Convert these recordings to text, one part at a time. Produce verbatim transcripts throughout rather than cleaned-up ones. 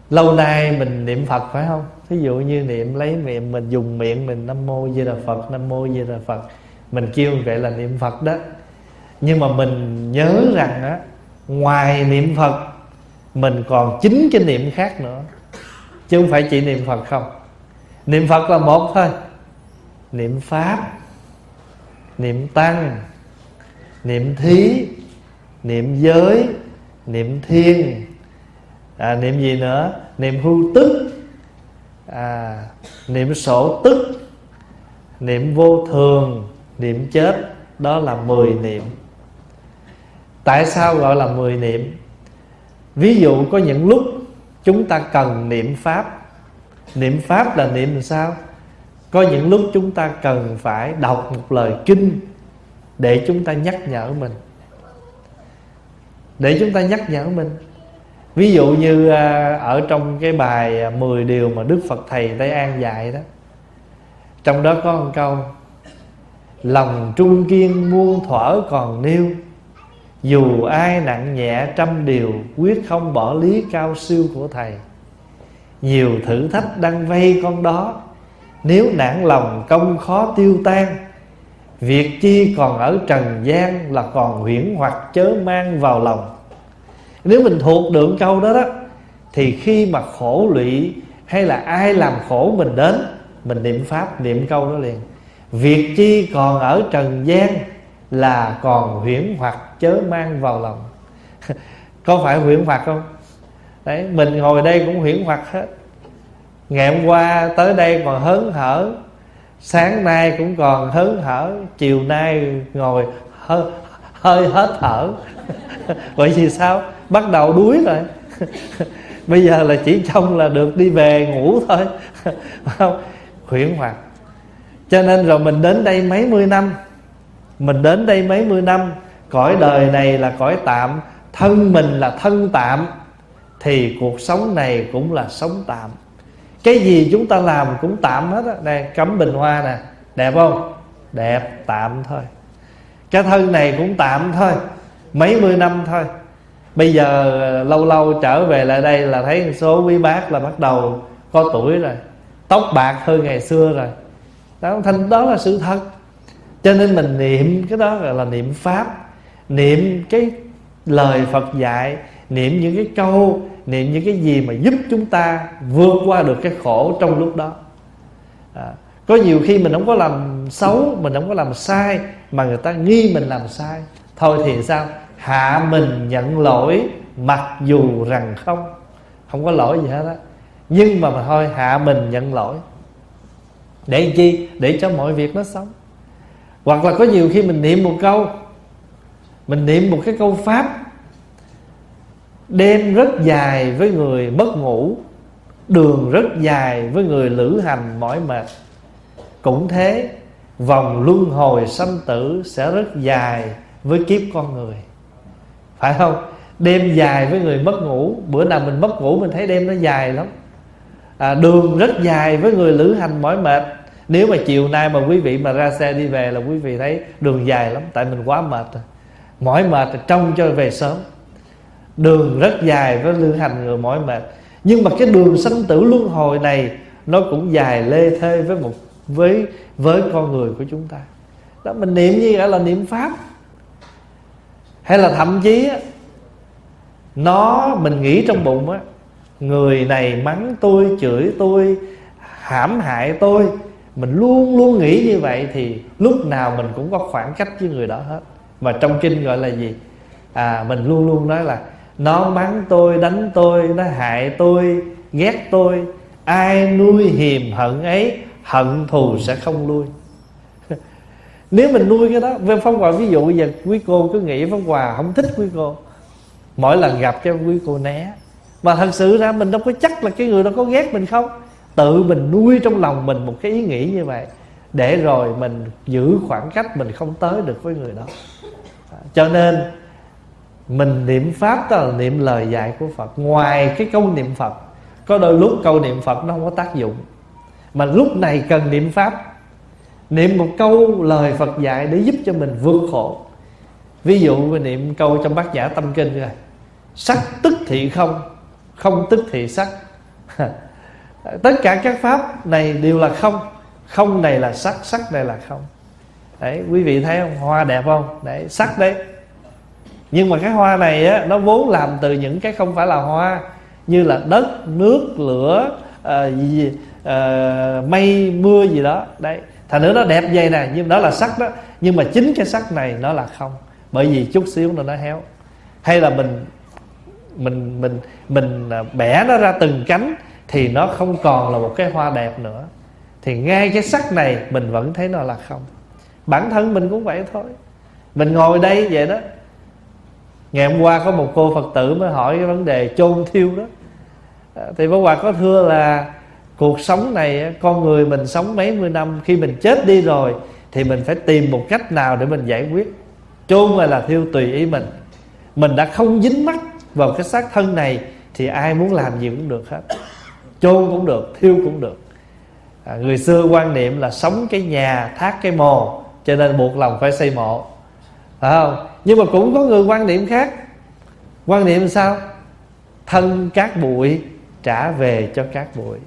Lâu nay mình niệm Phật phải không? Ví dụ như niệm lấy miệng mình, dùng miệng mình Nam Mô Di Đà Phật, Nam Mô Di Đà Phật, mình kêu vậy là niệm Phật đó. Nhưng mà mình nhớ rằng á, ngoài niệm Phật mình còn chín cái niệm khác nữa, chứ không phải chỉ niệm Phật không. Niệm Phật là một thôi. Niệm Pháp, niệm Tăng, niệm Thí, niệm Giới, niệm Thiên, à, niệm gì nữa? Niệm Hưu Tức, à, niệm Sổ Tức, niệm Vô Thường, niệm Chết. Đó là mười niệm. Tại sao gọi là mười niệm? Ví dụ có những lúc chúng ta cần niệm Pháp. Niệm Pháp là niệm làm sao? Có những lúc chúng ta cần phải đọc một lời kinh để chúng ta nhắc nhở mình, Để chúng ta nhắc nhở mình. Ví dụ như ở trong cái bài mười điều mà Đức Phật Thầy Tây An dạy đó, trong đó có một câu: lòng trung kiên muôn thuở còn nêu, dù ai nặng nhẹ trăm điều, quyết không bỏ lý cao siêu của Thầy. Nhiều thử thách đang vây con đó, nếu nản lòng công khó tiêu tan. Việc chi còn ở trần gian, là còn huyễn hoặc chớ mang vào lòng. Nếu mình thuộc được câu đó đó, thì khi mà khổ lụy hay là ai làm khổ mình đến, mình niệm Pháp, niệm câu đó liền: việc chi còn ở trần gian, là còn huyễn hoặc chớ mang vào lòng. Có phải huyễn hoặc không? Đấy, mình ngồi đây cũng huyễn hoặc hết. Ngày hôm qua tới đây còn hớn hở, sáng nay cũng còn hớn hở, chiều nay ngồi hơi, hơi hết thở. Bởi vì sao? Bắt đầu đuối rồi. Bây giờ là chỉ trông là được đi về ngủ thôi. Không? Huyễn hoặc. Cho nên rồi mình đến đây mấy mươi năm, Mình đến đây mấy mươi năm, cõi đời này là cõi tạm, thân mình là thân tạm, thì cuộc sống này cũng là sống tạm. Cái gì chúng ta làm cũng tạm hết á. Đây, cắm bình hoa nè, đẹp không? Đẹp, tạm thôi. Cái thân này cũng tạm thôi, mấy mươi năm thôi. Bây giờ lâu lâu trở về lại đây là thấy một số quý bác là bắt đầu có tuổi rồi, tóc bạc hơn ngày xưa rồi. Đó, thành đó là sự thật. Cho nên mình niệm cái đó là niệm Pháp, niệm cái lời Phật dạy, niệm những cái câu, niệm những cái gì mà giúp chúng ta vượt qua được cái khổ trong lúc đó. À, có nhiều khi mình không có làm xấu, mình không có làm sai, mà người ta nghi mình làm sai. Thôi thì sao? Hạ mình nhận lỗi, mặc dù rằng không Không có lỗi gì hết á. Nhưng mà, mà thôi, hạ mình nhận lỗi. Để chi? Để cho mọi việc nó xong. Hoặc là có nhiều khi mình niệm một câu, mình niệm một cái câu Pháp, đêm rất dài với người mất ngủ, đường rất dài với người lữ hành mỏi mệt. Cũng thế, vòng luân hồi sanh tử sẽ rất dài với kiếp con người. Phải không? Đêm dài với người mất ngủ. Bữa nào mình mất ngủ mình thấy đêm nó dài lắm. à, Đường rất dài với người lữ hành mỏi mệt. Nếu mà chiều nay mà quý vị mà ra xe đi về là quý vị thấy đường dài lắm. Tại mình quá mệt rồi, mỏi mệt rồi, trông cho về sớm. Đường rất dài với lữ hành người mỏi mệt. Nhưng mà cái đường sanh tử luân hồi này nó cũng dài lê thê với một với với con người của chúng ta. Đó, mình niệm như vậy là niệm Pháp. Hay là thậm chí á, nó mình nghĩ trong bụng á, người này mắng tôi, chửi tôi, hãm hại tôi, mình luôn luôn nghĩ như vậy, thì lúc nào mình cũng có khoảng cách với người đó hết. Mà trong kinh gọi là gì? À, mình luôn luôn nói là nó mắng tôi, đánh tôi, nó hại tôi, ghét tôi, ai nuôi hiềm hận ấy, hận thù sẽ không lui. Nếu mình nuôi cái đó, Pháp Hòa ví dụ bây giờ quý cô cứ nghĩ Pháp Hòa không thích quý cô, mỗi lần gặp cho quý cô né. Mà thật sự ra mình đâu có chắc là cái người đó có ghét mình không. Tự mình nuôi trong lòng mình một cái ý nghĩ như vậy, để rồi mình giữ khoảng cách, mình không tới được với người đó. Cho nên mình niệm Pháp đó là niệm lời dạy của Phật. Ngoài cái câu niệm Phật, có đôi lúc câu niệm Phật nó không có tác dụng, mà lúc này cần niệm Pháp. Niệm một câu lời Phật dạy để giúp cho mình vượt khổ. Ví dụ mình niệm câu trong Bát Nhã Tâm Kinh rồi: sắc tức thị không, không tức thị sắc, Tất cả các pháp này đều là không. Không này là sắc, sắc này là không. Đấy, quý vị thấy không? Hoa đẹp không? Đấy, sắc đấy. Nhưng mà cái hoa này á, nó vốn làm từ những cái không phải là hoa, như là đất, nước, lửa, à, gì, à, mây, mưa gì đó. Đấy, thành nữa nó đẹp vậy nè, nhưng đó là sắc đó. Nhưng mà chính cái sắc này nó là không. Bởi vì chút xíu nữa nó héo. Hay là mình Mình mình mình bẻ nó ra từng cánh thì nó không còn là một cái hoa đẹp nữa. Thì ngay cái sắc này mình vẫn thấy nó là không. Bản thân mình cũng vậy thôi. Mình ngồi đây vậy đó. Ngày hôm qua có một cô Phật tử mới hỏi cái vấn đề chôn thiêu đó. Thì Pháp Hòa có thưa là cuộc sống này, con người mình sống mấy mươi năm, khi mình chết đi rồi thì mình phải tìm một cách nào để mình giải quyết. Chôn hay là thiêu tùy ý mình. Mình đã không dính mắc vào cái xác thân này thì ai muốn làm gì cũng được hết. Chôn cũng được, thiêu cũng được. à, Người xưa quan niệm là sống cái nhà thác cái mồ, cho nên buộc lòng phải xây mộ, phải không? Nhưng mà cũng có người quan niệm khác. Quan niệm sao? Thân cát bụi trả về cho cát bụi.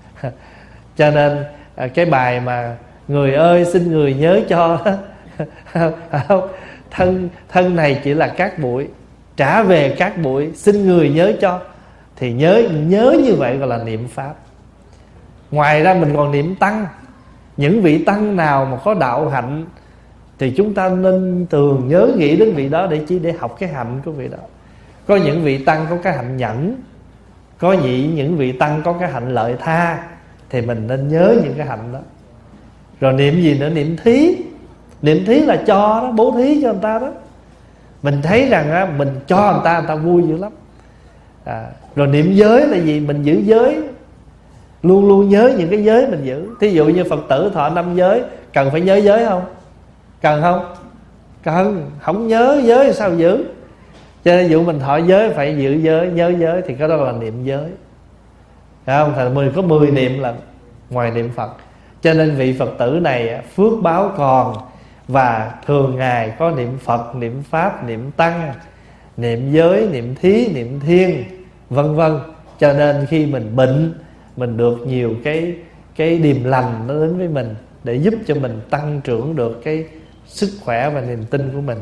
Cho nên cái bài mà người ơi xin người nhớ cho không? Thân, thân này chỉ là cát bụi, trả về cát bụi, xin người nhớ cho. Thì nhớ nhớ như vậy gọi là niệm pháp. Ngoài ra mình còn niệm tăng. Những vị tăng nào mà có đạo hạnh thì chúng ta nên thường nhớ nghĩ đến vị đó, để chỉ để học cái hạnh của vị đó. Có những vị tăng có cái hạnh nhẫn, có những vị tăng có cái hạnh lợi tha, thì mình nên nhớ những cái hạnh đó. Rồi niệm gì nữa? Niệm thí. Niệm thí là cho đó, bố thí cho người ta đó. Mình thấy rằng á, mình cho người ta, người ta vui dữ lắm. à, Rồi niệm giới là gì? Mình giữ giới, luôn luôn nhớ những cái giới mình giữ. Thí dụ như Phật tử thọ năm giới, cần phải nhớ giới không? Cần không? Cần. Không nhớ giới thì sao giữ? Cho nên dụ mình thọ giới phải giữ giới, nhớ giới, thì cái đó là niệm giới. Phải không? Thành mười có mười niệm là ngoài niệm Phật. Cho nên vị Phật tử này phước báo còn, và thường ngày có niệm Phật, niệm Pháp, niệm Tăng, niệm giới, niệm thí, niệm thiên, vân vân. Cho nên khi mình bệnh, mình được nhiều cái cái điềm lành nó đến với mình, để giúp cho mình tăng trưởng được cái sức khỏe và niềm tin của mình.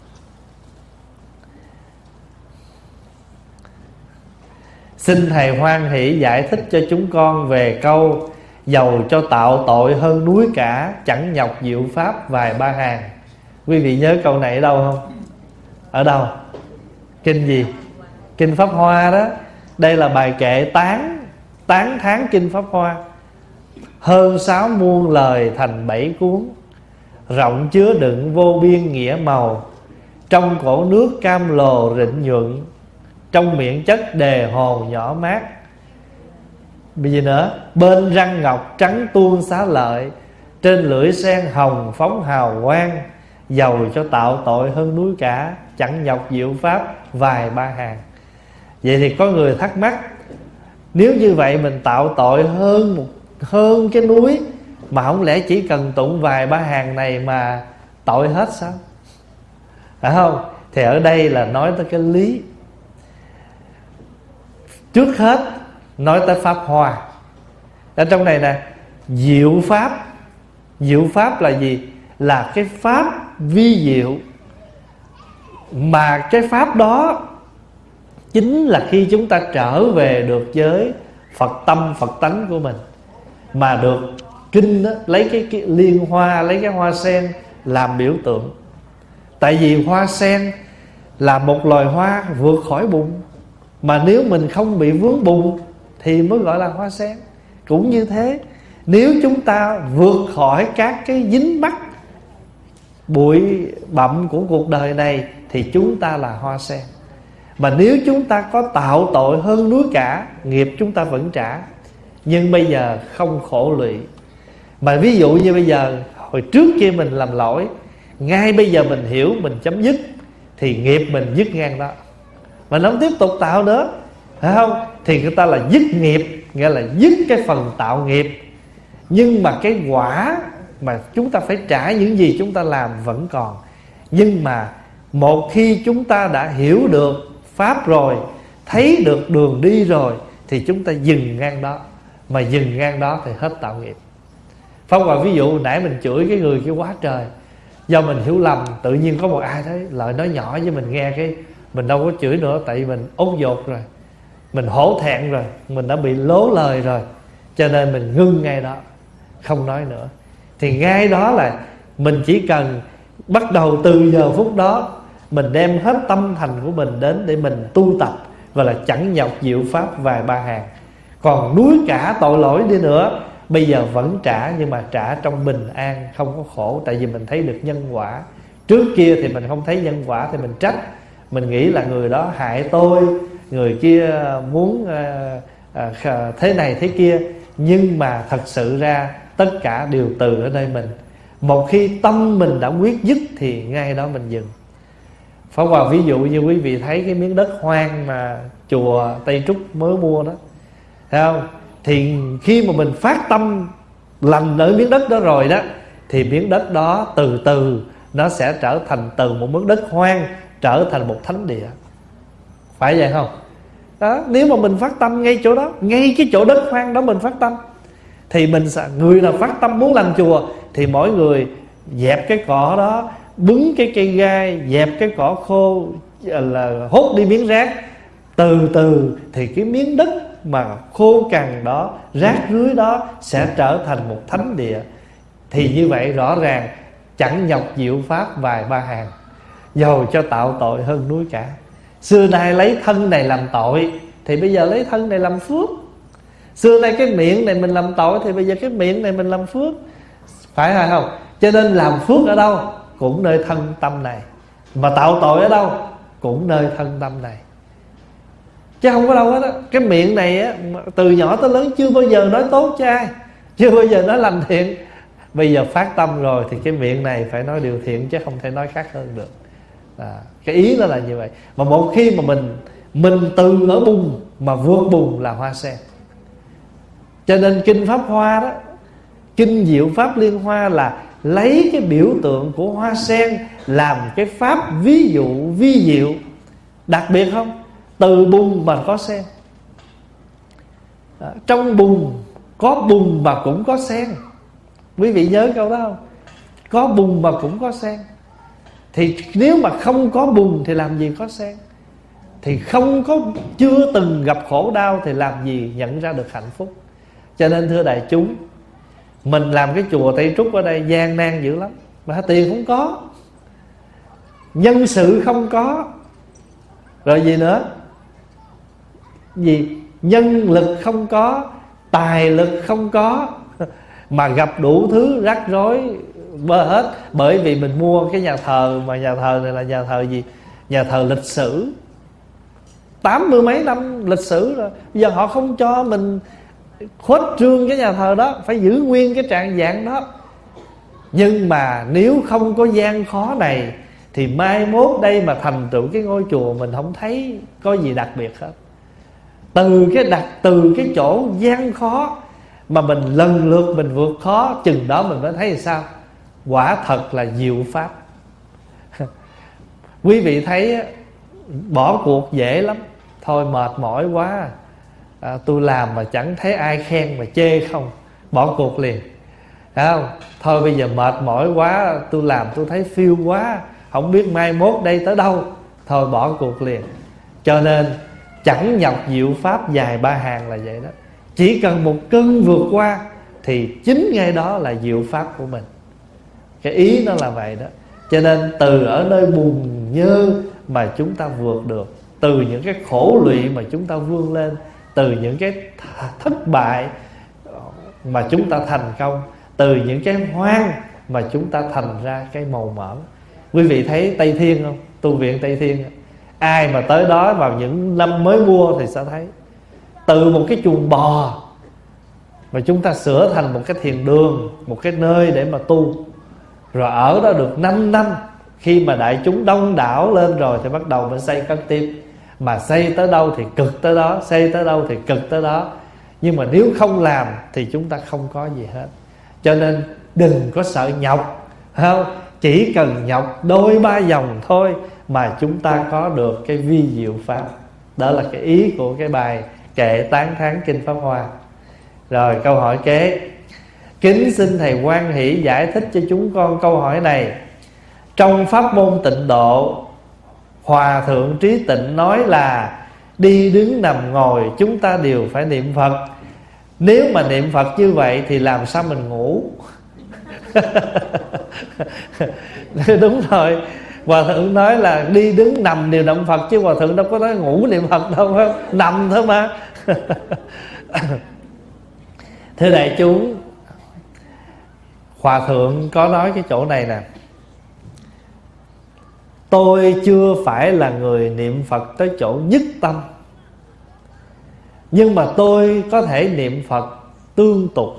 Xin Thầy hoan hỷ giải thích cho chúng con về câu dầu cho tạo tội hơn núi cả, chẳng nhọc diệu pháp vài ba hàng. Quý vị nhớ câu này ở đâu không? Ở đâu? Kinh gì? Kinh Pháp Hoa đó. Đây là bài kệ tán Tán thán Kinh Pháp Hoa. Hơn sáu muôn lời thành bảy cuốn, rộng chứa đựng vô biên nghĩa màu. Trong cổ nước cam lồ rịnh nhuận, trong miệng chất đề hồ nhỏ mát. Bây giờ nữa, bên răng ngọc trắng tuôn xá lợi, trên lưỡi sen hồng phóng hào quang. Dầu cho tạo tội hơn núi cả, chẳng nhọc diệu pháp vài ba hàng. Vậy thì có người thắc mắc, nếu như vậy mình tạo tội hơn một hơn cái núi, mà không lẽ chỉ cần tụng vài ba hàng này mà tội hết sao? Phải không? Thì ở đây là nói tới cái lý. Trước hết nói tới Pháp Hoa. Ở trong này nè, diệu pháp. Diệu pháp là gì? Là cái pháp vi diệu. Mà cái pháp đó chính là khi chúng ta trở về được với Phật tâm, Phật tánh của mình, mà được kinh đó, lấy cái, cái liên hoa, lấy cái hoa sen làm biểu tượng. Tại vì hoa sen là một loài hoa vượt khỏi bùn, mà nếu mình không bị vướng bùn thì mới gọi là hoa sen. Cũng như thế, nếu chúng ta vượt khỏi các cái dính mắc bụi bặm của cuộc đời này thì chúng ta là hoa sen. Mà nếu chúng ta có tạo tội hơn núi cả, nghiệp chúng ta vẫn trả, nhưng bây giờ không khổ lụy. Mà ví dụ như bây giờ, hồi trước kia mình làm lỗi, ngay bây giờ mình hiểu, mình chấm dứt, thì nghiệp mình dứt ngang đó, mà nó không tiếp tục tạo nữa, phải không? Thì người ta là dứt nghiệp, nghĩa là dứt cái phần tạo nghiệp. Nhưng mà cái quả mà chúng ta phải trả những gì chúng ta làm vẫn còn. Nhưng mà một khi chúng ta đã hiểu được pháp rồi, thấy được đường đi rồi, thì chúng ta dừng ngang đó. Mà dừng ngang đó thì hết tạo nghiệp. Pháp Hòa ví dụ nãy mình chửi cái người kia quá trời, do mình hiểu lầm, tự nhiên có một ai thấy lời nói nhỏ với mình nghe, cái mình đâu có chửi nữa, tại vì mình ốt dột rồi, mình hổ thẹn rồi, mình đã bị lố lời rồi, cho nên mình ngưng ngay đó, không nói nữa. Thì ngay đó là mình chỉ cần bắt đầu từ giờ phút đó, mình đem hết tâm thành của mình đến để mình tu tập, gọi là chẳng nhọc diệu pháp vài ba hàng. Còn núi cả tội lỗi đi nữa, bây giờ vẫn trả, nhưng mà trả trong bình an, không có khổ. Tại vì mình thấy được nhân quả. Trước kia thì mình không thấy nhân quả thì mình trách, mình nghĩ là người đó hại tôi, người kia muốn uh, uh, thế này thế kia. Nhưng mà thật sự ra tất cả đều từ ở nơi mình. Một khi tâm mình đã quyết dứt thì ngay đó mình dừng. Pháp Hòa ví dụ như quý vị thấy cái miếng đất hoang mà chùa Tây Trúc mới mua đó, thấy không? Thì khi mà mình phát tâm lành ở miếng đất đó rồi đó, thì miếng đất đó từ từ nó sẽ trở thành từ một miếng đất hoang trở thành một thánh địa. Phải vậy không? Đó, nếu mà mình phát tâm ngay chỗ đó, ngay cái chỗ đất hoang đó mình phát tâm, thì mình sẽ, người nào phát tâm muốn làm chùa thì mỗi người dẹp cái cỏ đó, bứng cái cây gai, dẹp cái cỏ khô, là hốt đi miếng rác. Từ từ thì cái miếng đất mà khô cằn đó, rác rưới đó sẽ trở thành một thánh địa. Thì như vậy rõ ràng chẳng nhọc diệu pháp vài ba hàng, dầu cho tạo tội hơn núi cả. Xưa nay lấy thân này làm tội, thì bây giờ lấy thân này làm phước. Xưa nay cái miệng này mình làm tội, thì bây giờ cái miệng này mình làm phước. Phải hay không? Cho nên làm phước ở đâu? Cũng nơi thân tâm này. Mà tạo tội ở đâu? Cũng nơi thân tâm này. Chứ không có đâu hết á. Cái miệng này á, từ nhỏ tới lớn chưa bao giờ nói tốt cho ai, chưa bao giờ nói lành thiện. Bây giờ phát tâm rồi thì cái miệng này phải nói điều thiện, chứ không thể nói khác hơn được. À, cái ý nó là như vậy. Mà một khi mà mình Mình từ ở bùn mà vượt bùn là hoa sen. Cho nên Kinh Pháp Hoa đó, Kinh Diệu Pháp Liên Hoa là lấy cái biểu tượng của hoa sen làm cái pháp ví dụ vi diệu. Đặc biệt không? Từ bùn mà có sen. À, trong bùn có bùn mà cũng có sen. Quý vị nhớ câu đó không? Có bùn mà cũng có sen. Thì nếu mà không có bùn thì làm gì có sen? Thì không có, chưa từng gặp khổ đau thì làm gì nhận ra được hạnh phúc? Cho nên thưa đại chúng, mình làm cái chùa Tây Trúc ở đây gian nan dữ lắm. Mà tiền không có, nhân sự không có, rồi gì nữa? Gì? Nhân lực không có, tài lực không có, mà gặp đủ thứ rắc rối bơ hết. Bởi vì mình mua cái nhà thờ, mà nhà thờ này là nhà thờ gì? Nhà thờ lịch sử, tám mươi mấy năm lịch sử rồi. Bây giờ họ không cho mình khuếch trương cái nhà thờ đó, phải giữ nguyên cái trạng dạng đó. Nhưng mà nếu không có gian khó này thì mai mốt đây mà thành tựu cái ngôi chùa mình không thấy có gì đặc biệt hết. Từ cái đặt từ cái chỗ gian khó mà mình lần lượt mình vượt khó, chừng đó mình mới thấy là sao? Quả thật là diệu pháp. Quý vị thấy bỏ cuộc dễ lắm. Thôi mệt mỏi quá, à, tôi làm mà chẳng thấy ai khen mà chê không, bỏ cuộc liền. Thấy không? Thôi bây giờ mệt mỏi quá, tôi làm tôi thấy phiêu quá, không biết mai mốt đây tới đâu, thôi bỏ cuộc liền. Cho nên chẳng nhọc diệu pháp dài ba hàng là vậy đó. Chỉ cần một cơn vượt qua thì chính ngay đó là diệu pháp của mình. Cái ý nó là vậy đó. Cho nên từ ở nơi bùn nhơ mà chúng ta vượt được, từ những cái khổ lụy mà chúng ta vươn lên, từ những cái thất bại mà chúng ta thành công, từ những cái hoang mà chúng ta thành ra cái màu mỡ. Quý vị thấy Tây Thiên không? Tu viện Tây Thiên, ai mà tới đó vào những năm mới mua thì sẽ thấy từ một cái chuồng bò mà chúng ta sửa thành một cái thiền đường, một cái nơi để mà tu. Rồi ở đó được năm năm, khi mà đại chúng đông đảo lên rồi thì bắt đầu mới xây cất tiếp. Mà xây tới đâu thì cực tới đó, xây tới đâu thì cực tới đó. Nhưng mà nếu không làm thì chúng ta không có gì hết. Cho nên đừng có sợ nhọc, không? Chỉ cần nhọc đôi ba dòng thôi mà chúng ta có được cái vi diệu pháp. Đó là cái ý của cái bài kệ tán thán kinh Pháp Hoa. Rồi câu hỏi kế: kính xin thầy hoan hỷ giải thích cho chúng con câu hỏi này. Trong pháp môn Tịnh Độ, Hòa thượng Trí Tịnh nói là đi đứng nằm ngồi chúng ta đều phải niệm Phật. Nếu mà niệm Phật như vậy thì làm sao mình ngủ? Đúng rồi, Hòa thượng nói là đi đứng nằm đều niệm Phật, chứ Hòa thượng đâu có nói ngủ niệm Phật đâu, phải không? Nằm thôi mà. Thưa đại chúng, Hòa thượng có nói cái chỗ này nè: tôi chưa phải là người niệm Phật tới chỗ nhất tâm, nhưng mà tôi có thể niệm Phật tương tục.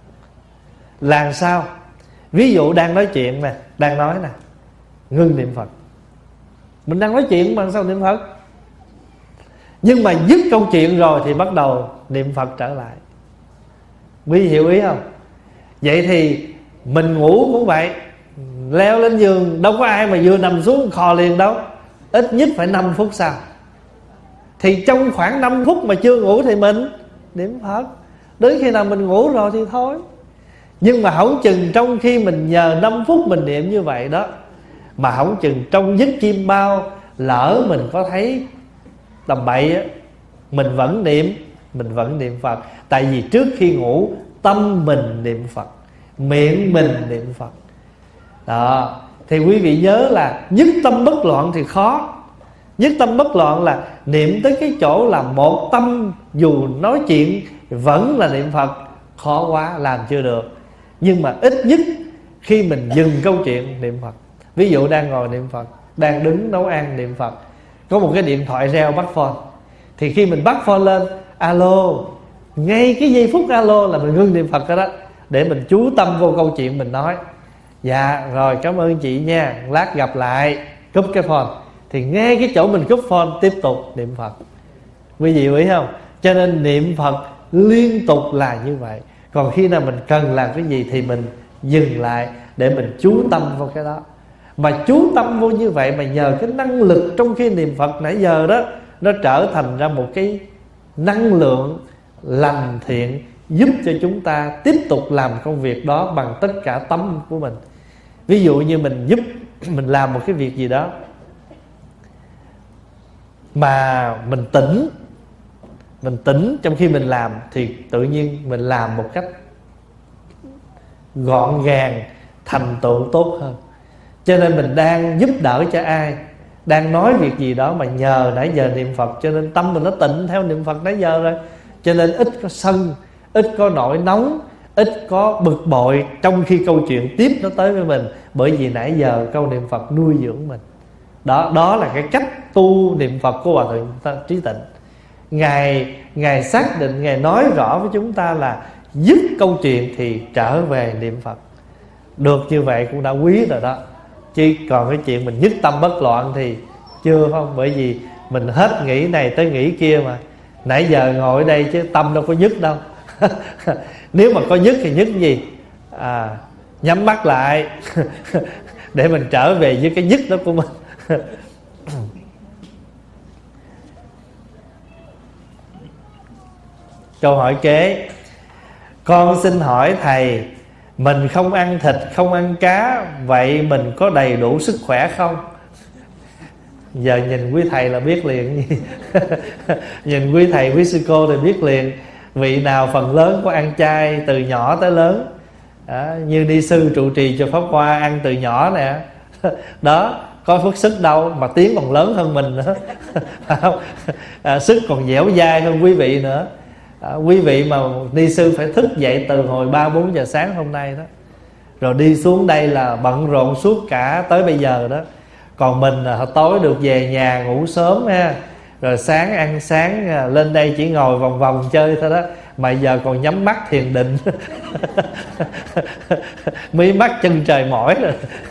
Làm sao? Ví dụ đang nói chuyện nè, đang nói nè, ngưng niệm Phật. Mình đang nói chuyện mà sao niệm Phật? Nhưng mà dứt câu chuyện rồi thì bắt đầu niệm Phật trở lại. Quý hiểu ý không? Vậy thì mình ngủ cũng vậy, leo lên giường đâu có ai mà vừa nằm xuống khò liền đâu, ít nhất phải năm phút sau. Thì trong khoảng năm phút mà chưa ngủ thì mình niệm Phật. Đến khi nào mình ngủ rồi thì thôi. Nhưng mà hổng chừng trong khi mình nhờ năm phút mình niệm như vậy đó, mà hổng chừng trong giấc chim bao lỡ mình có thấy tầm bậy á, mình vẫn niệm, mình vẫn niệm Phật. Tại vì trước khi ngủ tâm mình niệm Phật, miệng mình niệm Phật. Đó, thì quý vị nhớ là nhất tâm bất loạn thì khó. Nhất tâm bất loạn là niệm tới cái chỗ là một tâm, dù nói chuyện vẫn là niệm Phật, khó quá, làm chưa được. Nhưng mà ít nhất khi mình dừng câu chuyện niệm Phật. Ví dụ đang ngồi niệm Phật, đang đứng nấu ăn niệm Phật, có một cái điện thoại reo bắt phone, thì khi mình bắt phone lên, alo, ngay cái giây phút alo là mình ngưng niệm Phật đó, đó để mình chú tâm vô câu chuyện mình nói. Dạ rồi, cảm ơn chị nha, lát gặp lại, cúp cái phone. Thì ngay cái chỗ mình cúp phone tiếp tục niệm Phật. Quý vị hiểu ý không? Cho nên niệm Phật liên tục là như vậy. Còn khi nào mình cần làm cái gì thì mình dừng lại để mình chú tâm vào cái đó. Mà chú tâm vô như vậy mà nhờ cái năng lực trong khi niệm Phật nãy giờ đó, nó trở thành ra một cái năng lượng lành thiện, giúp cho chúng ta tiếp tục làm công việc đó bằng tất cả tâm của mình. Ví dụ như mình giúp mình làm một cái việc gì đó mà mình tỉnh, mình tỉnh trong khi mình làm, thì tự nhiên mình làm một cách gọn gàng, thành tựu tốt hơn. Cho nên mình đang giúp đỡ cho ai, đang nói việc gì đó mà nhờ nãy giờ niệm Phật, cho nên tâm mình nó tịnh theo niệm Phật nãy giờ rồi. Cho nên ít có sân, ít có nổi nóng, ít có bực bội trong khi câu chuyện tiếp nó tới với mình, bởi vì nãy giờ câu niệm Phật nuôi dưỡng mình. Đó, đó là cái cách tu niệm Phật của Hòa thượng Trí Tịnh. Ngài, Ngài xác định, Ngài nói rõ với chúng ta là dứt câu chuyện thì trở về niệm Phật. Được như vậy cũng đã quý rồi đó. Chứ còn cái chuyện mình nhất tâm bất loạn thì chưa, không? Bởi vì mình hết nghĩ này tới nghĩ kia mà. Nãy giờ ngồi ở đây chứ tâm đâu có nhất đâu. Nếu mà có nhất thì nhất gì? À, nhắm mắt lại để mình trở về với cái nhất đó của mình. Câu hỏi kế: con xin hỏi thầy, mình không ăn thịt, không ăn cá, vậy mình có đầy đủ sức khỏe không? Giờ nhìn quý thầy là biết liền. Nhìn quý thầy, quý sư cô thì biết liền. Vị nào phần lớn có ăn chay từ nhỏ tới lớn. Đó, như ni sư trụ trì cho Pháp Hoa ăn từ nhỏ nè. Đó, có phước sức đâu mà tiếng còn lớn hơn mình nữa. À, sức còn dẻo dai hơn quý vị nữa. À, quý vị mà ni sư phải thức dậy từ hồi ba bốn giờ sáng hôm nay đó, rồi đi xuống đây là bận rộn suốt cả tới bây giờ đó. Còn mình là tối được về nhà ngủ sớm ha, rồi sáng ăn sáng lên đây chỉ ngồi vòng vòng chơi thôi đó, mà giờ còn nhắm mắt thiền định. Mí mắt chân trời mỏi rồi.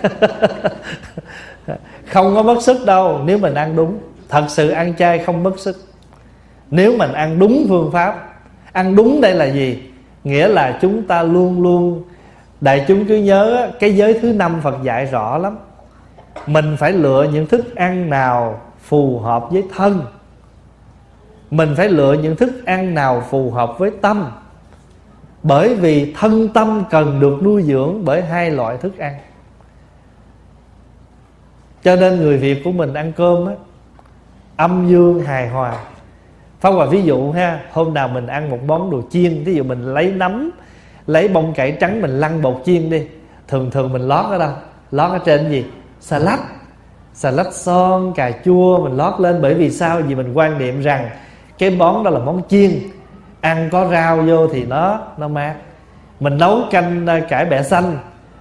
Không có mất sức đâu nếu mình ăn đúng. Thật sự ăn chay không mất sức nếu mình ăn đúng phương pháp. Ăn đúng đây là gì? Nghĩa là chúng ta luôn luôn, đại chúng cứ nhớ cái giới thứ năm Phật dạy rõ lắm. Mình phải lựa những thức ăn nào phù hợp với thân. Mình phải lựa những thức ăn nào phù hợp với tâm, bởi vì thân tâm cần được nuôi dưỡng bởi hai loại thức ăn. Cho nên người Việt của mình ăn cơm á, âm dương hài hòa. Pháp Hòa ví dụ ha, hôm nào mình ăn một món đồ chiên, ví dụ mình lấy nấm, lấy bông cải trắng mình lăn bột chiên đi. Thường thường mình lót ở đâu? Lót ở trên gì? Salad. Salad son, cà chua mình lót lên. Bởi vì sao? Vì mình quan niệm rằng cái món đó là món chiên, ăn có rau vô thì nó nó mát. Mình nấu canh cải bẹ xanh,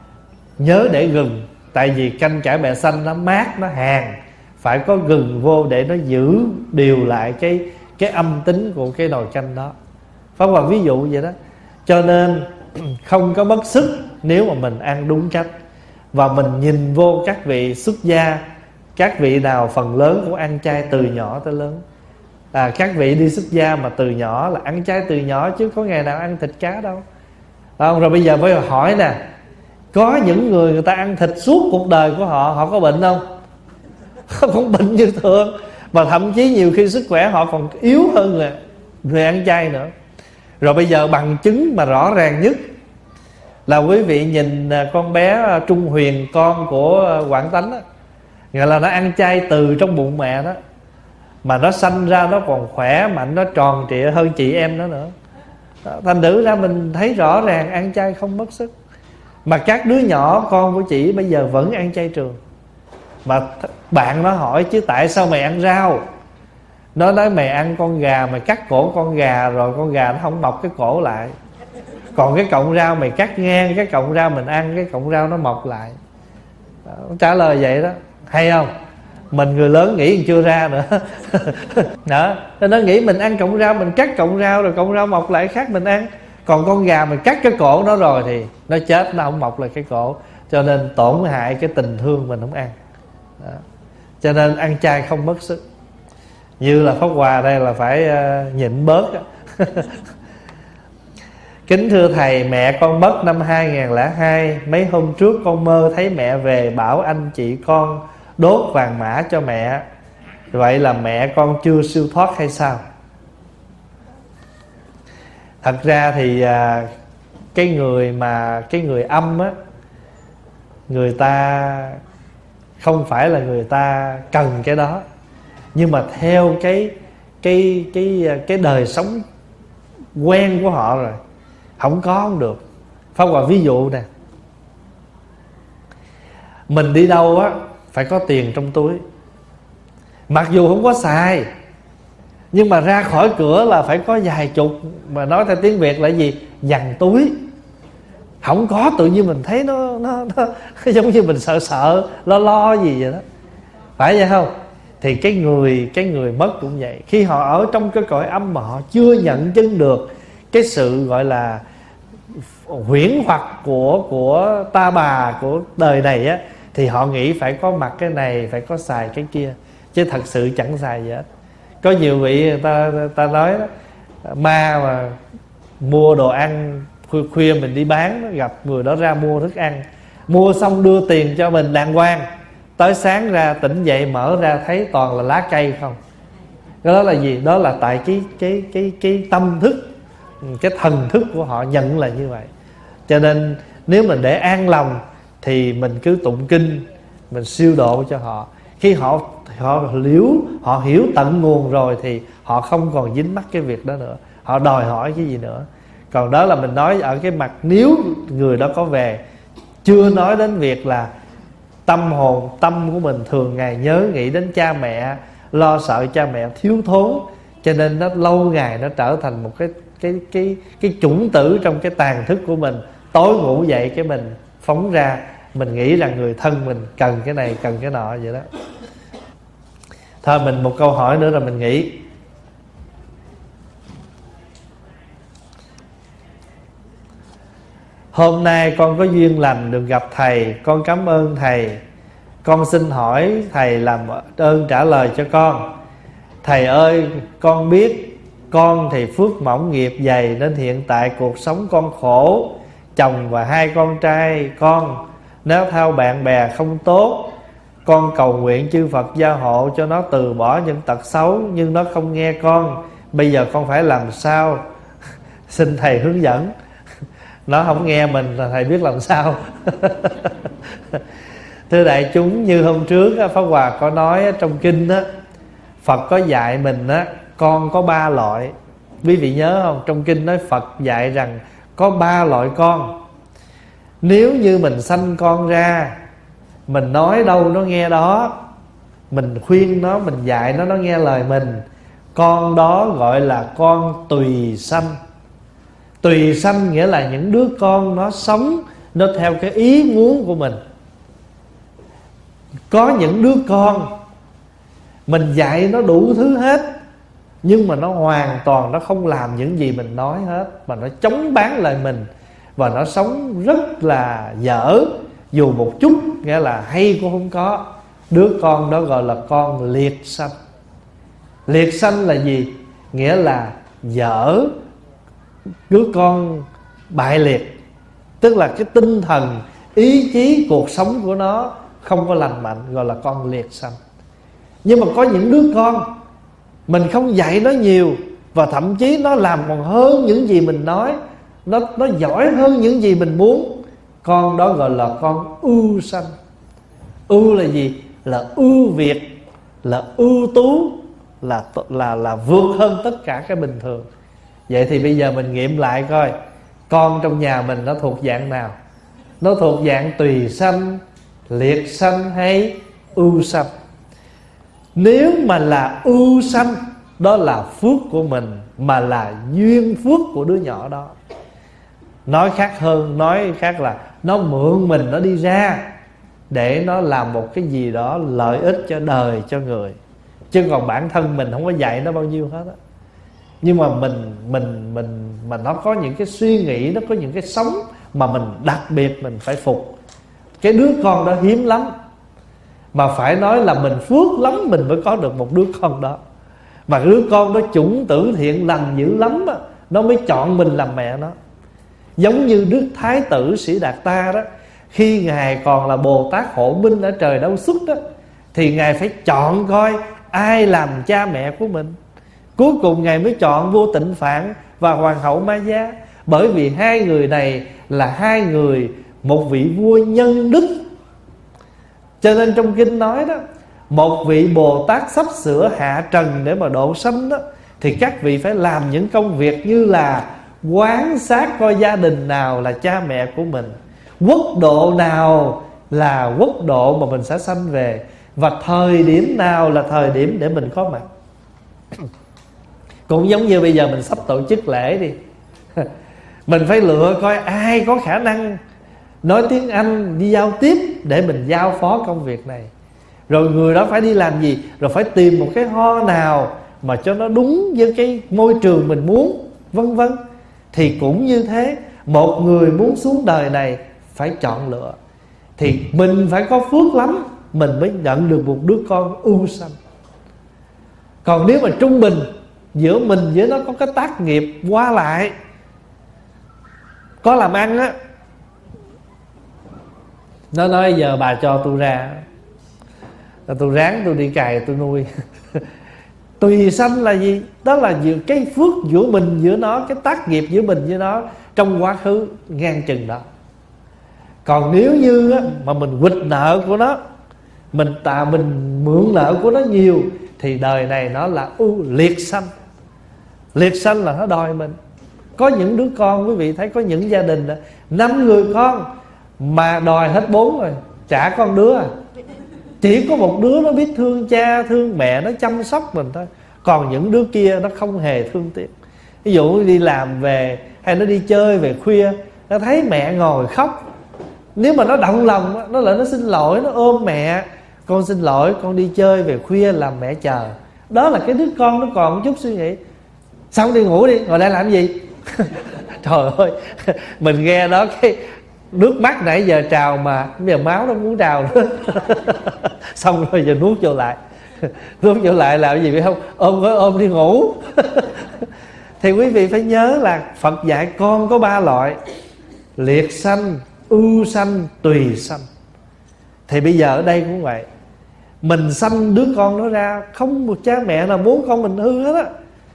nhớ để gừng, tại vì canh cải bẹ xanh nó mát, nó hàn, phải có gừng vô để nó giữ điều lại cái cái âm tính của cái nồi canh đó. Pháp Hòa ví dụ vậy đó. Cho nên không có mất sức nếu mà mình ăn đúng cách. Và mình nhìn vô các vị xuất gia, các vị nào phần lớn cũng ăn chay từ nhỏ tới lớn. à, Các vị đi xuất gia mà từ nhỏ là ăn chay từ nhỏ, chứ có ngày nào ăn thịt cá đâu. à, Rồi bây giờ phải hỏi nè, có những người người ta ăn thịt suốt cuộc đời của họ, họ có bệnh không? Không bệnh như thường. Mà thậm chí nhiều khi sức khỏe họ còn yếu hơn là người ăn chay nữa. Rồi bây giờ bằng chứng mà rõ ràng nhất là quý vị nhìn con bé Trung Huyền, con của Quảng Tánh đó, nghĩa là nó ăn chay từ trong bụng mẹ đó, mà nó sanh ra nó còn khỏe mạnh, nó tròn trịa hơn chị em nó nữa. Thành thử ra mình thấy rõ ràng ăn chay không mất sức. Mà các đứa nhỏ con của chị bây giờ vẫn ăn chay trường. Mà bạn nó hỏi chứ tại sao mày ăn rau? Nó nói mày ăn con gà, mày cắt cổ con gà rồi con gà nó không mọc cái cổ lại. Còn cái cọng rau mày cắt ngang cái cọng rau mình ăn, cái cọng rau nó mọc lại. Đó, trả lời vậy đó. Hay không? Mình người lớn nghĩ còn chưa ra nữa. Đó, nó nghĩ mình ăn cọng rau, mình cắt cọng rau rồi cọng rau mọc lại khác mình ăn. Còn con gà mình cắt cái cổ nó rồi thì nó chết, nó không mọc lại cái cổ. Cho nên tổn hại cái tình thương mình không ăn. Đó. Cho nên ăn chay không mất sức. Như là Pháp Hòa đây là phải uh, nhịn bớt. Kính thưa thầy, mẹ con mất năm hai nghìn không trăm lẻ hai. Mấy hôm trước con mơ thấy mẹ về bảo anh chị con đốt vàng mã cho mẹ. Vậy là mẹ con chưa siêu thoát hay sao? Thật ra thì uh, cái người mà cái người âm á, người ta không phải là người ta cần cái đó, nhưng mà theo cái cái cái cái đời sống quen của họ rồi, không có không được. Pháp Hòa ví dụ nè, mình đi đâu á phải có tiền trong túi, mặc dù không có xài, nhưng mà ra khỏi cửa là phải có vài chục, mà nói theo tiếng Việt là gì? Dằn túi. Không có tự nhiên mình thấy nó, nó, nó giống như mình sợ sợ lo lo gì vậy đó, phải vậy không? Thì cái người cái người mất cũng vậy. Khi họ ở trong cái cõi âm mà họ chưa nhận chứng được cái sự gọi là huyễn hoặc của của ta bà của đời này á, thì họ nghĩ phải có mặc cái này, phải có xài cái kia, chứ thật sự chẳng xài gì hết. Có nhiều vị người ta, người ta nói đó, ma mà mua đồ ăn khuya, khuya mình đi bán đó, gặp người đó ra mua thức ăn, mua xong đưa tiền cho mình đàng hoàng, tới sáng ra tỉnh dậy mở ra thấy toàn là lá cây không. Cái đó là gì? Đó là tại cái cái cái cái tâm thức, cái thần thức của họ nhận là như vậy. Cho nên nếu mình để an lòng thì mình cứ tụng kinh, mình siêu độ cho họ. Khi họ họ liếu, họ hiểu tận nguồn rồi thì họ không còn dính mắc cái việc đó nữa, họ đòi hỏi cái gì nữa. Còn đó là mình nói ở cái mặt nếu người đó có về, chưa nói đến việc là tâm hồn, tâm của mình thường ngày nhớ nghĩ đến cha mẹ, lo sợ cha mẹ thiếu thốn, cho nên nó lâu ngày nó trở thành một cái cái cái cái chủng tử trong cái tàn thức của mình. Tối ngủ dậy cái mình phóng ra, mình nghĩ rằng người thân mình cần cái này cần cái nọ vậy đó. Thôi mình một câu hỏi nữa rồi mình nghỉ. Hôm nay con có duyên lành được gặp thầy, con cảm ơn thầy. Con xin hỏi thầy làm ơn trả lời cho con. Thầy ơi, con biết con thì phước mỏng nghiệp dày, nên hiện tại cuộc sống con khổ. Chồng và hai con trai con nếu theo bạn bè không tốt. Con cầu nguyện chư Phật gia hộ cho nó từ bỏ những tật xấu, nhưng nó không nghe con. bây giờ con phải làm sao? Xin thầy hướng dẫn. Nó không nghe mình là thầy biết làm sao. Thưa đại chúng, như hôm trước Pháp Hòa có nói trong kinh á, Phật có dạy mình á, con có ba loại. Quý vị nhớ không? Trong kinh nói Phật dạy rằng có ba loại con. Nếu như mình sanh con ra, mình nói đâu nó nghe đó, mình khuyên nó, mình dạy nó, nó nghe lời mình, con đó gọi là con tùy sanh. Tùy sanh nghĩa là những đứa con nó sống nó theo cái ý muốn của mình. Có những đứa con mình dạy nó đủ thứ hết, nhưng mà nó hoàn toàn nó không làm những gì mình nói hết, mà nó chống bán lại mình, và nó sống rất là dở, dù một chút nghĩa là hay cũng không có. Đứa con đó gọi là con liệt sanh. Liệt sanh là gì? Nghĩa là dở, đứa con bại liệt, tức là cái tinh thần, ý chí, cuộc sống của nó không có lành mạnh, gọi là con liệt sanh. Nhưng mà có những đứa con mình không dạy nó nhiều, và thậm chí nó làm còn hơn những gì mình nói, Nó, nó giỏi hơn những gì mình muốn. Con đó gọi là con ưu sanh. Ưu là gì? Là ưu việt, là ưu tú, là, là, là vượt hơn tất cả cái bình thường. Vậy thì bây giờ mình nghiệm lại coi, con trong nhà mình nó thuộc dạng nào? Nó thuộc dạng tùy sanh, liệt sanh hay ưu sanh? Nếu mà là ưu sanh, đó là phước của mình, mà là duyên phước của đứa nhỏ đó. Nói khác hơn, nói khác là nó mượn mình nó đi ra để nó làm một cái gì đó lợi ích cho đời, cho người. Chứ còn bản thân mình không có dạy nó bao nhiêu hết á. Nhưng mà mình mình mình mà nó có những cái suy nghĩ, nó có những cái sống mà mình đặc biệt mình phải phục. Cái đứa con đó hiếm lắm, mà phải nói là mình phước lắm mình mới có được một đứa con đó. Mà đứa con đó chủng tử thiện lành dữ lắm á, nó mới chọn mình làm mẹ nó. Giống như Đức Thái tử Sĩ Đạt Ta đó, khi Ngài còn là Bồ Tát Hộ Minh ở trời Đâu Xuất đó, thì Ngài phải chọn coi ai làm cha mẹ của mình. Cuối cùng Ngài mới chọn vua Tịnh Phạn và Hoàng hậu Ma Gia. Bởi vì hai người này là hai người, một vị vua nhân đức. Cho nên trong kinh nói đó, một vị Bồ Tát sắp sửa hạ trần để mà độ sanh đó, thì các vị phải làm những công việc như là quan sát coi gia đình nào là cha mẹ của mình, quốc độ nào là quốc độ mà mình sẽ sanh về, và thời điểm nào là thời điểm để mình có mặt. Cũng giống như bây giờ mình sắp tổ chức lễ đi, mình phải lựa coi ai có khả năng nói tiếng Anh, đi giao tiếp để mình giao phó công việc này. Rồi người đó phải đi làm gì, rồi phải tìm một cái ho nào mà cho nó đúng với cái môi trường mình muốn, vân vân. Thì cũng như thế, một người muốn xuống đời này phải chọn lựa, thì mình phải có phước lắm mình mới nhận được một đứa con ưu sanh. Còn nếu mà trung bình giữa mình với nó có cái tác nghiệp qua lại, có làm ăn á, nó nói giờ bà cho tôi ra, tôi ráng tôi đi cày tôi nuôi. Tùy sanh là gì? Đó là giữa cái phước giữa mình giữa nó, cái tác nghiệp giữa mình với nó trong quá khứ ngang chừng đó. Còn nếu như á, mà mình quỵt nợ của nó, mình tạ mình mượn nợ của nó nhiều, thì đời này nó là ưu liệt sanh. Liệt sanh là nó đòi mình. Có những đứa con, quý vị thấy có những gia đình đó, năm người con mà đòi hết bốn rồi, chả con đứa à. Chỉ có một đứa nó biết thương cha, thương mẹ, nó chăm sóc mình thôi. Còn những đứa kia nó không hề thương tiếc. Ví dụ đi làm về, hay nó đi chơi về khuya, nó thấy mẹ ngồi khóc, nếu mà nó động lòng, nó lại nó xin lỗi, nó ôm mẹ: con xin lỗi, con đi chơi về khuya làm mẹ chờ. Đó là cái đứa con nó còn một chút suy nghĩ. Xong đi ngủ đi, ngồi đây làm gì? Trời ơi, mình nghe đó cái nước mắt nãy giờ trào mà bây giờ máu nó muốn trào nữa. Xong rồi giờ nuốt vô lại. Nuốt vô lại làm gì biết không? Ôm với ôm đi ngủ. Thì quý vị phải nhớ là Phật dạy con có ba loại: liệt sanh, ưu sanh, tùy sanh. Thì bây giờ ở đây cũng vậy. Mình sanh đứa con nó ra, không một cha mẹ nào muốn con mình hư hết á.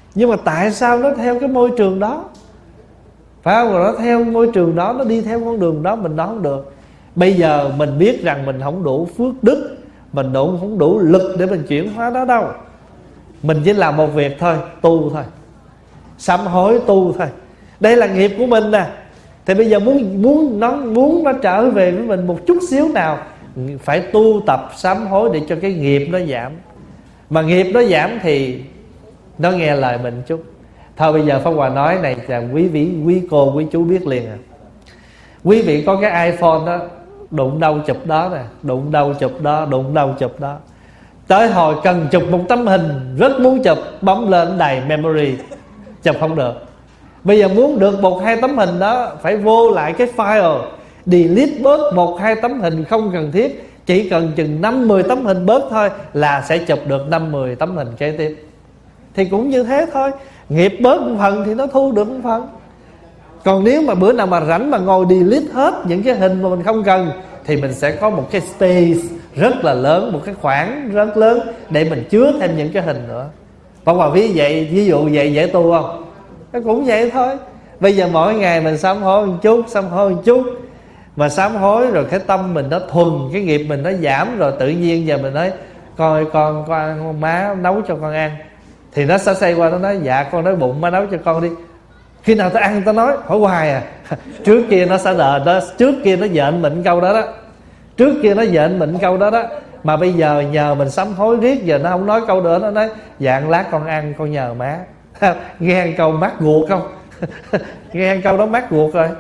Nhưng mà tại sao nó theo cái môi trường đó? Phải không? Rồi nó theo môi trường đó, nó đi theo con đường đó, mình nói không được. Bây giờ mình biết rằng mình không đủ phước đức, mình đủ không đủ lực để mình chuyển hóa đó đâu. Mình chỉ làm một việc thôi, tu thôi, sám hối tu thôi. Đây là nghiệp của mình nè. Thì bây giờ muốn muốn nó muốn nó trở về với mình một chút xíu nào, phải tu tập sám hối để cho cái nghiệp nó giảm. Mà nghiệp nó giảm thì nó nghe lời mình chút. Thôi bây giờ Pháp Hòa nói này là quý vị, quý cô, quý chú biết liền à. Quý vị có cái iPhone đó, đụng đâu chụp đó nè, đụng đâu chụp đó, đụng đâu chụp đó. Tới hồi cần chụp một tấm hình, rất muốn chụp, bấm lên đầy memory, chụp không được. Bây giờ muốn được một hai tấm hình đó, phải vô lại cái file, delete bớt một hai tấm hình không cần thiết. Chỉ cần chừng năm mười tấm hình bớt thôi là sẽ chụp được năm mười tấm hình kế tiếp. Thì cũng như thế thôi. Nghiệp bớt một phần thì nó thu được một phần. Còn nếu mà bữa nào mà rảnh mà ngồi delete hết những cái hình mà mình không cần, thì mình sẽ có một cái space rất là lớn, một cái khoảng rất lớn để mình chứa thêm những cái hình nữa. Còn mà ví vậy, ví dụ vậy dễ tu không? Nó cũng vậy thôi. Bây giờ mỗi ngày mình sám hối một chút, sám hối một chút, mà sám hối rồi cái tâm mình nó thuần, cái nghiệp mình nó giảm rồi, tự nhiên giờ mình nói coi con con ăn không, má nấu cho con ăn. Thì nó sẽ xoay qua nó nói dạ con đói bụng, má nấu cho con đi. Khi nào ta ăn ta nói hỏi hoài à. Trước kia nó sẽ đợi đó, trước kia nó giận mình câu đó đó, trước kia nó giận mình câu đó đó. Mà bây giờ nhờ mình sám hối riết, giờ nó không nói câu nữa, nó nói dạ lát con ăn, con nhờ má. Nghe câu mát ruột không? Nghe câu đó mát ruột rồi.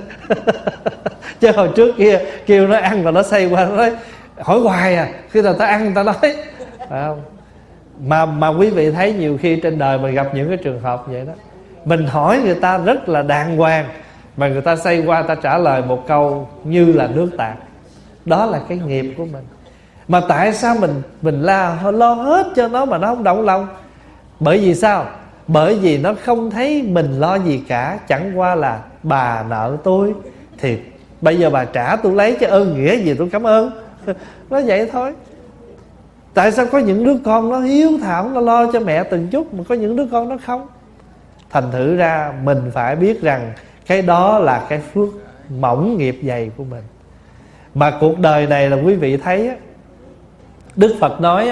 Chứ hồi trước kia kêu nó ăn rồi nó xoay qua nó nói hỏi hoài à. Khi nào ta ăn ta nói, phải không? Mà mà quý vị thấy nhiều khi trên đời mình gặp những cái trường hợp vậy đó. Mình hỏi người ta rất là đàng hoàng, mà người ta xoay qua ta trả lời một câu như là nước tạt. Đó là cái nghiệp của mình. Mà tại sao mình mình la, lo hết cho nó mà nó không động lòng? Bởi vì sao? Bởi vì nó không thấy mình lo gì cả. Chẳng qua là bà nợ tôi, thì bây giờ bà trả tôi lấy, chứ ơn nghĩa gì tôi cảm ơn. Nó vậy thôi. Tại sao có những đứa con nó hiếu thảo, nó lo cho mẹ từng chút, mà có những đứa con nó không? Thành thử ra mình phải biết rằng cái đó là cái phước mỏng nghiệp dày của mình. Mà cuộc đời này là quý vị thấy á, Đức Phật nói á,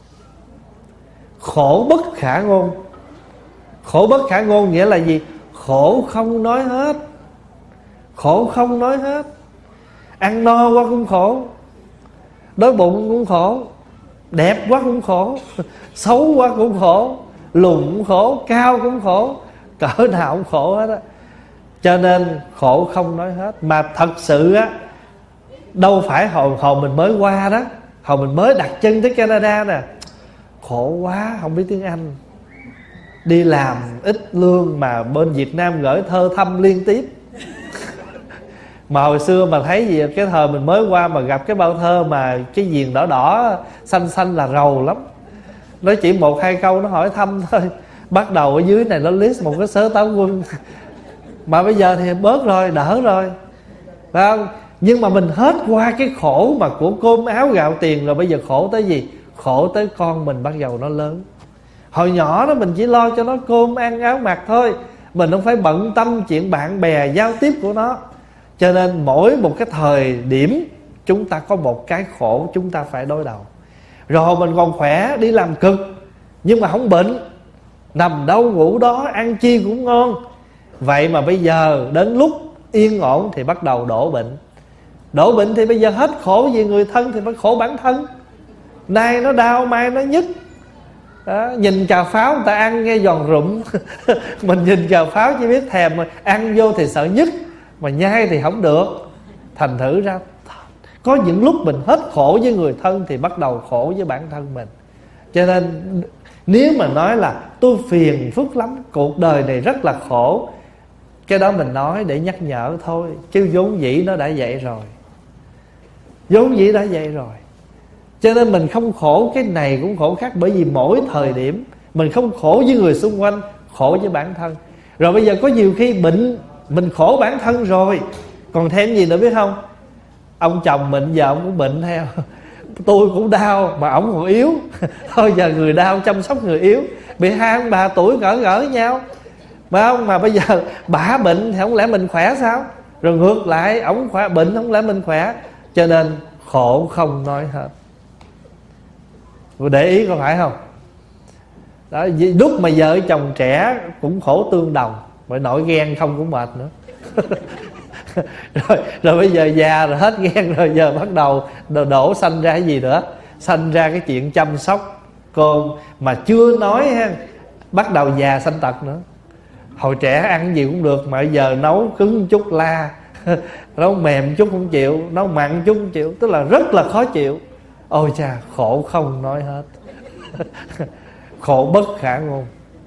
khổ bất khả ngôn. Khổ bất khả ngôn nghĩa là gì? Khổ không nói hết. Khổ không nói hết. Ăn no quá cũng khổ, đói bụng cũng khổ, đẹp quá cũng khổ, xấu quá cũng khổ, lùn cũng khổ, cao cũng khổ, cỡ nào cũng khổ hết á. Cho nên khổ không nói hết. Mà thật sự á, đâu phải hồi, hồi mình mới qua đó, hồi mình mới đặt chân tới Canada nè, khổ quá không biết tiếng Anh, đi làm ít lương mà bên Việt Nam gửi thơ thăm liên tiếp. Mà hồi xưa mà thấy gì, cái thời mình mới qua mà gặp cái bao thơ mà cái viền đỏ đỏ xanh xanh là rầu lắm. Nó chỉ một hai câu nó hỏi thăm thôi, bắt đầu ở dưới này nó list một cái sớ táo quân. Mà bây giờ thì bớt rồi, đỡ rồi, phải không? Nhưng mà mình hết qua cái khổ mà của cơm áo gạo tiền rồi, bây giờ khổ tới gì? Khổ tới con mình bắt đầu nó lớn. Hồi nhỏ đó mình chỉ lo cho nó cơm ăn áo mặc thôi, mình không phải bận tâm chuyện bạn bè giao tiếp của nó. Cho nên mỗi một cái thời điểm chúng ta có một cái khổ chúng ta phải đối đầu. Rồi mình còn khỏe, đi làm cực nhưng mà không bệnh, nằm đâu ngủ đó, ăn chi cũng ngon. Vậy mà bây giờ đến lúc yên ổn thì bắt đầu đổ bệnh. Đổ bệnh thì bây giờ hết khổ vì người thân thì phải khổ bản thân. Nay nó đau, mai nó nhức đó. Nhìn cà pháo người ta ăn nghe giòn rụm. Mình nhìn cà pháo chỉ biết thèm, mà ăn vô thì sợ nhức, mà nhai thì không được. Thành thử ra có những lúc mình hết khổ với người thân thì bắt đầu khổ với bản thân mình. Cho nên nếu mà nói là tôi phiền phức lắm, cuộc đời này rất là khổ, cái đó mình nói để nhắc nhở thôi, chứ vốn dĩ nó đã vậy rồi. Vốn dĩ đã vậy rồi. Cho nên mình không khổ cái này cũng khổ khác. Bởi vì mỗi thời điểm mình không khổ với người xung quanh, khổ với bản thân. Rồi bây giờ có nhiều khi bệnh, mình khổ bản thân rồi, còn thêm gì nữa biết không? Ông chồng mình giờ ông cũng bệnh theo. tôi cũng đau mà ổng còn yếu. Thôi giờ người đau chăm sóc người yếu. Bị hai ông bà tuổi gỡ gỡ nhau, phải không? Mà bây giờ bả bệnh thì không lẽ mình khỏe sao? Rồi ngược lại ổng khỏe bệnh không lẽ mình khỏe? Cho nên khổ không nói hết. Để ý có phải không? Đó, lúc mà vợ chồng trẻ cũng khổ tương đồng, bởi nổi ghen không cũng mệt nữa. rồi, rồi bây giờ già rồi hết ghen rồi, giờ bắt đầu đổ, đổ sanh ra cái gì nữa? Sanh ra cái chuyện chăm sóc con mà chưa nói ha, bắt đầu già sanh tật nữa. Hồi trẻ ăn gì cũng được, mà bây giờ nấu cứng chút la, nấu mềm chút không chịu, nấu mặn chút không chịu, tức là rất là khó chịu. Ôi cha, khổ không nói hết. Khổ bất khả ngôn.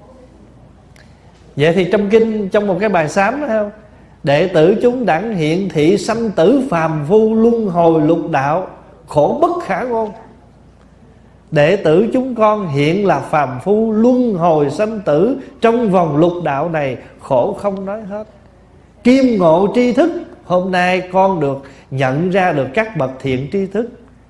Vậy thì trong kinh, trong một cái bài sám đó không, đệ tử chúng đẳng hiện thị sanh tử phàm phu luân hồi lục đạo, khổ bất khả ngôn. Đệ tử chúng con hiện là phàm phu luân hồi sanh tử trong vòng lục đạo này, khổ không nói hết. Kim ngộ tri thức, hôm nay con được nhận ra được các bậc thiện tri thức.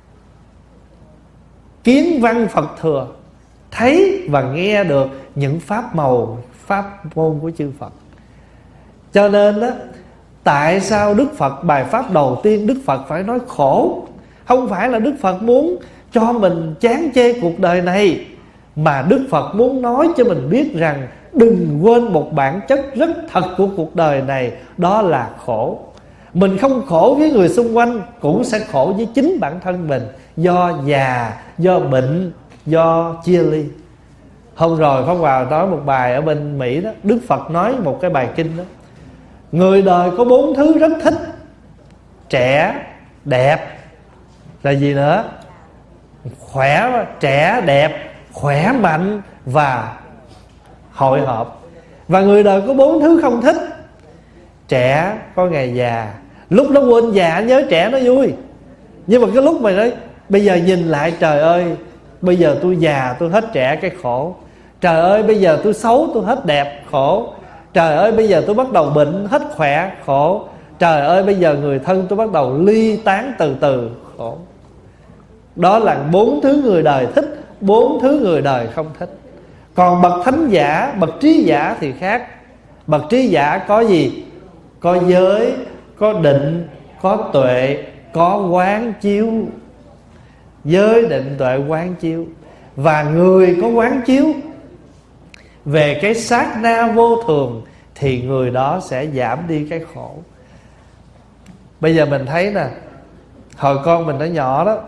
Kiến văn Phật thừa, thấy và nghe được những pháp màu, pháp môn của chư Phật. Cho nên đó, tại sao Đức Phật bài pháp đầu tiên Đức Phật phải nói khổ? Không phải là Đức Phật muốn cho mình chán chê cuộc đời này, mà Đức Phật muốn nói cho mình biết rằng đừng quên một bản chất rất thật của cuộc đời này, đó là khổ. Mình không khổ với người xung quanh, cũng sẽ khổ với chính bản thân mình, do già, do bệnh, do chia ly. Hôm rồi Pháp Hòa nói một bài ở bên Mỹ đó, Đức Phật nói một cái bài kinh đó: người đời có bốn thứ rất thích: trẻ, đẹp, là gì nữa? Khỏe, trẻ, đẹp, khỏe mạnh và hội họp. Và người đời có bốn thứ không thích: trẻ có ngày già, lúc nó quên già nhớ trẻ nó vui. Nhưng mà cái lúc mà nói bây giờ nhìn lại, trời ơi, bây giờ tôi già tôi hết trẻ, cái khổ. Trời ơi bây giờ tôi xấu tôi hết đẹp, khổ. Trời ơi bây giờ tôi bắt đầu bệnh hết khỏe, khổ. Trời ơi bây giờ người thân tôi bắt đầu ly tán từ từ, khổ. Đó là bốn thứ người đời thích, bốn thứ người đời không thích. Còn bậc thánh giả, bậc trí giả thì khác. Bậc trí giả có gì? Có giới, có định, có tuệ, có quán chiếu. Giới, định, tuệ, quán chiếu. Và người có quán chiếu về cái sát na vô thường thì người đó sẽ giảm đi cái khổ. Bây giờ mình thấy nè, hồi con mình nó nhỏ đó,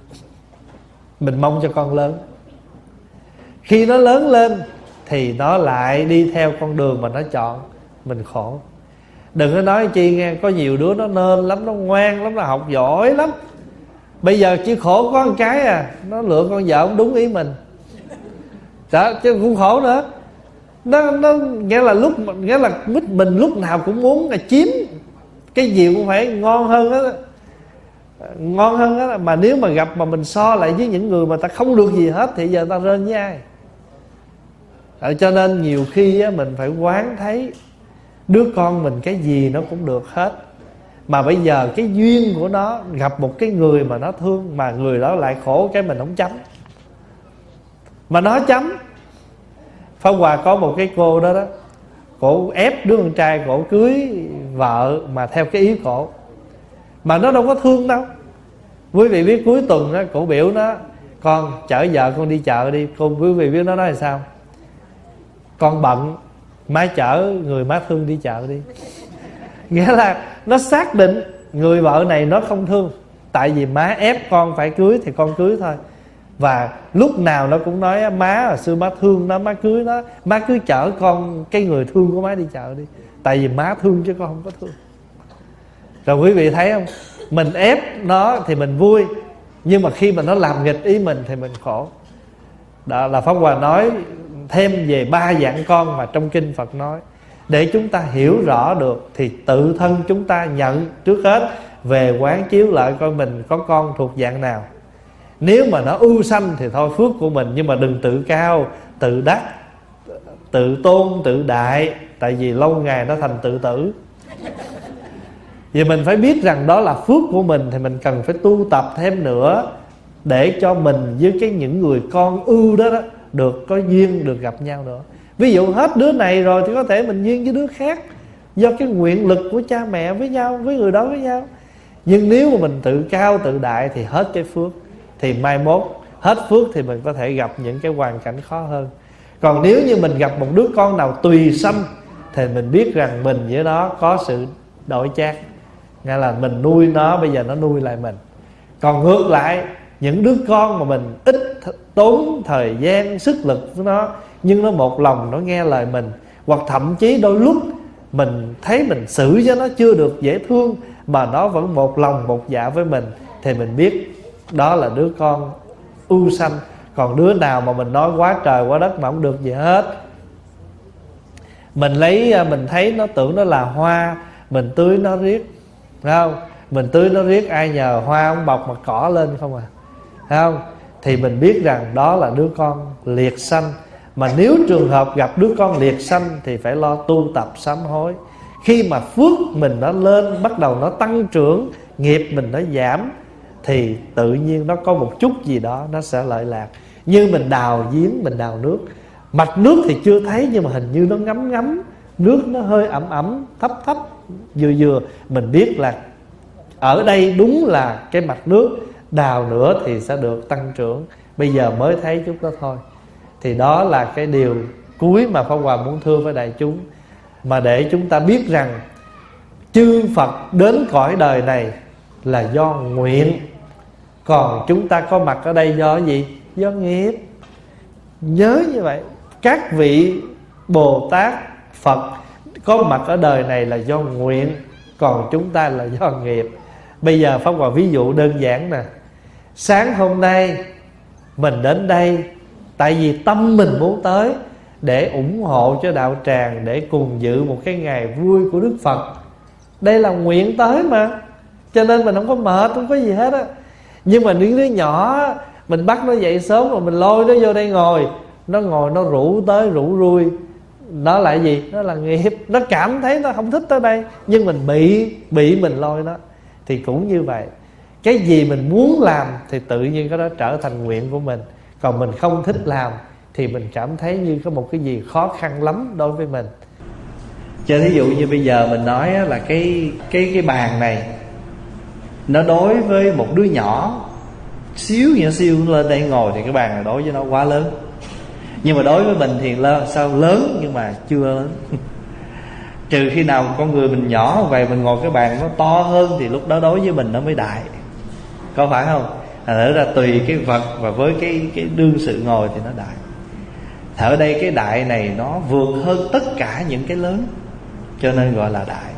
mình mong cho con lớn. Khi nó lớn lên thì nó lại đi theo con đường mà nó chọn, mình khổ. Đừng có nói chi nghe, có nhiều đứa nó nên lắm, nó ngoan lắm, nó học giỏi lắm. Bây giờ chỉ khổ có một cái à, nó lựa con vợ không đúng ý mình. Đó, chứ cũng khổ nữa. Nó, nó nghĩa là lúc nghĩa là mình lúc nào cũng muốn là chiếm cái gì cũng phải ngon hơn đó, ngon hơn đó. Mà nếu mà gặp mà mình so lại với những người mà ta không được gì hết thì giờ ta rên với ai? Ờ, cho nên nhiều khi á, mình phải quán thấy đứa con mình cái gì nó cũng được hết. Mà bây giờ cái duyên của nó gặp một cái người mà nó thương, mà người đó lại khổ, cái mình không chấm, mà nó chấm. Pháp Hòa có một cái cô đó đó, cổ ép đứa con trai cổ cưới vợ mà theo cái ý cổ, mà nó đâu có thương đâu. Quý vị biết cuối tuần đó, cổ biểu nó: con chở vợ con đi chợ đi. Cô quý vị biết nó nói là sao? Con bận, má chở người má thương đi chợ đi. Nghĩa là nó xác định người vợ này nó không thương, tại vì má ép con phải cưới thì con cưới thôi. Và lúc nào nó cũng nói: má hồi xưa má thương nó, má cưới nó, má cứ chở con cái người thương của má đi chợ đi, tại vì má thương chứ con không có thương. Rồi quý vị thấy không, mình ép nó thì mình vui, nhưng mà khi mà nó làm nghịch ý mình thì mình khổ. Đó là Pháp Hòa nói thêm về ba dạng con mà trong kinh Phật nói, để chúng ta hiểu rõ được thì tự thân chúng ta nhận trước hết về quán chiếu lại coi mình có con thuộc dạng nào. Nếu mà nó ưu sanh thì thôi phước của mình, nhưng mà đừng tự cao, tự đắc, tự tôn, tự đại, tại vì lâu ngày nó thành tự tử. Vì mình phải biết rằng đó là phước của mình thì mình cần phải tu tập thêm nữa để cho mình với cái những người con ưu đó, đó được có duyên được gặp nhau nữa. Ví dụ hết đứa này rồi thì có thể mình duyên với đứa khác, do cái nguyện lực của cha mẹ với nhau, với người đó với nhau. Nhưng nếu mà mình tự cao tự đại thì hết cái phước, thì mai mốt hết phước thì mình có thể gặp những cái hoàn cảnh khó hơn. Còn nếu như mình gặp một đứa con nào tùy sanh thì mình biết rằng mình với nó có sự đổi chác, nghĩa là mình nuôi nó, bây giờ nó nuôi lại mình. Còn ngược lại, những đứa con mà mình ít tốn thời gian sức lực với nó, nhưng nó một lòng nó nghe lời mình, hoặc thậm chí đôi lúc mình thấy mình xử cho nó chưa được dễ thương mà nó vẫn một lòng một dạ với mình, thì mình biết đó là đứa con ưu sanh. Còn đứa nào mà mình nói quá trời quá đất mà không được gì hết, mình lấy mình thấy nó tưởng nó là hoa, mình tưới nó riết, phải không? Mình tưới nó riết, ai nhờ hoa không bọc mà cỏ lên không à, phải không? Thì mình biết rằng đó là đứa con liệt sanh. Mà nếu trường hợp gặp đứa con liệt sanh thì phải lo tu tập sám hối. Khi mà phước mình nó lên, bắt đầu nó tăng trưởng, nghiệp mình nó giảm, thì tự nhiên nó có một chút gì đó nó sẽ lợi lạc. Như mình đào giếng, mình đào nước, mặt nước thì chưa thấy nhưng mà hình như nó ngấm ngấm, nước nó hơi ẩm ẩm, thấp thấp, vừa vừa, mình biết là ở đây đúng là cái mặt nước, đào nữa thì sẽ được tăng trưởng. Bây giờ mới thấy chút đó thôi. Thì đó là cái điều cuối mà Pháp Hòa muốn thưa với đại chúng, mà để chúng ta biết rằng chư Phật đến cõi đời này là do nguyện, còn chúng ta có mặt ở đây do gì? Do nghiệp. Nhớ như vậy. Các vị Bồ Tát, Phật có mặt ở đời này là do nguyện, còn chúng ta là do nghiệp. Bây giờ Pháp Hòa ví dụ đơn giản nè. Sáng hôm nay mình đến đây tại vì tâm mình muốn tới, để ủng hộ cho đạo tràng, để cùng dự một cái ngày vui của Đức Phật. Đây là nguyện tới mà, cho nên mình không có mệt, không có gì hết á. Nhưng mà những đứa nhỏ mình bắt nó dậy sớm rồi mình lôi nó vô đây ngồi, nó ngồi nó rủ tới rủ lui, nó là gì? Nó là nghiệp. Nó cảm thấy nó không thích tới đây, nhưng mình bị bị mình lôi nó. Thì cũng như vậy, cái gì mình muốn làm thì tự nhiên cái đó trở thành nguyện của mình. Còn mình không thích làm thì mình cảm thấy như có một cái gì khó khăn lắm đối với mình. Cho thí dụ như bây giờ mình nói là cái cái cái bàn này, nó đối với một đứa nhỏ xíu nhỏ siêu lên đây ngồi thì cái bàn này đối với nó quá lớn. Nhưng mà đối với mình thì là sao lớn nhưng mà chưa lớn. Trừ khi nào con người mình nhỏ vậy, mình ngồi cái bàn nó to hơn thì lúc đó đối với mình nó mới đại, có phải không? Thật ra tùy cái vật và với cái cái đương sự ngồi thì nó đại. Ở đây cái đại này nó vượt hơn tất cả những cái lớn, cho nên gọi là đại.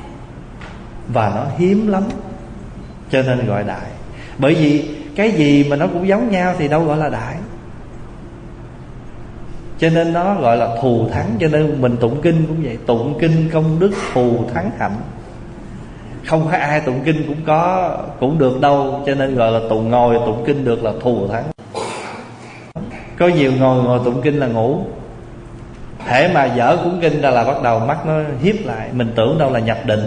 Và nó hiếm lắm, cho nên gọi đại. Bởi vì cái gì mà nó cũng giống nhau thì đâu gọi là đại. Cho nên nó gọi là thù thắng. Cho nên mình tụng kinh cũng vậy, tụng kinh công đức thù thắng hạnh. Không phải ai tụng kinh cũng có cũng được đâu. Cho nên gọi là tụng ngồi tụng kinh được là thù thắng. Có nhiều ngồi ngồi tụng kinh là ngủ. Hễ mà dở cuốn kinh ra là bắt đầu mắt nó hiếp lại. Mình tưởng đâu là nhập định,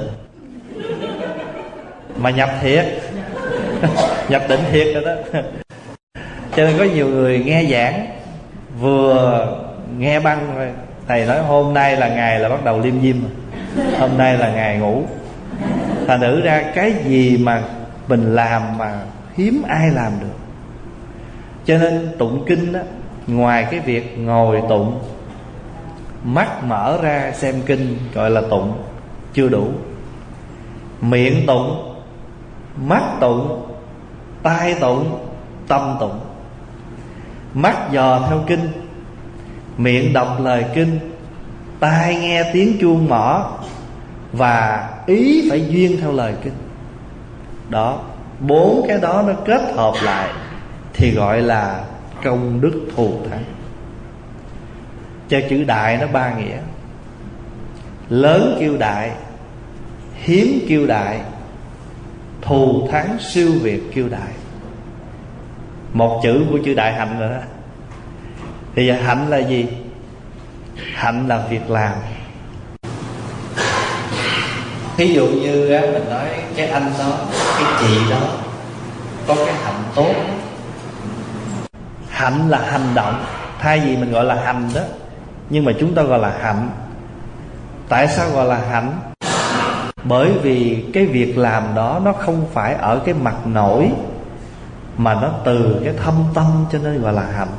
mà nhập thiệt. Nhập định thiệt rồi đó. Cho nên có nhiều người nghe giảng, vừa nghe băng rồi thầy nói hôm nay là ngày là bắt đầu liêm diêm, hôm nay là ngày ngủ. Thành thử ra cái gì mà mình làm mà hiếm ai làm được. Cho nên tụng kinh đó, ngoài cái việc ngồi tụng, mắt mở ra xem kinh gọi là tụng chưa đủ. Miệng tụng, mắt tụng, tai tụng, tâm tụng. Mắt dò theo kinh, miệng đọc lời kinh, tai nghe tiếng chuông mõ, và ý phải duyên theo lời kinh. Đó, bốn cái đó nó kết hợp lại thì gọi là công đức thù thắng. Cho chữ đại nó ba nghĩa. Lớn kêu đại, hiếm kêu đại, thù thắng siêu việt kêu đại. Một chữ của chữ đại hạnh rồi đó. Thì giờ hạnh là gì? Hạnh là việc làm. Ví dụ như mình nói cái anh đó, cái chị đó có cái hạnh tốt, Hạnh là hành động, thay vì mình gọi là hành đó, nhưng mà chúng ta gọi là hạnh. Tại sao gọi là hạnh? Bởi vì cái việc làm đó nó không phải ở cái mặt nổi, mà nó từ cái thâm tâm, cho nên gọi là hạnh.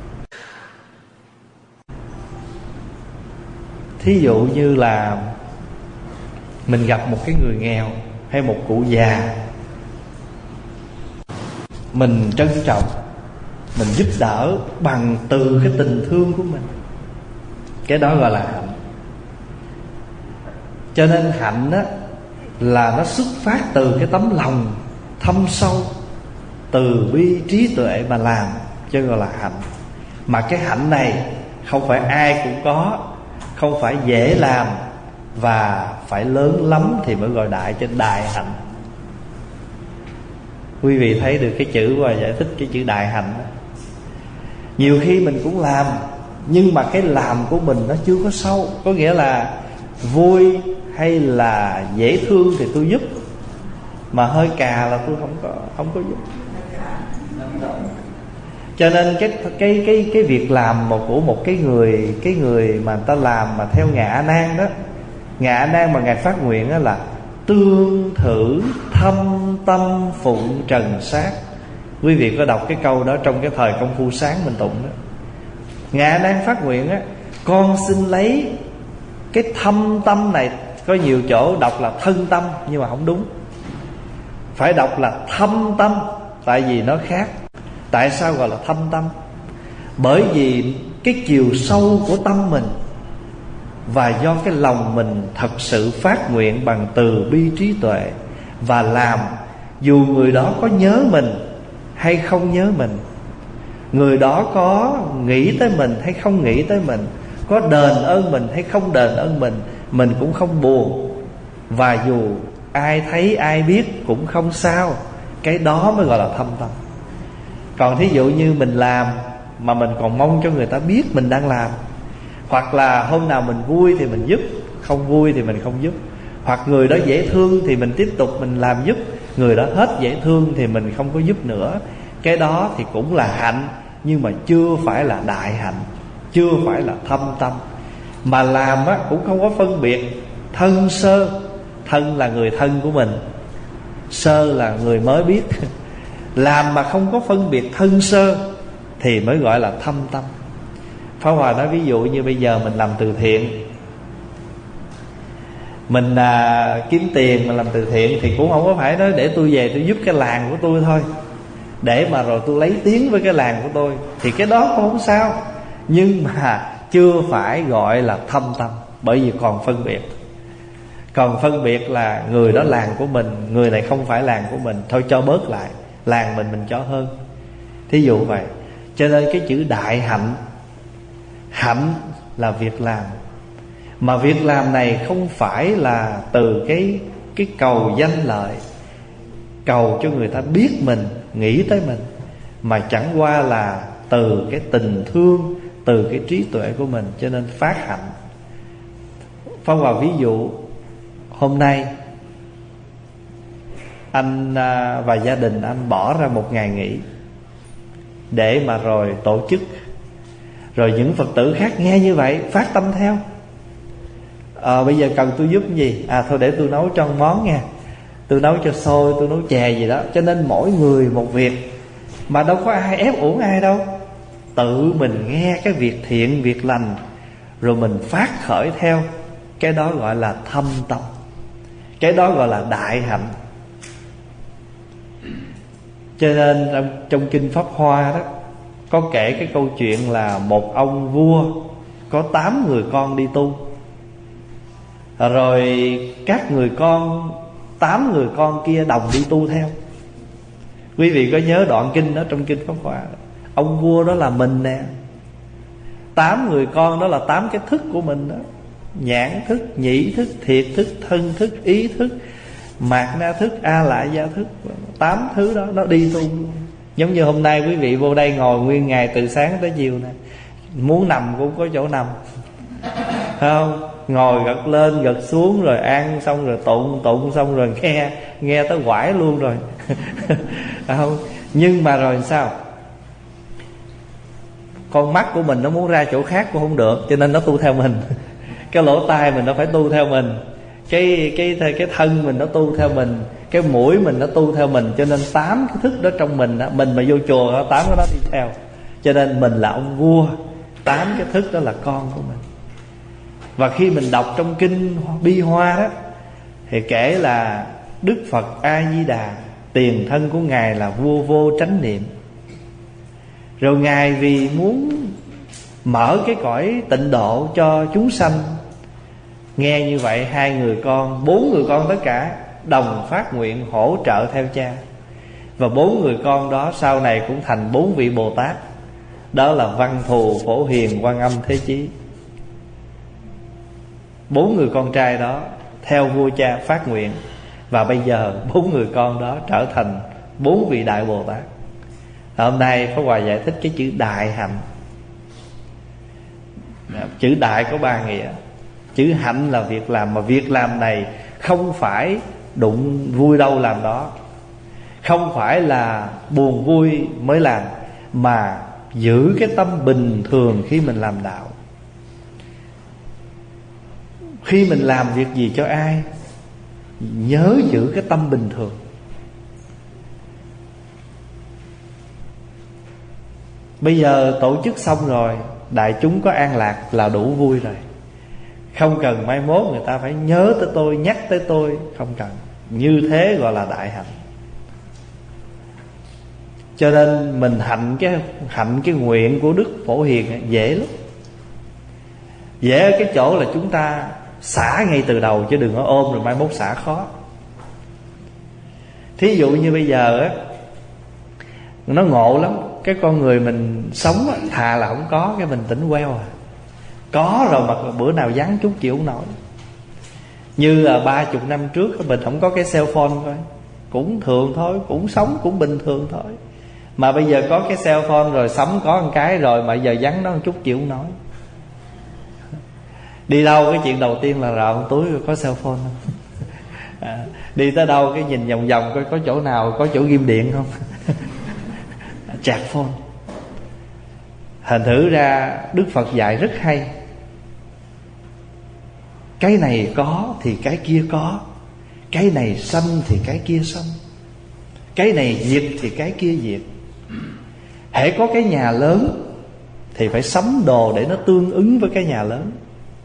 Thí dụ như là mình gặp một cái người nghèo hay một cụ già, mình trân trọng, mình giúp đỡ bằng từ cái tình thương của mình, cái đó gọi là hạnh. Cho nên hạnh á là nó xuất phát từ cái tấm lòng thâm sâu, từ bi trí tuệ mà làm, chứ gọi là hạnh. Mà cái hạnh này không phải ai cũng có, không phải dễ làm, và phải lớn lắm thì mới gọi đại, trên đại hạnh. Quý vị thấy được cái chữ và giải thích cái chữ đại hạnh đó. Nhiều khi mình cũng làm, nhưng mà cái làm của mình nó chưa có sâu. Có nghĩa là vui hay là dễ thương thì tôi giúp, mà hơi cà là tôi không có không có giúp. Cho nên cái cái cái cái việc làm một của một cái người cái người mà người ta làm mà theo Ngài A Nan đó, Ngài A Nan mà Ngài phát nguyện đó là tương thử thâm tâm phụng trần sát. Quý vị có đọc cái câu đó trong cái thời công phu sáng mình tụng đó. Ngài A Nan phát nguyện á, con xin lấy cái thâm tâm này. Có nhiều chỗ đọc là thân tâm, nhưng mà không đúng, phải đọc là thâm tâm, tại vì nó khác. Tại sao gọi là thâm tâm? Bởi vì cái chiều sâu của tâm mình, và do cái lòng mình thật sự phát nguyện bằng từ bi trí tuệ và làm, dù người đó có nhớ mình hay không nhớ mình, người đó có nghĩ tới mình hay không nghĩ tới mình, có đền ơn mình hay không đền ơn mình, mình cũng không buồn. Và dù ai thấy ai biết cũng không sao. Cái đó mới gọi là thâm tâm. Còn thí dụ như mình làm mà mình còn mong cho người ta biết mình đang làm, hoặc là hôm nào mình vui thì mình giúp, không vui thì mình không giúp, hoặc người đó dễ thương thì mình tiếp tục mình làm giúp, người đó hết dễ thương thì mình không có giúp nữa. Cái đó thì cũng là hạnh, nhưng mà chưa phải là đại hạnh, chưa phải là thâm tâm. Mà làm á, cũng không có phân biệt thân sơ. Thân là người thân của mình, sơ là người mới biết. Làm mà không có phân biệt thân sơ thì mới gọi là thâm tâm. Pháp Hòa nói ví dụ như bây giờ mình làm từ thiện, mình à, kiếm tiền mà làm từ thiện, thì cũng không có phải nói để tôi về tôi giúp cái làng của tôi thôi, để mà rồi tôi lấy tiếng với cái làng của tôi, thì cái đó cũng không sao. Nhưng mà chưa phải gọi là thâm tâm, bởi vì còn phân biệt. Còn phân biệt là người đó làng của mình, người này không phải làng của mình, thôi cho bớt lại, làng mình mình cho hơn. Thí dụ vậy. Cho nên cái chữ đại hạnh, hạnh là việc làm. Mà việc làm này không phải là từ cái cái cầu danh lợi, cầu cho người ta biết mình, nghĩ tới mình, mà chẳng qua là từ cái tình thương, từ cái trí tuệ của mình, cho nên phát hạnh. Phong vào ví dụ, hôm nay anh và gia đình anh bỏ ra một ngày nghỉ để mà rồi tổ chức. Rồi những Phật tử khác nghe như vậy phát tâm theo. à, Bây giờ cần tôi giúp cái gì? À thôi để tôi nấu cho món nha, tôi nấu cho xôi, tôi nấu chè gì đó. Cho nên mỗi người một việc, mà đâu có ai ép uổng ai đâu. Tự mình nghe cái việc thiện, việc lành, rồi mình phát khởi theo. Cái đó gọi là thâm tâm, cái đó gọi là đại hạnh. Cho nên trong Kinh Pháp Hoa đó có kể cái câu chuyện là một ông vua có tám người con đi tu. Rồi các người con, tám người con kia đồng đi tu theo. Quý vị có nhớ đoạn kinh đó trong Kinh Pháp Hoa đó. Ông vua đó là mình nè, tám người con đó là tám cái thức của mình đó: nhãn thức, nhĩ thức, thiệt thức, thân thức, ý thức, mạt na thức, a lại gia thức. Tám thứ đó nó đi tu. Giống như hôm nay quý vị vô đây ngồi nguyên ngày từ sáng tới chiều nè, muốn nằm cũng có chỗ nằm, phải không? Ngồi gật lên gật xuống, rồi ăn xong rồi tụng, tụng xong rồi nghe, nghe tới quải luôn rồi. Phải không? Nhưng mà rồi sao? Con mắt của mình nó muốn ra chỗ khác cũng không được, cho nên nó tu theo mình. Cái lỗ tai mình nó phải tu theo mình, cái cái cái thân mình nó tu theo mình, cái mũi mình nó tu theo mình. Cho nên tám cái thức đó trong mình đó, mình mà vô chùa tám cái đó đi theo. Cho nên mình là ông vua, tám cái thức đó là con của mình. Và khi mình đọc trong kinh Bi Hoa đó, thì kể là Đức Phật A Di Đà, tiền thân của Ngài là vua vô chánh niệm. Rồi Ngài vì muốn mở cái cõi tịnh độ cho chúng sanh, nghe như vậy hai người con, bốn người con tất cả đồng phát nguyện hỗ trợ theo cha. Và bốn người con đó sau này cũng thành bốn vị Bồ Tát. Đó là Văn Thù, Phổ Hiền, Quan Âm, Thế Chí. Bốn người con trai đó theo vua cha phát nguyện. Và bây giờ bốn người con đó trở thành bốn vị Đại Bồ Tát. Hôm nay Pháp Hòa giải thích cái chữ đại hạnh. Chữ đại có ba nghĩa. Chữ hạnh là việc làm, mà việc làm này không phải đụng vui đâu làm đó, không phải là buồn vui mới làm, mà giữ cái tâm bình thường khi mình làm đạo. Khi mình làm việc gì cho ai, nhớ giữ cái tâm bình thường. Bây giờ tổ chức xong rồi, đại chúng có an lạc là đủ vui rồi. Không cần mai mốt người ta phải nhớ tới tôi, nhắc tới tôi, không cần. Như thế gọi là đại hạnh. Cho nên mình hạnh cái hạnh cái nguyện của Đức Phổ Hiền dễ lắm. Dễ ở cái chỗ là chúng ta xả ngay từ đầu, chứ đừng có ôm rồi mai mốt xả khó. Thí dụ như bây giờ á, nó ngộ lắm. Cái con người mình sống á, thà là không có, cái mình tỉnh queo à. Có rồi mà bữa nào vắng chút chịu không nổi. Như là ba chục năm trước mình không có cái cell phone thôi, cũng thường thôi, cũng sống cũng bình thường thôi. Mà bây giờ có cái cell phone rồi, sắm có một cái rồi, mà giờ vắng nó một chút chịu không nổi. Đi đâu cái chuyện đầu tiên là rợ túi rồi có cell phone không? À, đi tới đâu cái nhìn vòng vòng coi có chỗ nào có chỗ ghim điện không. Chạc phone. Thành thử ra Đức Phật dạy rất hay. Cái này có thì cái kia có, cái này sanh thì cái kia sanh, cái này diệt thì cái kia diệt. Hễ có cái nhà lớn thì phải sắm đồ để nó tương ứng với cái nhà lớn.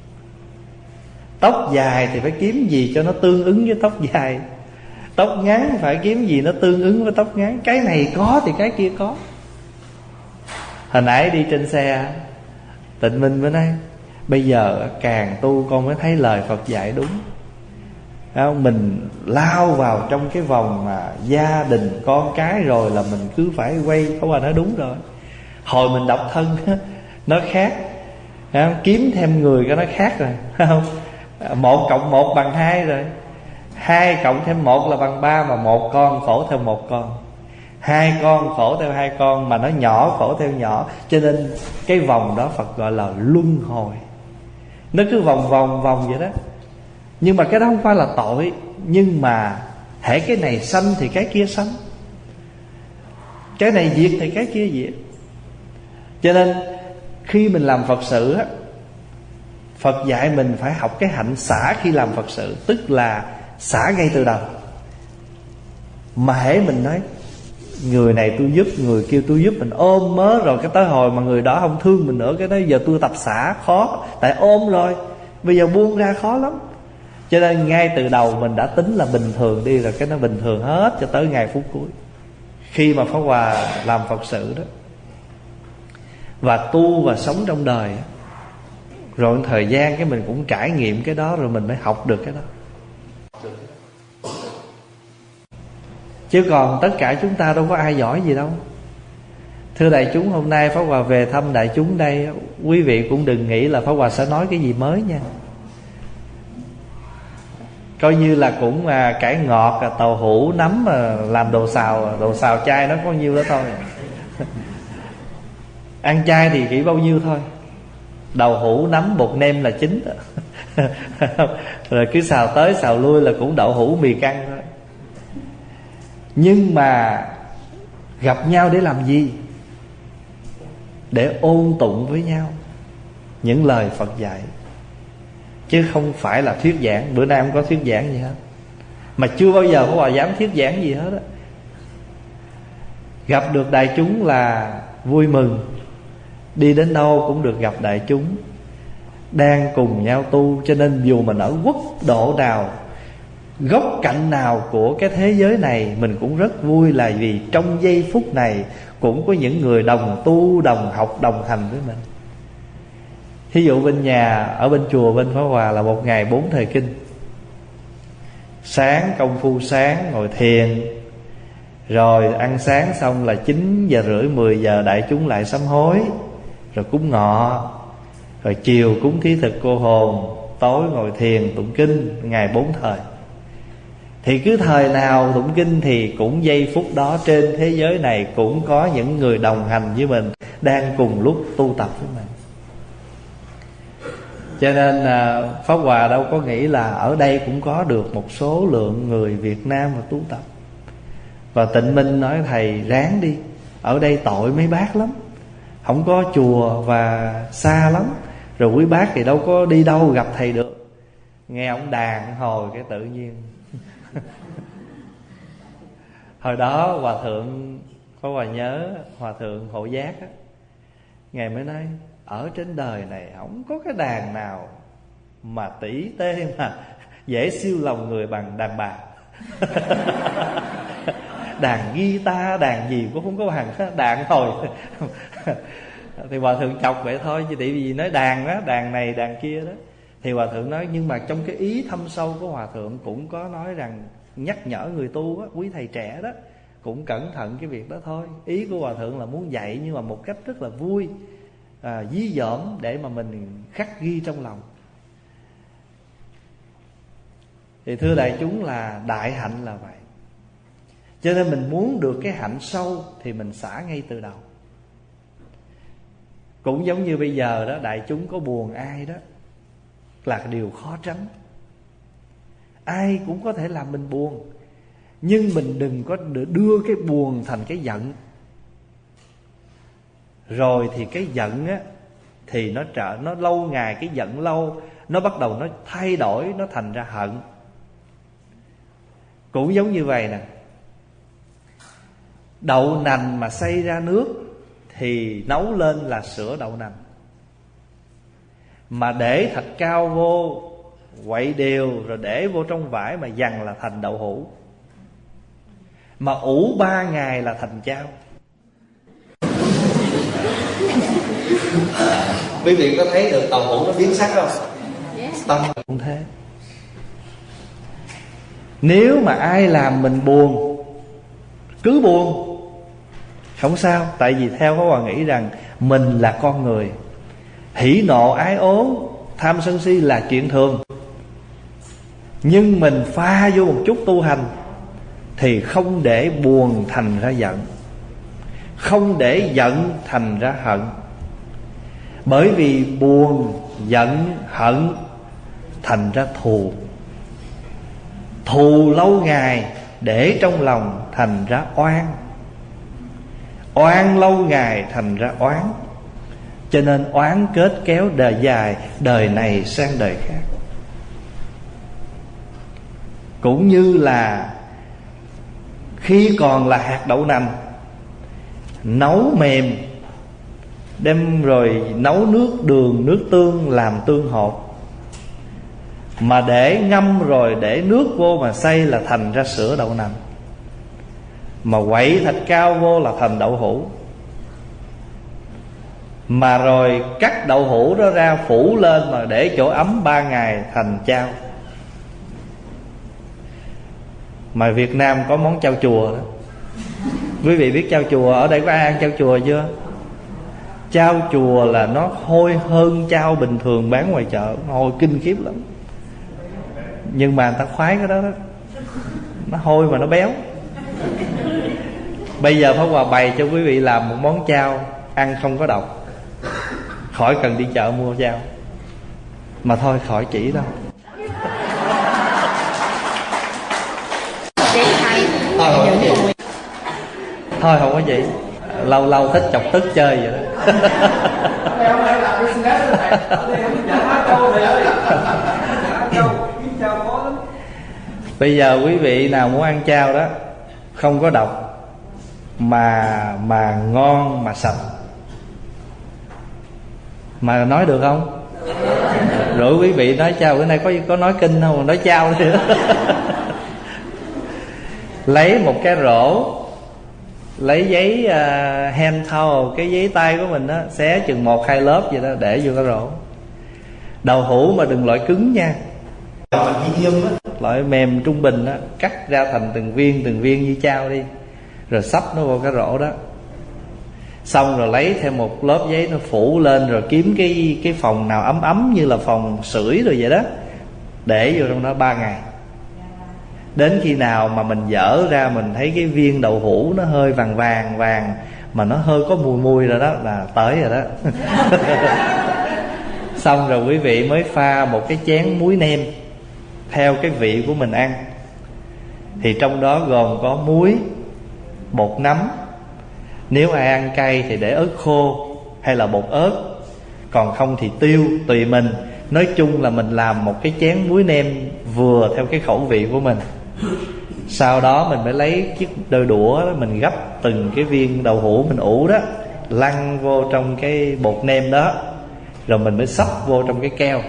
Tóc dài thì phải kiếm gì cho nó tương ứng với tóc dài, tóc ngắn phải kiếm gì nó tương ứng với tóc ngắn. Cái này có thì cái kia có. Hồi nãy đi trên xe Tịnh Minh mới nói, bây giờ càng tu con mới thấy lời Phật dạy đúng. Không? Mình lao vào trong cái vòng mà gia đình con cái rồi là mình cứ phải quay. Có bà nói đúng rồi. Hồi mình độc thân nó khác, không? Kiếm thêm người cái nó khác rồi, không? Một cộng một bằng hai rồi, hai cộng thêm một là bằng ba, mà một con khổ theo một con, hai con khổ theo hai con, mà nó nhỏ khổ theo nhỏ. Cho nên cái vòng đó Phật gọi là luân hồi. Nó cứ vòng vòng vòng vậy đó. Nhưng mà cái đó không phải là tội. Nhưng mà hễ cái này sanh thì cái kia sanh, cái này diệt thì cái kia diệt. Cho nên khi mình làm Phật sự á, Phật dạy mình phải học cái hạnh xả khi làm Phật sự. Tức là xả ngay từ đầu. Mà hễ mình nói người này tôi giúp, người kia tôi giúp, mình ôm mớ rồi cái tới hồi mà người đó không thương mình nữa, cái đó giờ tôi tập xả khó. Tại ôm rồi, bây giờ buông ra khó lắm. Cho nên ngay từ đầu mình đã tính là bình thường đi, rồi cái nó bình thường hết cho tới ngày phút cuối. Khi mà Pháp Hòa làm Phật sự đó, và tu và sống trong đời, rồi thời gian cái mình cũng trải nghiệm cái đó, rồi mình mới học được cái đó. Chứ còn tất cả chúng ta đâu có ai giỏi gì đâu. Thưa đại chúng, hôm nay Pháp Hòa về thăm đại chúng đây, quý vị cũng đừng nghĩ là Pháp Hòa sẽ nói cái gì mới nha. Coi như là cũng à, cải ngọt, à, tàu hũ, nấm mà làm đồ xào, đồ xào chay nó có nhiêu đó thôi. Ăn chay thì chỉ bao nhiêu thôi. Đậu hũ, nấm, bột nêm là chính. Rồi cứ xào tới xào lui là cũng đậu hũ, mì căng thôi. Nhưng mà gặp nhau để làm gì? để ôn tụng với nhau những lời Phật dạy, chứ không phải là thuyết giảng. Bữa nay không có thuyết giảng gì hết, mà chưa bao giờ Pháp Hòa dám thuyết giảng gì hết á. Gặp được đại chúng là vui mừng, đi đến đâu cũng được gặp đại chúng đang cùng nhau tu. Cho nên dù mình ở quốc độ nào, góc cạnh nào của cái thế giới này, mình cũng rất vui, là vì trong giây phút này cũng có những người đồng tu, đồng học, đồng hành với mình. Thí dụ bên nhà, ở bên chùa bên Pháp Hòa là một ngày bốn thời kinh. Sáng công phu sáng ngồi thiền, rồi ăn sáng xong là chín giờ rưỡi mười giờ đại chúng lại sám hối, rồi cúng ngọ, rồi chiều cúng thí thực cô hồn, tối ngồi thiền tụng kinh, ngày bốn thời. Thì cứ thời nào tụng kinh thì cũng giây phút đó trên thế giới này cũng có những người đồng hành với mình, đang cùng lúc tu tập với mình. Cho nên Pháp Hòa đâu có nghĩ là ở đây cũng có được một số lượng người Việt Nam mà tu tập. Và Tịnh Minh nói thầy ráng đi, ở đây tội mấy bác lắm, không có chùa và xa lắm, rồi quý bác thì đâu có đi đâu gặp thầy được. Nghe ông đàn hồi cái tự nhiên hồi đó Hòa Thượng, có Hòa nhớ Hòa Thượng Hộ Giác á, Ngài mới nói ở trên đời này không có cái đàn nào mà tỷ tê mà dễ siêu lòng người bằng đàn bà. Đàn guitar, đàn gì cũng không có bằng hết, đàn hồi. Thì Hòa Thượng chọc vậy thôi, chứ tại vì nói đàn đó, đàn này đàn kia đó. Thì Hòa Thượng nói, nhưng mà trong cái ý thâm sâu của Hòa Thượng cũng có nói rằng nhắc nhở người tu á, quý thầy trẻ đó cũng cẩn thận cái việc đó thôi. Ý của Hòa Thượng là muốn dạy nhưng mà một cách rất là vui, à, dí dỏm để mà mình khắc ghi trong lòng. Thì thưa đại chúng, là đại hạnh là vậy. Cho nên mình muốn được cái hạnh sâu thì mình xả ngay từ đầu. Cũng giống như bây giờ đó, đại chúng có buồn ai đó là điều khó tránh. Ai cũng có thể làm mình buồn, nhưng mình đừng có đưa cái buồn thành cái giận. Rồi thì cái giận á, thì nó trở nó lâu ngày, cái giận lâu nó bắt đầu nó thay đổi, nó thành ra hận. Cũng giống như vậy nè, đậu nành mà xay ra nước thì nấu lên là sữa đậu nành, mà để thạch cao vô, quậy đều rồi để vô trong vải mà dằn là thành đậu hũ, mà ủ ba ngày là thành chao. Quý vị có thấy được đậu hũ nó biến sắc không? Tâm cũng thế. Nếu mà ai làm mình buồn, cứ buồn, không sao. Tại vì theo Pháp Hòa nghĩ rằng mình là con người, hỉ nộ ái ố, tham sân si là chuyện thường. Nhưng mình pha vô một chút tu hành thì không để buồn thành ra giận, không để giận thành ra hận. Bởi vì buồn, giận, hận thành ra thù. Thù lâu ngày để trong lòng thành ra oan. Oan lâu ngày thành ra oán. Cho nên oán kết kéo đời dài, đời này sang đời khác. Cũng như là khi còn là hạt đậu nành, nấu mềm, đem rồi nấu nước đường, nước tương làm tương hột, mà để ngâm rồi để nước vô mà xay là thành ra sữa đậu nành, mà quậy thạch cao vô là thành đậu hũ, mà rồi cắt đậu hũ đó ra phủ lên mà để chỗ ấm ba ngày thành chao. Mà Việt Nam có món chao chùa đó. Quý vị biết chao chùa, ở đây có ai ăn chao chùa chưa? Chao chùa là nó hôi hơn chao bình thường bán ngoài chợ, hôi kinh khiếp lắm. Nhưng mà người ta khoái cái đó đó, nó hôi mà nó béo. Bây giờ Pháp Hòa bày cho quý vị làm một món chao ăn không có độc, khỏi cần đi chợ mua chao. Mà thôi khỏi chỉ đâu. Thôi không có gì. Thôi không có gì. lâu lâu thích chọc tức chơi vậy đó. Bây giờ quý vị nào muốn ăn chao đó, không có độc mà mà ngon mà sạch, mà nói được không? Rồi quý vị nói chao, bữa nay có có nói kinh không mà nói chao nữa. Lấy một cái rổ, lấy giấy uh, hand towel, cái giấy tay của mình đó, xé chừng một hai lớp vậy đó, để vô cái rổ. Đậu hũ mà đừng loại cứng nha, loại mềm trung bình đó, cắt ra thành từng viên từng viên như chao đi, rồi xấp nó vào cái rổ đó. Xong rồi lấy thêm một lớp giấy nó phủ lên, rồi kiếm cái cái phòng nào ấm ấm như là phòng sưởi rồi vậy đó, để vô trong đó ba ngày. Đến khi nào mà mình dở ra mình thấy cái viên đậu hũ nó hơi vàng vàng vàng, mà nó hơi có mùi mùi rồi đó, là tới rồi đó. Xong rồi quý vị mới pha một cái chén muối nêm theo cái vị của mình ăn. Thì trong đó gồm có muối, bột nấm, nếu ai ăn cay thì để ớt khô hay là bột ớt, còn không thì tiêu, tùy mình. Nói chung là mình làm một cái chén muối nêm vừa theo cái khẩu vị của mình. Sau đó mình mới lấy chiếc đôi đũa đó, mình gấp từng cái viên đậu hũ mình ủ đó, lăn vô trong cái bột nêm đó, rồi mình mới xấp vô trong cái keo.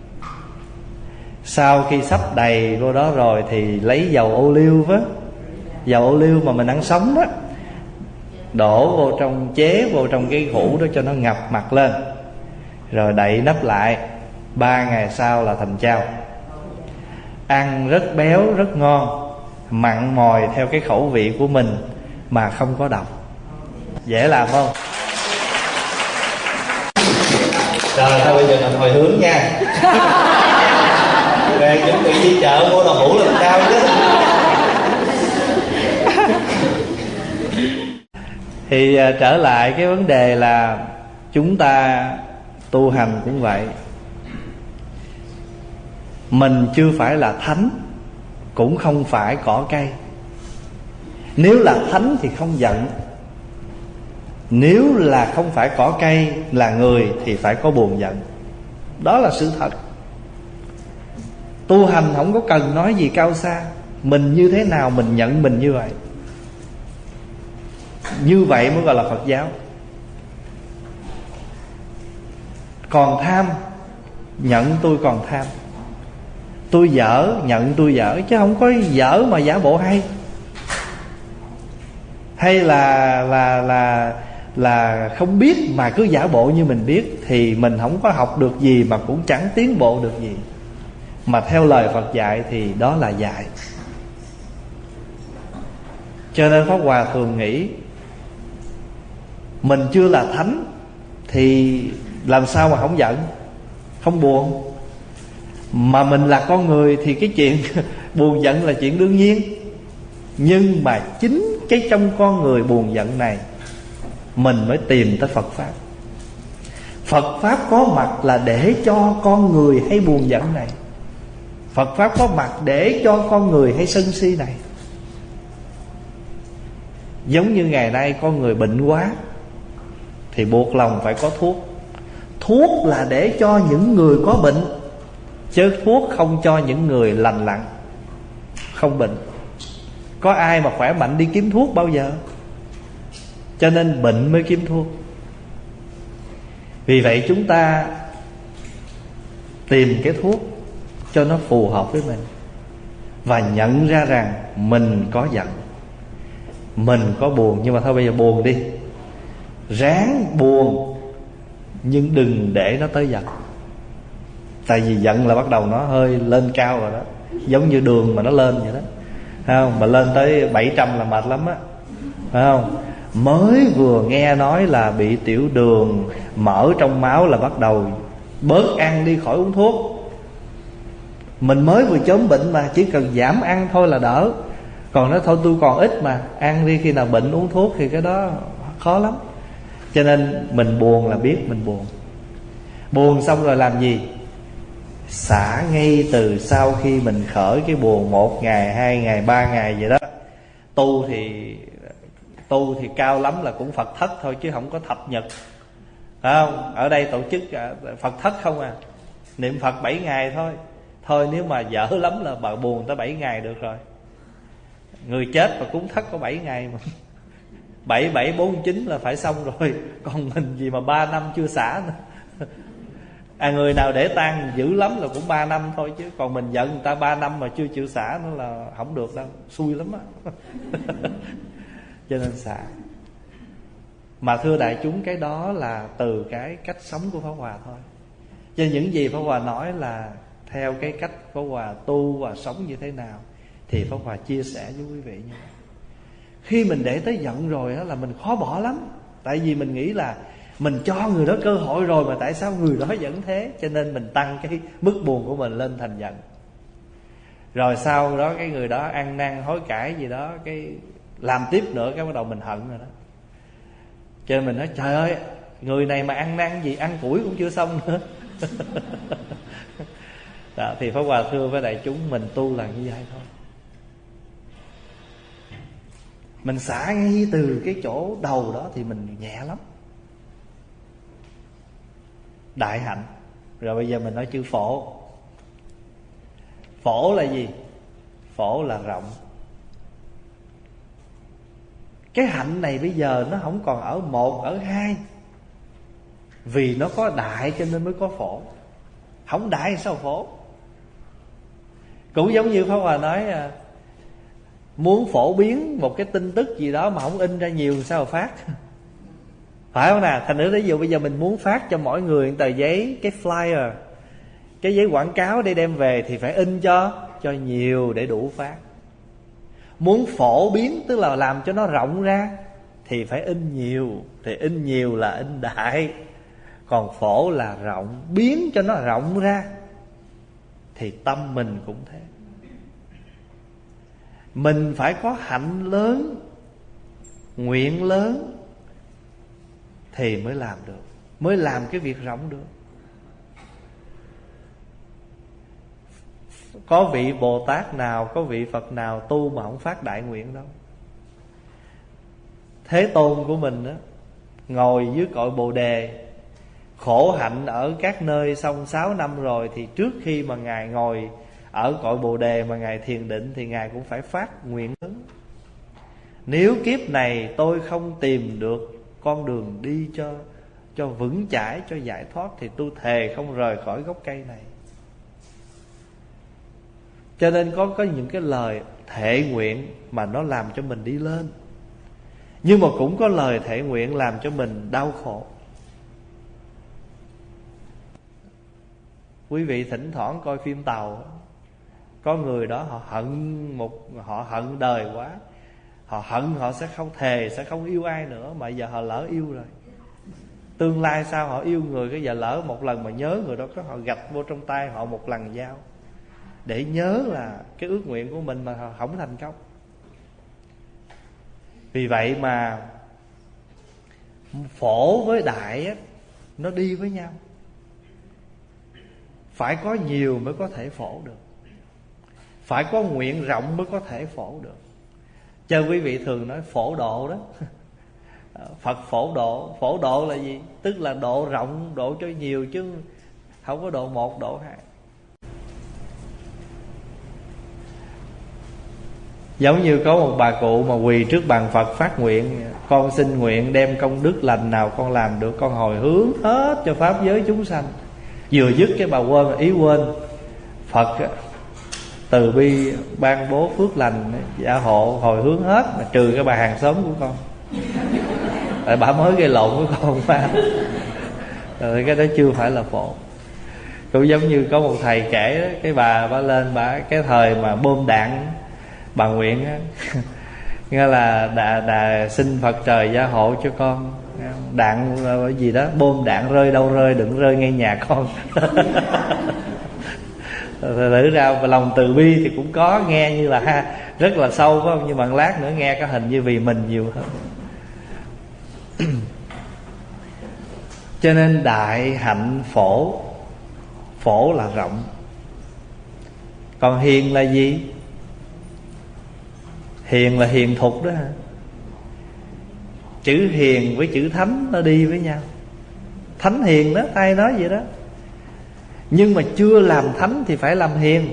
Sau khi xấp đầy vô đó rồi thì lấy dầu ô liu á, dầu ô liu mà mình ăn sống đó, đổ vô trong, chế vô trong cái hũ đó cho nó ngập mặt lên, rồi đậy nắp lại. Ba ngày sau là thành chao. Ăn rất béo, rất ngon, mặn mòi theo cái khẩu vị của mình mà không có độc. Dễ làm không? Rồi thôi bây giờ mình hồi hướng nha. Về chuẩn bị đi chợ mua đậu hũ làm sao chứ. Thì uh, trở lại cái vấn đề là chúng ta tu hành cũng vậy. Mình chưa phải là thánh, cũng không phải cỏ cây. Nếu là thánh thì không giận, nếu là không phải cỏ cây, là người thì phải có buồn giận. Đó là sự thật. Tu hành không có cần nói gì cao xa. Mình như thế nào mình nhận mình như vậy. Như vậy mới gọi là Phật giáo. Còn tham, nhận tôi còn tham. Tôi dở, nhận tôi dở, chứ không có dở mà giả bộ hay. Hay là là là là không biết mà cứ giả bộ như mình biết, thì mình không có học được gì mà cũng chẳng tiến bộ được gì. Mà theo lời Phật dạy thì đó là dạy. Cho nên Pháp Hòa thường nghĩ mình chưa là thánh thì làm sao mà không giận, không buồn. Mà mình là con người thì cái chuyện buồn giận là chuyện đương nhiên. Nhưng mà chính cái trong con người buồn giận này mình mới tìm tới Phật Pháp. Phật Pháp có mặt là để cho con người hay buồn giận này. Phật Pháp có mặt để cho con người hay sân si này. Giống như ngày nay con người bệnh quá thì buộc lòng phải có thuốc. Thuốc là để cho những người có bệnh, chứ thuốc không cho những người lành lặn, không bệnh. Có ai mà khỏe mạnh đi kiếm thuốc bao giờ? Cho nên bệnh mới kiếm thuốc. Vì vậy chúng ta tìm cái thuốc cho nó phù hợp với mình, và nhận ra rằng mình có giận, mình có buồn. Nhưng mà thôi bây giờ buồn đi, ráng buồn, nhưng đừng để nó tới giận. Tại vì giận là bắt đầu nó hơi lên cao rồi đó. Giống như đường mà nó lên vậy đó, thấy không? Mà lên tới bảy trăm là mệt lắm á, phải không? Mới vừa nghe nói là bị tiểu đường, mỡ trong máu là bắt đầu bớt ăn đi, khỏi uống thuốc. Mình mới vừa chớm bệnh mà, chỉ cần giảm ăn thôi là đỡ. Còn nói thôi tôi còn ít mà, ăn đi, khi nào bệnh uống thuốc thì cái đó khó lắm. Cho nên mình buồn là biết mình buồn. Buồn xong rồi làm gì? Xả ngay từ sau khi mình khởi cái buồn, một ngày, hai ngày, ba ngày vậy đó. Tu thì Tu thì cao lắm là cũng Phật thất thôi, chứ không có thập nhật, phải không? Ở đây tổ chức Phật thất không à, niệm Phật bảy ngày thôi. Thôi nếu mà dở lắm là bà buồn tới bảy ngày được rồi. Người chết mà cúng thất có bảy ngày mà. Bảy bảy bốn chín là phải xong rồi. Còn mình gì mà ba năm chưa xả nữa. À, người nào để tang dữ lắm là cũng ba năm thôi, chứ còn mình giận người ta ba năm mà chưa chịu xả nữa là không được đâu, xui lắm á. Cho nên xả. Mà thưa đại chúng, cái đó là từ cái cách sống của Pháp Hòa thôi. Cho nên những gì Pháp Hòa nói là theo cái cách Pháp Hòa tu và sống như thế nào thì Pháp Hòa chia sẻ với quý vị như vậy. Khi mình để tới giận rồi đó là mình khó bỏ lắm. Tại vì mình nghĩ là mình cho người đó cơ hội rồi mà tại sao người đó vẫn thế. Cho nên mình tăng cái mức buồn của mình lên thành giận. Rồi sau đó cái người đó ăn năn hối cải gì đó, cái làm tiếp nữa, cái bắt đầu mình hận rồi đó. Cho nên mình nói trời ơi, người này mà ăn năn gì, ăn củi cũng chưa xong nữa. Đó, thì Pháp Hòa thưa với đại chúng, mình tu là như vậy thôi. Mình xả ngay từ cái chỗ đầu đó thì mình nhẹ lắm. Đại hạnh. Rồi bây giờ mình nói chữ phổ. Phổ là gì? Phổ là rộng. Cái hạnh này bây giờ nó không còn ở một, ở hai. Vì nó có đại cho nên mới có phổ. Không đại thì sao phổ? Cũng giống như Pháp Hòa nói, muốn phổ biến một cái tin tức gì đó mà không in ra nhiều sao mà phát. Phải không nào? Thành ra ví dụ bây giờ mình muốn phát cho mỗi người tờ giấy, cái flyer, cái giấy quảng cáo để đem về thì phải in cho cho nhiều để đủ phát. Muốn phổ biến tức là làm cho nó rộng ra thì phải in nhiều. Thì in nhiều là in đại. Còn phổ là rộng, biến cho nó rộng ra. Thì tâm mình cũng thế. Mình phải có hạnh lớn, nguyện lớn thì mới làm được, mới làm cái việc rộng được. Có vị Bồ Tát nào, có vị Phật nào tu mà không phát đại nguyện đâu. Thế Tôn của mình đó, ngồi dưới cội Bồ Đề, khổ hạnh ở các nơi xong sáu năm rồi, thì trước khi mà Ngài ngồi ở cội Bồ Đề mà Ngài thiền định thì Ngài cũng phải phát nguyện lớn. Nếu kiếp này tôi không tìm được con đường đi cho cho vững chãi, cho giải thoát, thì tôi thề không rời khỏi gốc cây này. Cho nên có có những cái lời thệ nguyện mà nó làm cho mình đi lên, nhưng mà cũng có lời thệ nguyện làm cho mình đau khổ. Quý vị thỉnh thoảng coi phim Tàu, có người đó họ hận một họ hận đời quá, họ hận họ sẽ không thề sẽ không yêu ai nữa, mà giờ họ lỡ yêu rồi. Tương lai sao họ yêu người, cái giờ lỡ một lần mà nhớ người đó, có họ gạch vô trong tay họ một lần dao để nhớ là cái ước nguyện của mình mà họ không thành công. Vì vậy mà phổ với đại á, nó đi với nhau. Phải có nhiều mới có thể phổ được, phải có nguyện rộng mới có thể phổ được. Cho quý vị thường nói phổ độ đó. Phật phổ độ. Phổ độ là gì? Tức là độ rộng, độ cho nhiều, chứ không có độ một, độ hai. Giống như có một bà cụ mà quỳ trước bàn Phật phát nguyện: con xin nguyện đem công đức lành nào con làm được, con hồi hướng hết cho pháp giới chúng sanh. Vừa dứt cái bà quên, ý quên Phật từ bi ban bố phước lành gia hộ hồi hướng hết, mà trừ cái bà hàng xóm của con. Tại bà mới gây lộn với con mà. Rồi cái đó chưa phải là phổ. Cũng giống như có một thầy kể đó, cái bà bà lên bà cái thời mà bom đạn, bà nguyện á, nghe là đà, đà xin Phật trời gia hộ cho con. Đạn gì đó, bom đạn rơi đâu rơi, đừng rơi ngay nhà con. Thử ra lòng từ bi thì cũng có, nghe như là ha, rất là sâu phải không? Nhưng mà lát nữa nghe có hình như vì mình nhiều hơn. Cho nên đại hạnh phổ. Phổ là rộng. Còn hiền là gì? Hiền là hiền thục đó hả? chữ hiền với chữ thánh nó đi với nhau. Thánh hiền đó, ai nói vậy đó. Nhưng mà chưa làm thánh thì phải làm hiền.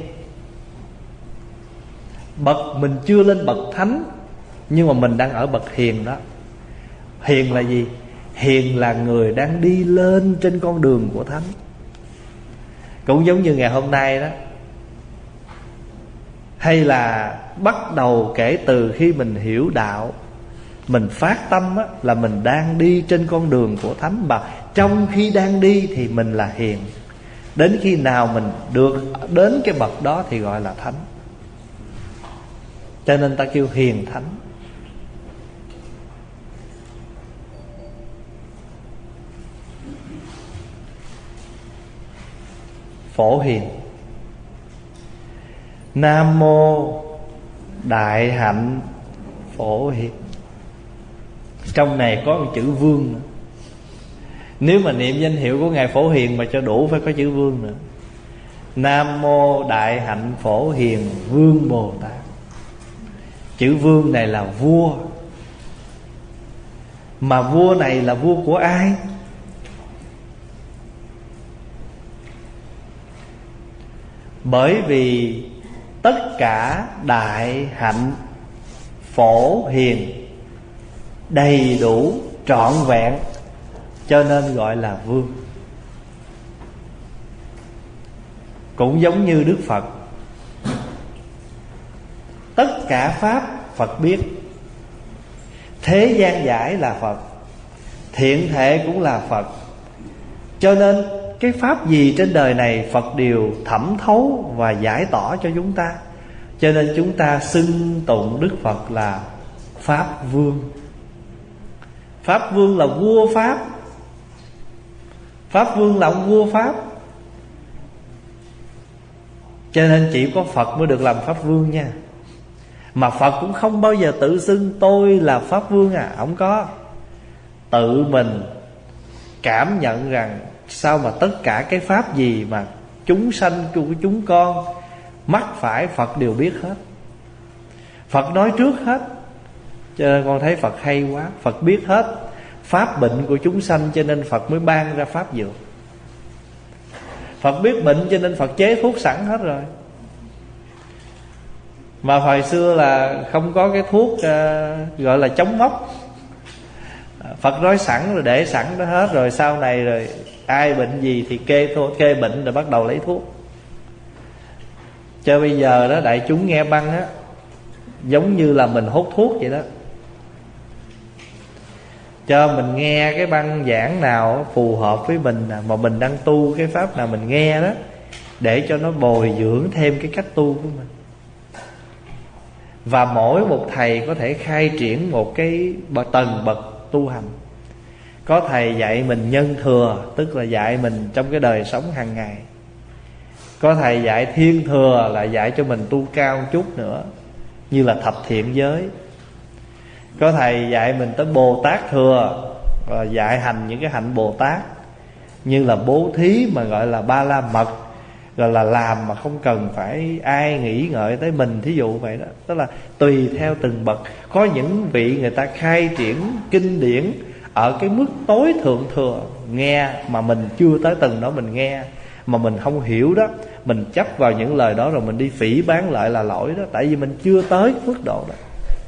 Bậc mình chưa lên bậc thánh, nhưng mà mình đang ở bậc hiền đó. Hiền là gì? Hiền là người đang đi lên trên con đường của thánh. Cũng giống như ngày hôm nay đó, hay là bắt đầu kể từ khi mình hiểu đạo, mình phát tâm á, là mình đang đi trên con đường của thánh. Mà trong khi đang đi thì mình là hiền. Đến khi nào mình được đến cái bậc đó thì gọi là thánh. Cho nên ta kêu hiền thánh. Phổ hiền. Nam mô Đại Hạnh Phổ Hiền. Trong này có một chữ vương nữa. Nếu mà niệm danh hiệu của Ngài Phổ Hiền mà cho đủ phải có chữ vương nữa. Nam mô Đại Hạnh Phổ Hiền Vương Bồ Tát. Chữ vương này là vua. Mà vua này là vua của ai? Bởi vì tất cả đại hạnh phổ hiền đầy đủ trọn vẹn, cho nên gọi là vương. Cũng giống như Đức Phật, tất cả pháp Phật biết. Thế gian giải là Phật, thiện thể cũng là Phật. Cho nên cái pháp gì trên đời này Phật đều thẩm thấu và giải tỏ cho chúng ta. Cho nên chúng ta xưng tụng Đức Phật là Pháp Vương. Pháp Vương là vua Pháp. Pháp Vương là ông vua Pháp. Cho nên chỉ có Phật mới được làm Pháp Vương nha. Mà Phật cũng không bao giờ tự xưng tôi là Pháp Vương à. Không có. Tự mình cảm nhận rằng sao mà tất cả cái pháp gì mà chúng sanh của chúng con mắc phải, Phật đều biết hết. Phật nói trước hết. Cho nên con thấy Phật hay quá. Phật biết hết pháp bệnh của chúng sanh, cho nên Phật mới ban ra pháp dược. Phật biết bệnh cho nên Phật chế thuốc sẵn hết rồi. Mà hồi xưa là không có cái thuốc uh, gọi là chống mốc. Phật nói sẵn rồi, để sẵn đó hết rồi. Sau này rồi ai bệnh gì thì kê thuốc, kê bệnh rồi bắt đầu lấy thuốc. Cho bây giờ đó đại chúng nghe băng á, giống như là mình hút thuốc vậy đó. Cho mình nghe cái băng giảng nào phù hợp với mình, mà mình đang tu cái pháp nào mình nghe đó, để cho nó bồi dưỡng thêm cái cách tu của mình. Và mỗi một thầy có thể khai triển một cái tầng bậc tu hành. Có thầy dạy mình nhân thừa, tức là dạy mình trong cái đời sống hàng ngày. Có thầy dạy thiên thừa, là dạy cho mình tu cao một chút nữa, như là thập thiện giới. Có thầy dạy mình tới Bồ Tát thừa, và dạy hành những cái hạnh Bồ Tát, như là bố thí mà gọi là ba la mật, gọi là làm mà không cần phải ai nghĩ ngợi tới mình, thí dụ vậy đó. Tức là tùy theo từng bậc. Có những vị người ta khai triển kinh điển ở cái mức tối thượng thừa, nghe mà mình chưa tới từng đó mình nghe, mà mình không hiểu đó, mình chấp vào những lời đó rồi mình đi phỉ bán lại là lỗi đó. Tại vì mình chưa tới mức độ đó.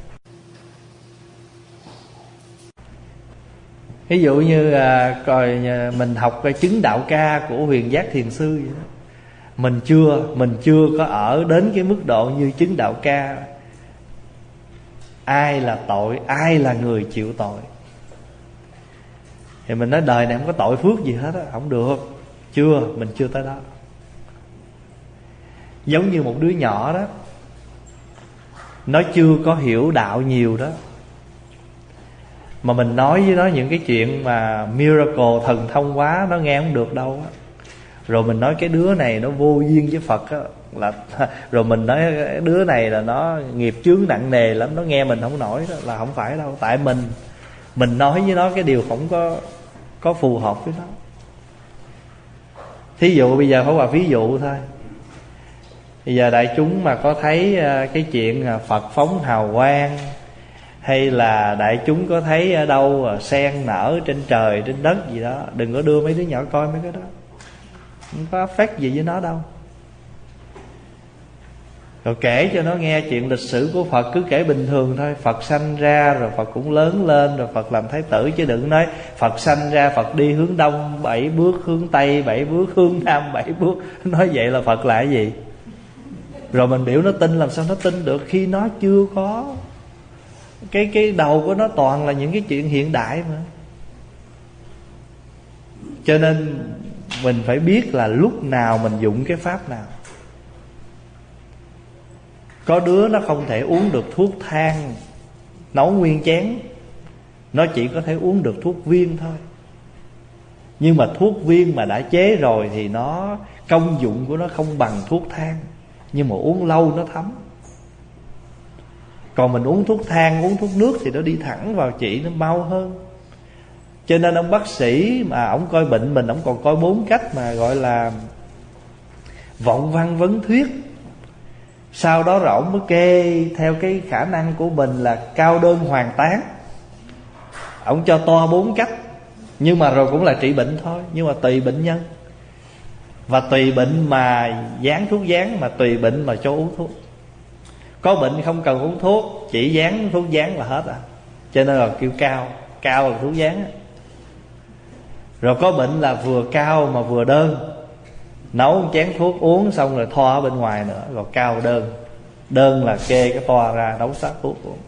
Ví dụ như à, coi mình học cái chứng đạo ca của Huyền Giác Thiền Sư vậy đó. Mình chưa Mình chưa có ở đến cái mức độ như chứng đạo ca. Ai là tội, ai là người chịu tội? Thì mình nói đời này không có tội phước gì hết á, không được. Chưa, mình chưa tới đó. Giống như một đứa nhỏ đó, nó chưa có hiểu đạo nhiều đó, mà mình nói với nó những cái chuyện mà miracle, thần thông quá, nó nghe không được đâu á. Rồi mình nói cái đứa này nó vô duyên với Phật á, là rồi mình nói cái đứa này là nó nghiệp chướng nặng nề lắm, nó nghe mình không nổi đó. Là không phải đâu. Tại mình Mình nói với nó cái điều không có Có phù hợp với nó. Thí dụ bây giờ phải qua ví dụ thôi. Bây giờ đại chúng mà có thấy cái chuyện Phật phóng hào quang, hay là đại chúng có thấy ở đâu sen nở trên trời trên đất gì đó, đừng có đưa mấy đứa nhỏ coi mấy cái đó, không có effect gì với nó đâu. Rồi kể cho nó nghe chuyện lịch sử của Phật, cứ kể bình thường thôi. Phật sanh ra rồi Phật cũng lớn lên, rồi Phật làm thái tử, chứ đừng nói Phật sanh ra Phật đi hướng đông bảy bước, hướng tây bảy bước, hướng nam bảy bước. Nói vậy là Phật là cái gì? Rồi mình biểu nó tin, làm sao nó tin được khi nó chưa có cái cái đầu của nó toàn là những cái chuyện hiện đại mà. Cho nên mình phải biết là lúc nào mình dụng cái pháp nào. Có đứa nó không thể uống được thuốc thang nấu nguyên chén, nó chỉ có thể uống được thuốc viên thôi. Nhưng mà thuốc viên mà đã chế rồi thì nó công dụng của nó không bằng thuốc thang, nhưng mà uống lâu nó thấm. Còn mình uống thuốc thang, uống thuốc nước thì nó đi thẳng vào trị, nó mau hơn. Cho nên ông bác sĩ mà ông coi bệnh mình, ông còn coi bốn cách mà gọi là vọng văn vấn thuyết. Sau đó rồi ông mới kê theo cái khả năng của mình là cao đơn hoàn tán. Ông cho to bốn cách, nhưng mà rồi cũng là trị bệnh thôi, nhưng mà tùy bệnh nhân. Và tùy bệnh mà dán thuốc dán, mà tùy bệnh mà cho uống thuốc. Có bệnh không cần uống thuốc, chỉ dán thuốc dán là hết à. Cho nên là kêu cao, cao là thuốc dán. Rồi có bệnh là vừa cao mà vừa đơn, nấu một chén thuốc uống xong rồi thoa ở bên ngoài nữa, rồi cao đơn. Đơn là kê cái thoa ra nấu sát thuốc uống.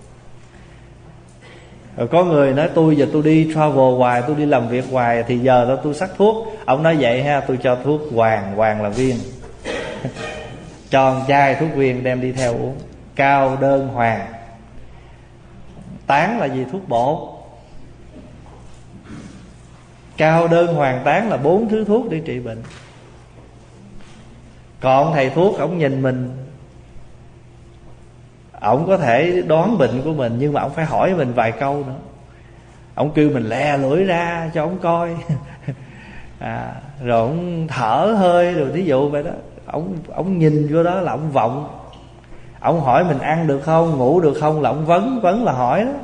Rồi có người nói tôi giờ tôi đi travel hoài, tôi đi làm việc hoài, thì giờ đó tôi sắc thuốc. Ông nói vậy ha, tôi cho thuốc hoàng, hoàng là viên. Cho một chai thuốc viên đem đi theo uống. Cao đơn hoàng. Tán là gì? Thuốc bột. Cao đơn hoàng tán là bốn thứ thuốc để trị bệnh. Còn thầy thuốc ổng nhìn mình, ổng có thể đoán bệnh của mình, nhưng mà ổng phải hỏi mình vài câu nữa. Ổng kêu mình lè lưỡi ra cho ổng coi. à, Rồi ổng thở hơi, rồi thí dụ vậy đó. Ổng ổng nhìn vô đó là ổng vọng. Ổng hỏi mình ăn được không, ngủ được không, là ổng vấn. Vấn là hỏi đó.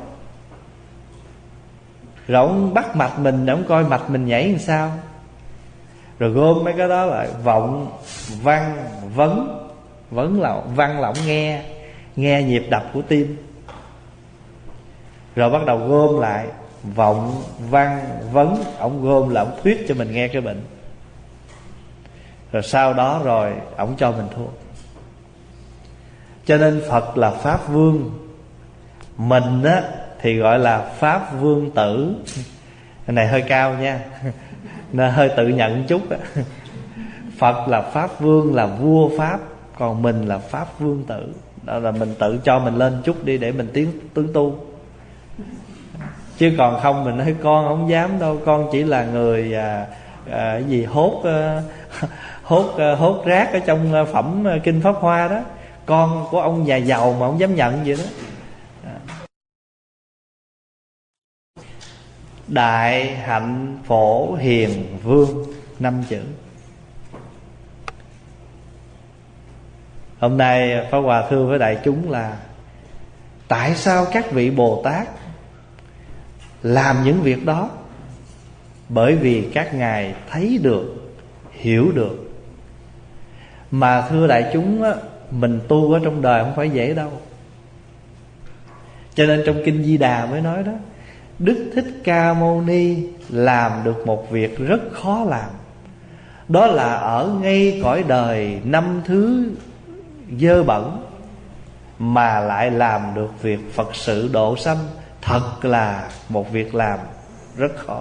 Rồi ổng bắt mạch mình, ổng coi mạch mình nhảy làm sao. Rồi gom mấy cái đó lại vọng, văn, vấn. Vấn là văn là ổng nghe, nghe nhịp đập của tim. Rồi bắt đầu gom lại vọng, văn, vấn. Ổng gom là ổng thuyết cho mình nghe cái bệnh. Rồi sau đó rồi ổng cho mình thuốc. Cho nên Phật là Pháp Vương, mình á thì gọi là Pháp Vương Tử. Cái này hơi cao nha, nên hơi tự nhận chút á. Phật là Pháp Vương, là vua Pháp, còn mình là Pháp Vương Tử. Đó là mình tự cho mình lên chút đi để mình tiến tướng tu. Chứ còn không mình nói con không dám đâu, con chỉ là người à, à, cái gì hốt à, hốt à, hốt rác ở trong phẩm Kinh Pháp Hoa đó. Con của ông nhà giàu mà không dám nhận vậy đó. Đại hạnh phổ hiền vương, năm chữ. Hôm nay Pháp Hòa thưa với đại chúng là tại sao các vị Bồ Tát làm những việc đó? Bởi vì các ngài thấy được, hiểu được. Mà thưa đại chúng á, mình tu ở trong đời không phải dễ đâu. Cho nên trong Kinh Di Đà mới nói đó, Đức Thích Ca Mâu Ni làm được một việc rất khó làm. Đó là ở ngay cõi đời năm thứ dơ bẩn mà lại làm được việc Phật sự độ sanh. Thật là một việc làm rất khó.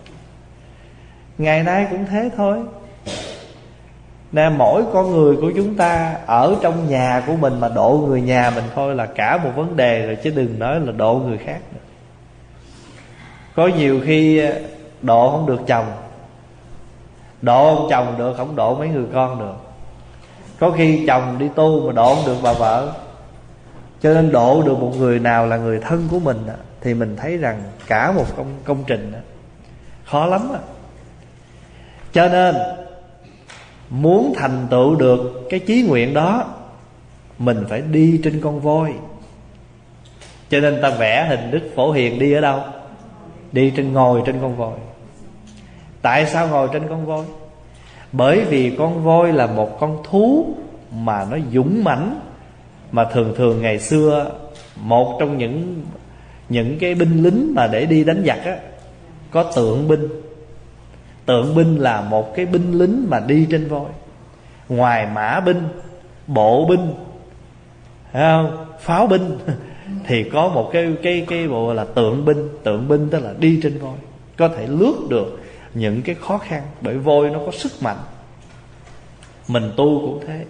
Ngày nay cũng thế thôi. Nên mỗi con người của chúng ta ở trong nhà của mình mà độ người nhà mình thôi là cả một vấn đề rồi, chứ đừng nói là độ người khác nữa. Có nhiều khi độ không được chồng, độ ông chồng được, không độ mấy người con được. Có khi chồng đi tu mà độ không được bà vợ. Cho nên độ được một người nào là người thân của mình thì mình thấy rằng cả một công, công trình khó lắm. Cho nên muốn thành tựu được cái chí nguyện đó, mình phải đi trên con voi. Cho nên ta vẽ hình Đức Phổ Hiền đi ở đâu? Đi trên, ngồi trên con voi. Tại sao ngồi trên con voi? Bởi vì con voi là một con thú mà nó dũng mãnh, mà thường thường ngày xưa một trong những những cái binh lính mà để đi đánh giặc á, có tượng binh. Tượng binh là một cái binh lính mà đi trên voi. Ngoài mã binh, bộ binh, thấy không? Pháo binh thì có một cái cái cái bộ là tượng binh. Tượng binh tức là đi trên voi, có thể lướt được những cái khó khăn, bởi voi nó có sức mạnh. Mình tu cũng thế.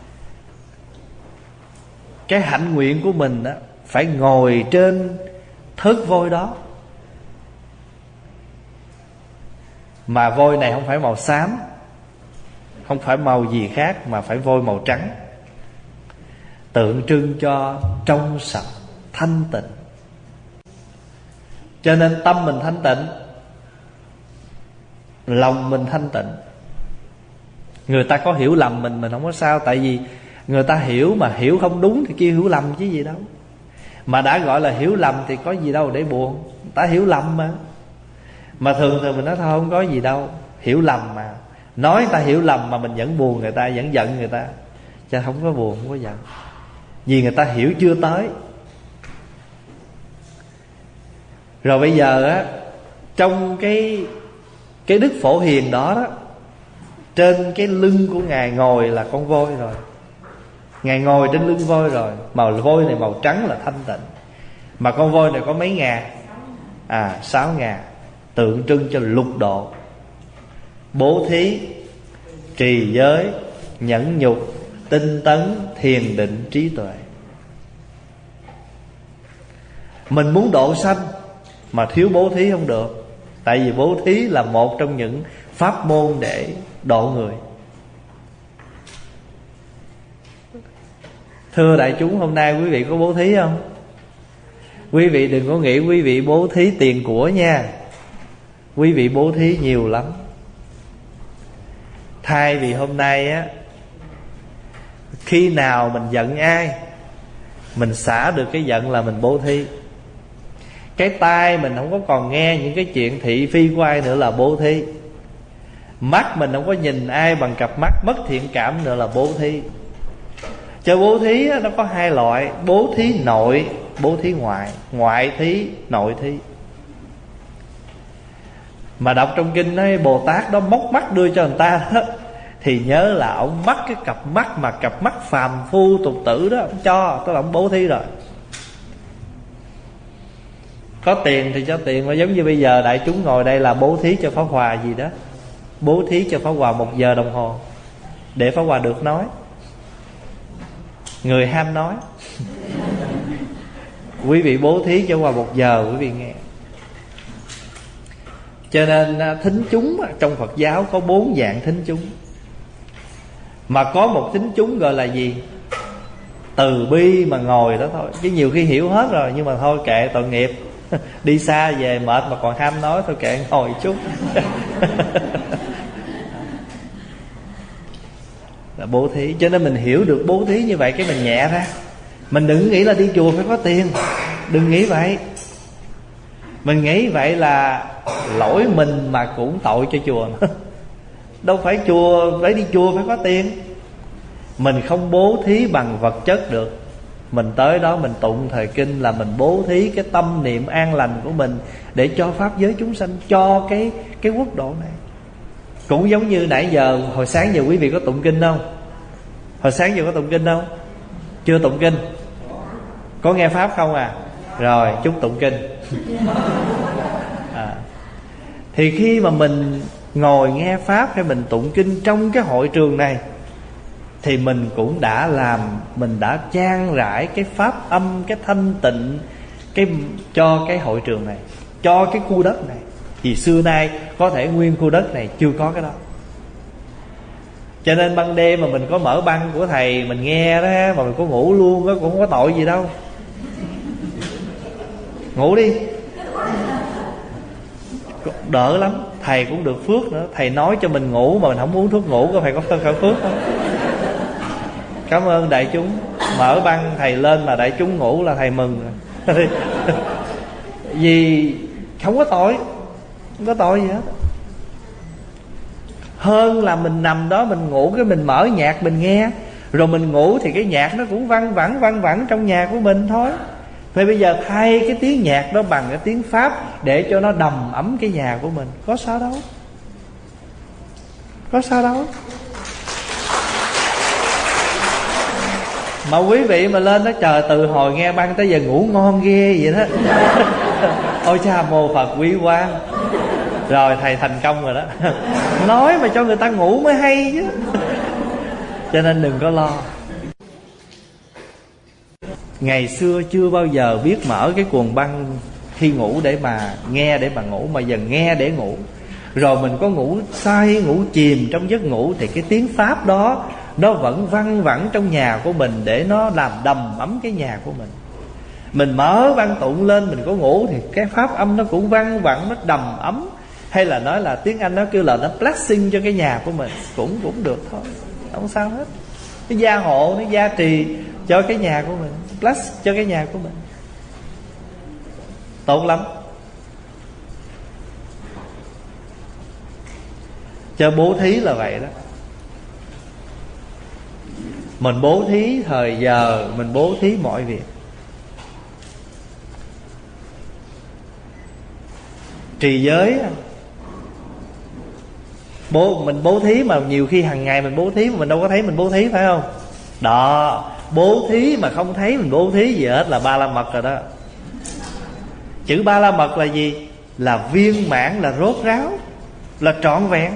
Cái hạnh nguyện của mình đó, phải ngồi trên thớt voi đó. Mà voi này không phải màu xám, không phải màu gì khác, mà phải voi màu trắng, tượng trưng cho trong sạch, thanh tịnh. Cho nên tâm mình thanh tịnh, lòng mình thanh tịnh. Người ta có hiểu lầm mình, mình không có sao. Tại vì người ta hiểu mà hiểu không đúng thì kêu hiểu lầm chứ gì đâu. Mà đã gọi là hiểu lầm thì có gì đâu để buồn. Ta hiểu lầm mà. Mà thường thường mình nói thôi không có gì đâu, hiểu lầm mà. Nói ta hiểu lầm mà mình vẫn buồn người ta, vẫn giận người ta. Chứ không có buồn, không có giận. Vì người ta hiểu chưa tới. Rồi bây giờ á, trong cái Cái Đức Phổ Hiền đó đó, trên cái lưng của Ngài ngồi là con voi rồi. Ngài ngồi trên lưng voi rồi. Màu voi này màu trắng là thanh tịnh. Mà con voi này có mấy ngà? À, sáu ngà, tượng trưng cho lục độ, bố thí, trì giới, nhẫn nhục, tinh tấn, thiền định, trí tuệ. Mình muốn độ sanh mà thiếu bố thí không được. Tại vì bố thí là một trong những pháp môn để độ người. Thưa đại chúng, hôm nay quý vị có bố thí không? Quý vị đừng có nghĩ quý vị bố thí tiền của nha. Quý vị bố thí nhiều lắm. Thay vì hôm nay á, khi nào mình giận ai, mình xả được cái giận là mình bố thí. Cái tai mình không có còn nghe những cái chuyện thị phi của ai nữa là bố thí. Mắt mình không có nhìn ai bằng cặp mắt mất thiện cảm nữa là bố thí. Cho bố thí nó có hai loại: bố thí nội, bố thí ngoại. Ngoại thí, nội thí. Mà đọc trong kinh nói Bồ Tát đó móc mắt đưa cho người ta đó, thì nhớ là ông mắc cái cặp mắt mà cặp mắt phàm phu tục tử đó, ông cho, tức là ông bố thí rồi. Có tiền thì cho tiền. Mà giống như bây giờ đại chúng ngồi đây là bố thí cho Pháp Hòa gì đó, bố thí cho Pháp Hòa một giờ đồng hồ để Pháp Hòa được nói. Người ham nói quý vị bố thí cho Pháp Hòa một giờ quý vị nghe. Cho nên thính chúng trong Phật giáo có bốn dạng thính chúng. Mà có một thính chúng gọi là gì? Từ bi mà ngồi đó thôi. Chứ nhiều khi hiểu hết rồi nhưng mà thôi kệ, tội nghiệp. Đi xa về mệt mà còn ham nói, thôi kệ ngồi chút. Là bố thí. Cho nên mình hiểu được bố thí như vậy cái mình nhẹ ra. Mình đừng nghĩ là đi chùa phải có tiền. Đừng nghĩ vậy. Mình nghĩ vậy là lỗi mình mà cũng tội cho chùa. Đâu phải chùa, phải đi chùa phải có tiền. Mình không bố thí bằng vật chất được. Mình tới đó mình tụng thời kinh là mình bố thí cái tâm niệm an lành của mình để cho pháp giới chúng sanh, cho cái cái quốc độ này. Cũng giống như nãy giờ, hồi sáng giờ quý vị có tụng kinh không? Hồi sáng giờ có tụng kinh không? Chưa tụng kinh? Có nghe pháp không à? Rồi, chúc tụng kinh. À. Thì khi mà mình ngồi nghe pháp hay mình tụng kinh trong cái hội trường này, thì mình cũng đã làm, mình đã trang rải cái pháp âm, cái thanh tịnh cái cho cái hội trường này, cho cái khu đất này. Vì xưa nay có thể nguyên khu đất này chưa có cái đó. Cho nên ban đêm mà mình có mở băng của thầy mình nghe đó, mà mình có ngủ luôn đó, cũng không có tội gì đâu. Ngủ đi, đỡ lắm. Thầy cũng được phước nữa. Thầy nói cho mình ngủ mà mình không uống thuốc ngủ, có phải có khởi phước không? Cảm ơn đại chúng. Mở băng thầy lên mà đại chúng ngủ là thầy mừng rồi. Vì không có tội, không có tội gì hết. Hơn là mình nằm đó mình ngủ, cái mình mở nhạc mình nghe, rồi mình ngủ thì cái nhạc nó cũng văng vẳng văng vẳng trong nhà của mình thôi. Vậy bây giờ thay cái tiếng nhạc đó bằng cái tiếng Pháp để cho nó đầm ấm cái nhà của mình, có sao đâu, có sao đâu. Mà quý vị mà lên đó trời, từ hồi nghe băng tới giờ ngủ ngon ghê vậy đó. Ôi cha mô Phật quý quá. Rồi thầy thành công rồi đó. Nói mà cho người ta ngủ mới hay chứ. Cho nên đừng có lo. Ngày xưa chưa bao giờ biết mở cái cuồng băng khi ngủ để mà nghe để mà ngủ, mà giờ nghe để ngủ. Rồi mình có ngủ say, ngủ chìm trong giấc ngủ thì cái tiếng Pháp đó nó vẫn văng vẳng trong nhà của mình để nó làm đầm ấm cái nhà của mình. Mình mở văn tụng lên mình có ngủ thì cái pháp âm nó cũng văng vẳng, nó đầm ấm. Hay là nói là tiếng Anh nó kêu là nó blessing cho cái nhà của mình, cũng cũng được thôi, không sao hết. Nó gia hộ, nó gia trì cho cái nhà của mình, bless cho cái nhà của mình, tốt lắm. Cho bố thí là vậy đó. Mình bố thí thời giờ, mình bố thí mọi việc. Trì giới bố mình bố thí mà nhiều khi hàng ngày mình bố thí mà mình đâu có thấy mình bố thí, phải không? Đó, bố thí mà không thấy mình bố thí gì hết là ba la mật rồi đó. Chữ ba la mật là gì? Là viên mãn, là rốt ráo, là trọn vẹn.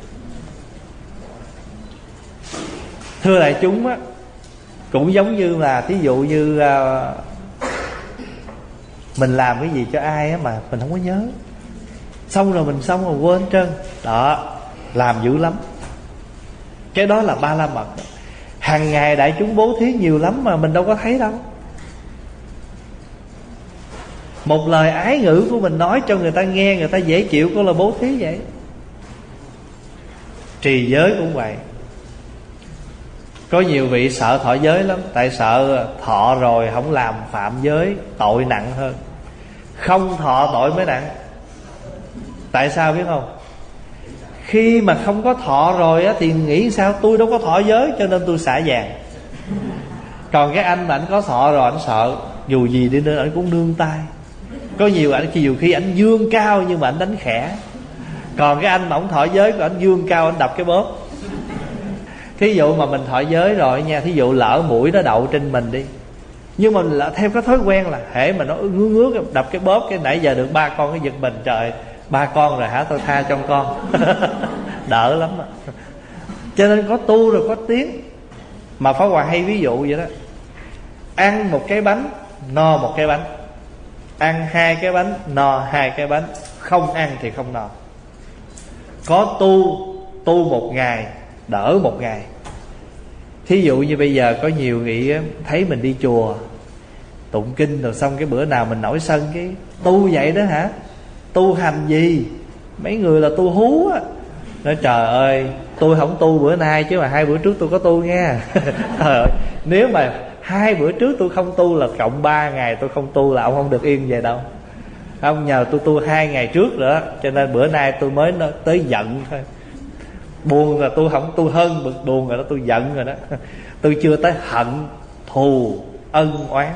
Thưa đại chúng á, cũng giống như là thí dụ như uh, mình làm cái gì cho ai á mà mình không có nhớ, xong rồi mình xong rồi quên trơn. Đó, làm dữ lắm. Cái đó là ba la mật. Hàng ngày đại chúng bố thí nhiều lắm mà mình đâu có thấy đâu. Một lời ái ngữ của mình nói cho người ta nghe, người ta dễ chịu, cũng là bố thí vậy. Trì giới cũng vậy. Có nhiều vị sợ thọ giới lắm, tại sợ thọ rồi không làm phạm giới, tội nặng hơn. Không thọ tội mới nặng. Tại sao biết không? Khi mà không có thọ rồi á, thì nghĩ sao? Tôi đâu có thọ giới cho nên tôi xả vàng. Còn cái anh mà anh có thọ rồi, anh sợ dù gì đi nữa anh cũng nương tay. Có nhiều anh nhiều khi anh dương cao nhưng mà anh đánh khẽ. Còn cái anh mà ông thọ giới của anh dương cao, anh đập cái bóp. Thí dụ mà mình thọ giới rồi nha, thí dụ lỡ mũi nó đậu trên mình đi, nhưng mà là theo cái thói quen là hễ mà nó ngứa ngứa đập cái bóp, cái nãy giờ được ba con cái giật mình, trời ba con rồi hả, tôi tha cho con. Đỡ lắm đó. Cho nên có tu rồi có tiếng. Mà Pháp Hòa hay ví dụ vậy đó. Ăn một cái bánh no một cái bánh, ăn hai cái bánh no hai cái bánh, không ăn thì không no. Có tu, tu một ngày đỡ một ngày. Thí dụ như bây giờ có nhiều vị thấy mình đi chùa tụng kinh rồi xong cái bữa nào mình nổi sân cái tu vậy đó hả, tu hành gì, mấy người là tu hú á. Nói trời ơi, tôi không tu bữa nay chứ mà hai bữa trước tôi có tu nha. Trời ơi, nếu mà hai bữa trước tôi không tu là cộng ba ngày tôi không tu là ông không được yên về đâu. Ông nhờ tôi tu hai ngày trước rồi đó, cho nên bữa nay tôi mới tới giận thôi. Buồn là tôi không tu, hơn bực buồn rồi đó, tôi giận rồi đó. Tôi chưa tới hận, thù, ân oán.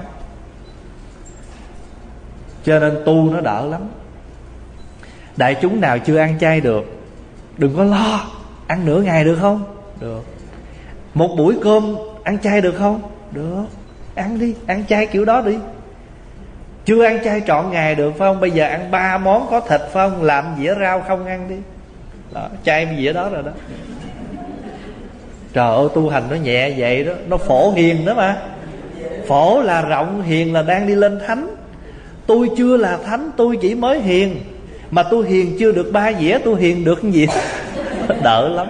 Cho nên tu nó đỡ lắm. Đại chúng nào chưa ăn chay được, đừng có lo. Ăn nửa ngày được không? Được. Một buổi cơm ăn chay được không? Được. Ăn đi, ăn chay kiểu đó đi. Chưa ăn chay trọn ngày được phải không? Bây giờ ăn ba món có thịt phải không? Làm dĩa rau không ăn đi. Đó, chay dĩa đó rồi đó. Trời ơi, tu hành nó nhẹ vậy đó. Nó phổ hiền đó mà. Phổ là rộng, hiền là đang đi lên thánh. Tôi chưa là thánh, tôi chỉ mới hiền. Mà tôi hiền chưa được ba dĩa, tôi hiền được cái gì? Đỡ lắm.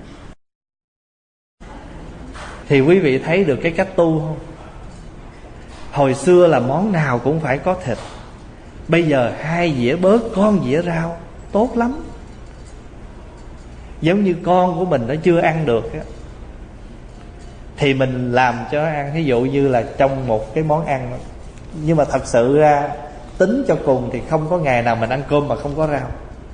Thì quý vị thấy được cái cách tu không? Hồi xưa là món nào cũng phải có thịt, bây giờ hai dĩa bớt, con dĩa rau, tốt lắm. Giống như con của mình nó chưa ăn được á, thì mình làm cho nó ăn. Ví dụ như là trong một cái món ăn đó, Nhưng mà thật sự ra tính cho cùng thì không có ngày nào mình ăn cơm mà không có rau.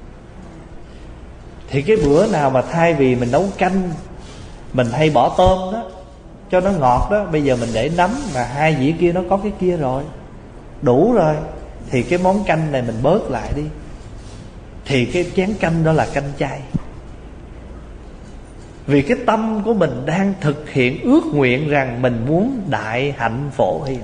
Thì cái bữa nào mà thay vì mình nấu canh, mình hay bỏ tôm đó cho nó ngọt đó, bây giờ mình để nấm mà hai dĩa kia nó có cái kia rồi, đủ rồi, thì cái món canh này mình bớt lại đi, thì cái chén canh đó là canh chay. Vì cái tâm của mình đang thực hiện ước nguyện rằng mình muốn đại hạnh phổ hiền.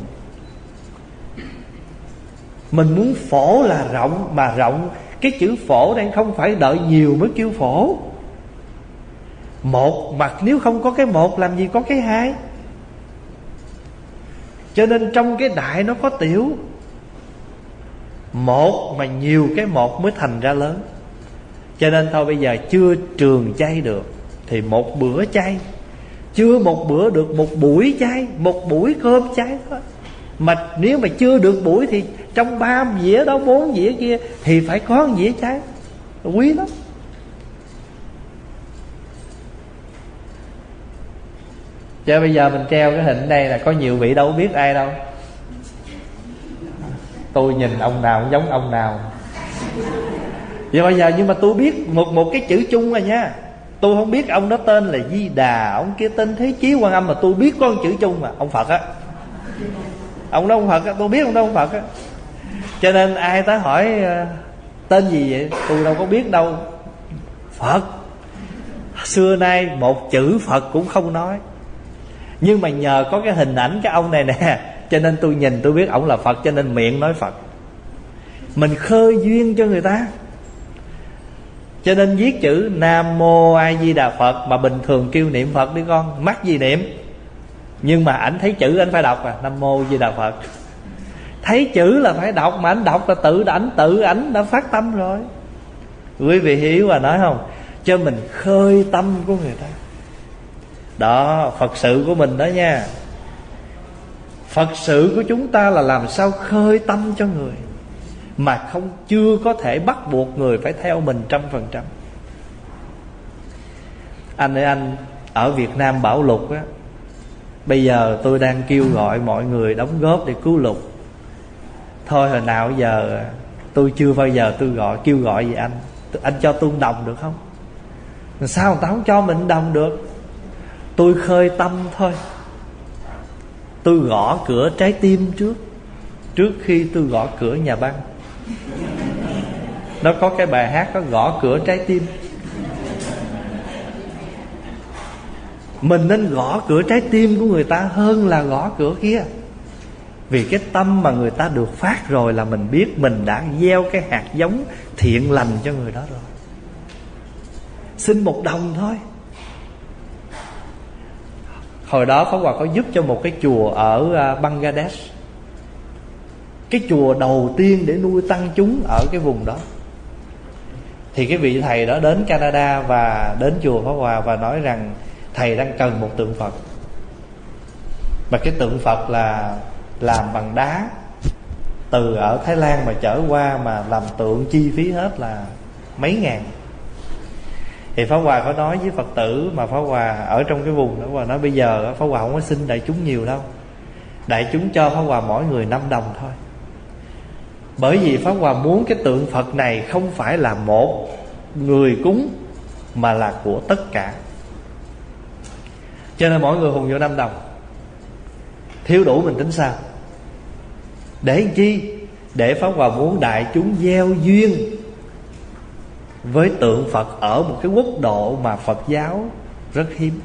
Mình muốn phổ là rộng, mà rộng, cái chữ phổ đây không phải đợi nhiều mới kêu phổ. Một mặt nếu không có cái một làm gì có cái hai. Cho nên trong cái đại nó có tiểu. Một mà nhiều cái một mới thành ra lớn. Cho nên thôi bây giờ chưa trường chay được thì một bữa chay. Chưa một bữa được một buổi chay, một buổi cơm chay thôi. Mà nếu mà chưa được buổi thì trong ba dĩa đó, bốn dĩa kia thì phải có một dĩa chay. Quý lắm. Chứ bây giờ mình treo cái hình đây là có nhiều vị đâu biết ai đâu. Tôi nhìn ông nào cũng giống ông nào. Vậy bây giờ nhưng mà tôi biết một một cái chữ chung rồi nha. Tôi không biết ông đó tên là Di Đà, ông kia tên Thế Chí Quan Âm, mà tôi biết có một chữ chung mà, ông Phật á. Ông đó ông Phật á, tôi biết ông đó ông Phật á. Cho nên ai tới hỏi tên gì vậy, tôi đâu có biết đâu. Phật. Xưa nay một chữ Phật cũng không nói. Nhưng mà nhờ có cái hình ảnh cái ông này nè, cho nên tôi nhìn tôi biết ổng là Phật, cho nên miệng nói Phật. Mình khơi duyên cho người ta. Cho nên viết chữ Nam Mô A Di Đà Phật, mà bình thường kêu niệm Phật đi con, mắc gì niệm. Nhưng mà ảnh thấy chữ ảnh phải đọc à, Nam Mô A Di Đà Phật. Thấy chữ là phải đọc, mà ảnh đọc là tự ảnh tự ảnh đã phát tâm rồi. Quý vị hiểu và nói không? Cho mình khơi tâm của người ta. Đó, Phật sự của mình đó nha. Phật sự của chúng ta là làm sao khơi tâm cho người, mà không chưa có thể bắt buộc người phải theo mình trăm phần trăm. Anh ơi anh, ở Việt Nam bão lụt á, bây giờ tôi đang kêu gọi mọi người đóng góp để cứu lụt. Thôi hồi nào giờ tôi chưa bao giờ tôi gọi kêu gọi gì anh. Anh cho tôi đồng được không? Sao người ta không cho mình đồng được? Tôi khơi tâm thôi. Tôi gõ cửa trái tim trước, trước khi tôi gõ cửa nhà băng. Nó có cái bài hát có gõ cửa trái tim. Mình nên gõ cửa trái tim của người ta hơn là gõ cửa kia. Vì cái tâm mà người ta được phát rồi là mình biết mình đã gieo cái hạt giống thiện lành cho người đó rồi. Xin một đồng thôi. Hồi đó Pháp Hòa có giúp cho một cái chùa ở Bangladesh, cái chùa đầu tiên để nuôi tăng chúng ở cái vùng đó. Thì cái vị thầy đó đến Canada và đến chùa Pháp Hòa và nói rằng thầy đang cần một tượng Phật. Mà cái tượng Phật là làm bằng đá, từ ở Thái Lan mà chở qua, mà làm tượng chi phí hết là mấy ngàn. Thì Pháp Hòa có nói với Phật tử mà Pháp Hòa ở trong cái vùng đó, Pháp Hòa nói bây giờ Pháp Hòa không có xin đại chúng nhiều đâu, đại chúng cho Pháp Hòa mỗi người năm đồng thôi. Bởi vì Pháp Hòa muốn cái tượng Phật này không phải là một người cúng, mà là của tất cả. Cho nên mỗi người hùng vô năm đồng. Thiếu đủ mình tính sao? Để làm chi? Để Pháp Hòa muốn đại chúng gieo duyên với tượng Phật ở một cái quốc độ mà Phật giáo rất hiếm.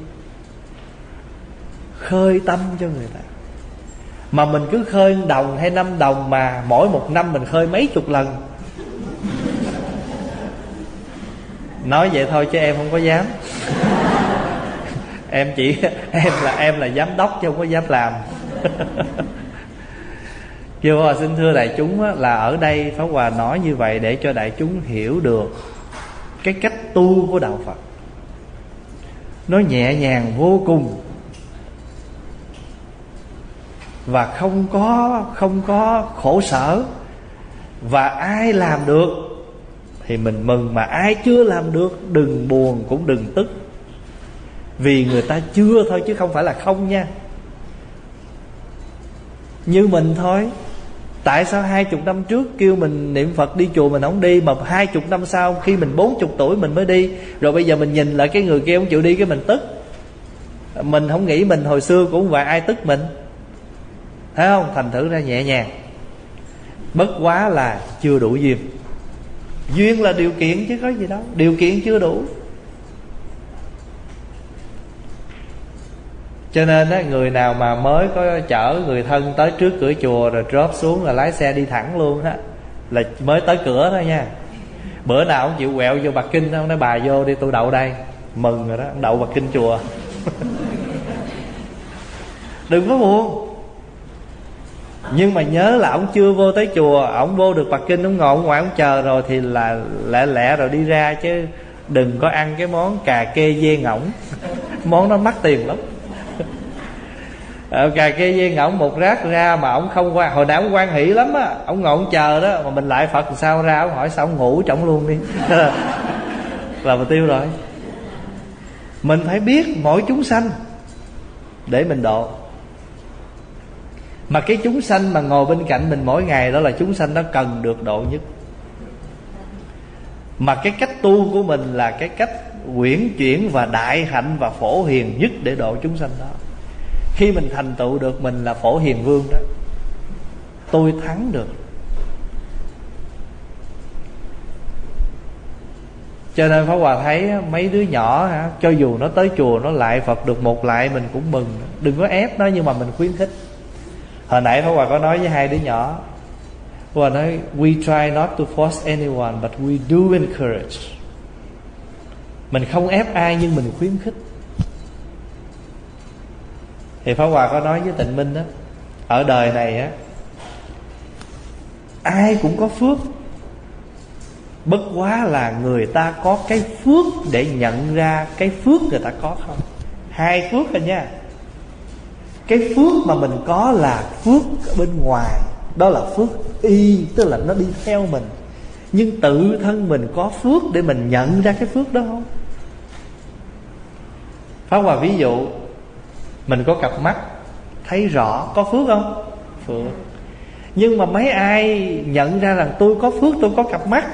Khơi tâm cho người ta. Mà mình cứ khơi đồng hay năm đồng mà mỗi một năm mình khơi mấy chục lần. Nói vậy thôi chứ em không có dám. Em chỉ em là em là giám đốc chứ không có dám làm. Chứ Pháp Hòa xin thưa đại chúng á, là ở đây Pháp Hòa nói như vậy để cho đại chúng hiểu được cái cách tu của đạo Phật. Nó nhẹ nhàng vô cùng, và không có không có khổ sở. Và ai làm được thì mình mừng, mà ai chưa làm được đừng buồn cũng đừng tức. Vì người ta chưa thôi chứ không phải là không nha. Như mình thôi, Tại sao hai chục năm trước kêu mình niệm Phật đi chùa mình không đi, mà hai chục năm sau khi mình bốn chục tuổi mình mới đi? Rồi bây giờ mình nhìn lại cái người kia không chịu đi, cái mình tức. Mình không nghĩ mình hồi xưa cũng vậy, ai tức mình, thấy không? Thành thử ra nhẹ nhàng. Bất quá là chưa đủ duyên. Duyên là điều kiện chứ có gì đâu. Điều kiện chưa đủ. Cho nên á, người nào mà mới có chở người thân tới trước cửa chùa rồi drop xuống là lái xe đi thẳng luôn á, là mới tới cửa thôi nha. Bữa nào không chịu quẹo vô Bạc Kinh, không nói bà vô đi tôi đậu đây. Mừng rồi đó, đậu Bạc Kinh chùa. Đừng có buồn. Nhưng mà nhớ là ông chưa vô tới chùa, ông vô được Bạc Kinh, ông ngồi ngoài ông chờ rồi thì là lẹ lẹ rồi đi ra, chứ đừng có ăn cái món cà kê dê ngỗng. Món nó mắc tiền lắm. Cà kê dê ngỗng một rác ra mà ông không qua. Hồi nào ông quan hỷ lắm á, ông ngồi ông chờ đó, mà mình lại Phật làm sao ra, ông hỏi sao ông ngủ trỏng luôn đi. Là mà tiêu rồi. Mình phải biết mỗi chúng sanh để mình độ. Mà cái chúng sanh mà ngồi bên cạnh mình mỗi ngày, đó là chúng sanh nó cần được độ nhất. Mà cái cách tu của mình là cái cách uyển chuyển và đại hạnh và phổ hiền nhất để độ chúng sanh đó. Khi mình thành tựu được mình là phổ hiền vương đó, tôi thắng được. Cho nên Pháp Hòa thấy mấy đứa nhỏ hả, cho dù nó tới chùa nó lại Phật được một lại mình cũng mừng. Đừng có ép nó, nhưng mà mình khuyến khích. Hồi nãy Pháp Hòa có nói với hai đứa nhỏ, Pháp Hòa nói we try not to force anyone, but we do encourage. Mình không ép ai nhưng mình khuyến khích. Thì Pháp Hòa có nói với Tịnh Minh đó, ở đời này á, ai cũng có phước, bất quá là người ta có cái phước để nhận ra cái phước người ta có không. Hai phước rồi nha. Cái phước mà mình có là phước bên ngoài, đó là phước y, tức là nó đi theo mình. Nhưng tự thân mình có phước để mình nhận ra cái phước đó không? Pháp Hòa ví dụ, mình có cặp mắt thấy rõ, có phước không? Phước. Nhưng mà mấy ai nhận ra rằng tôi có phước, tôi có cặp mắt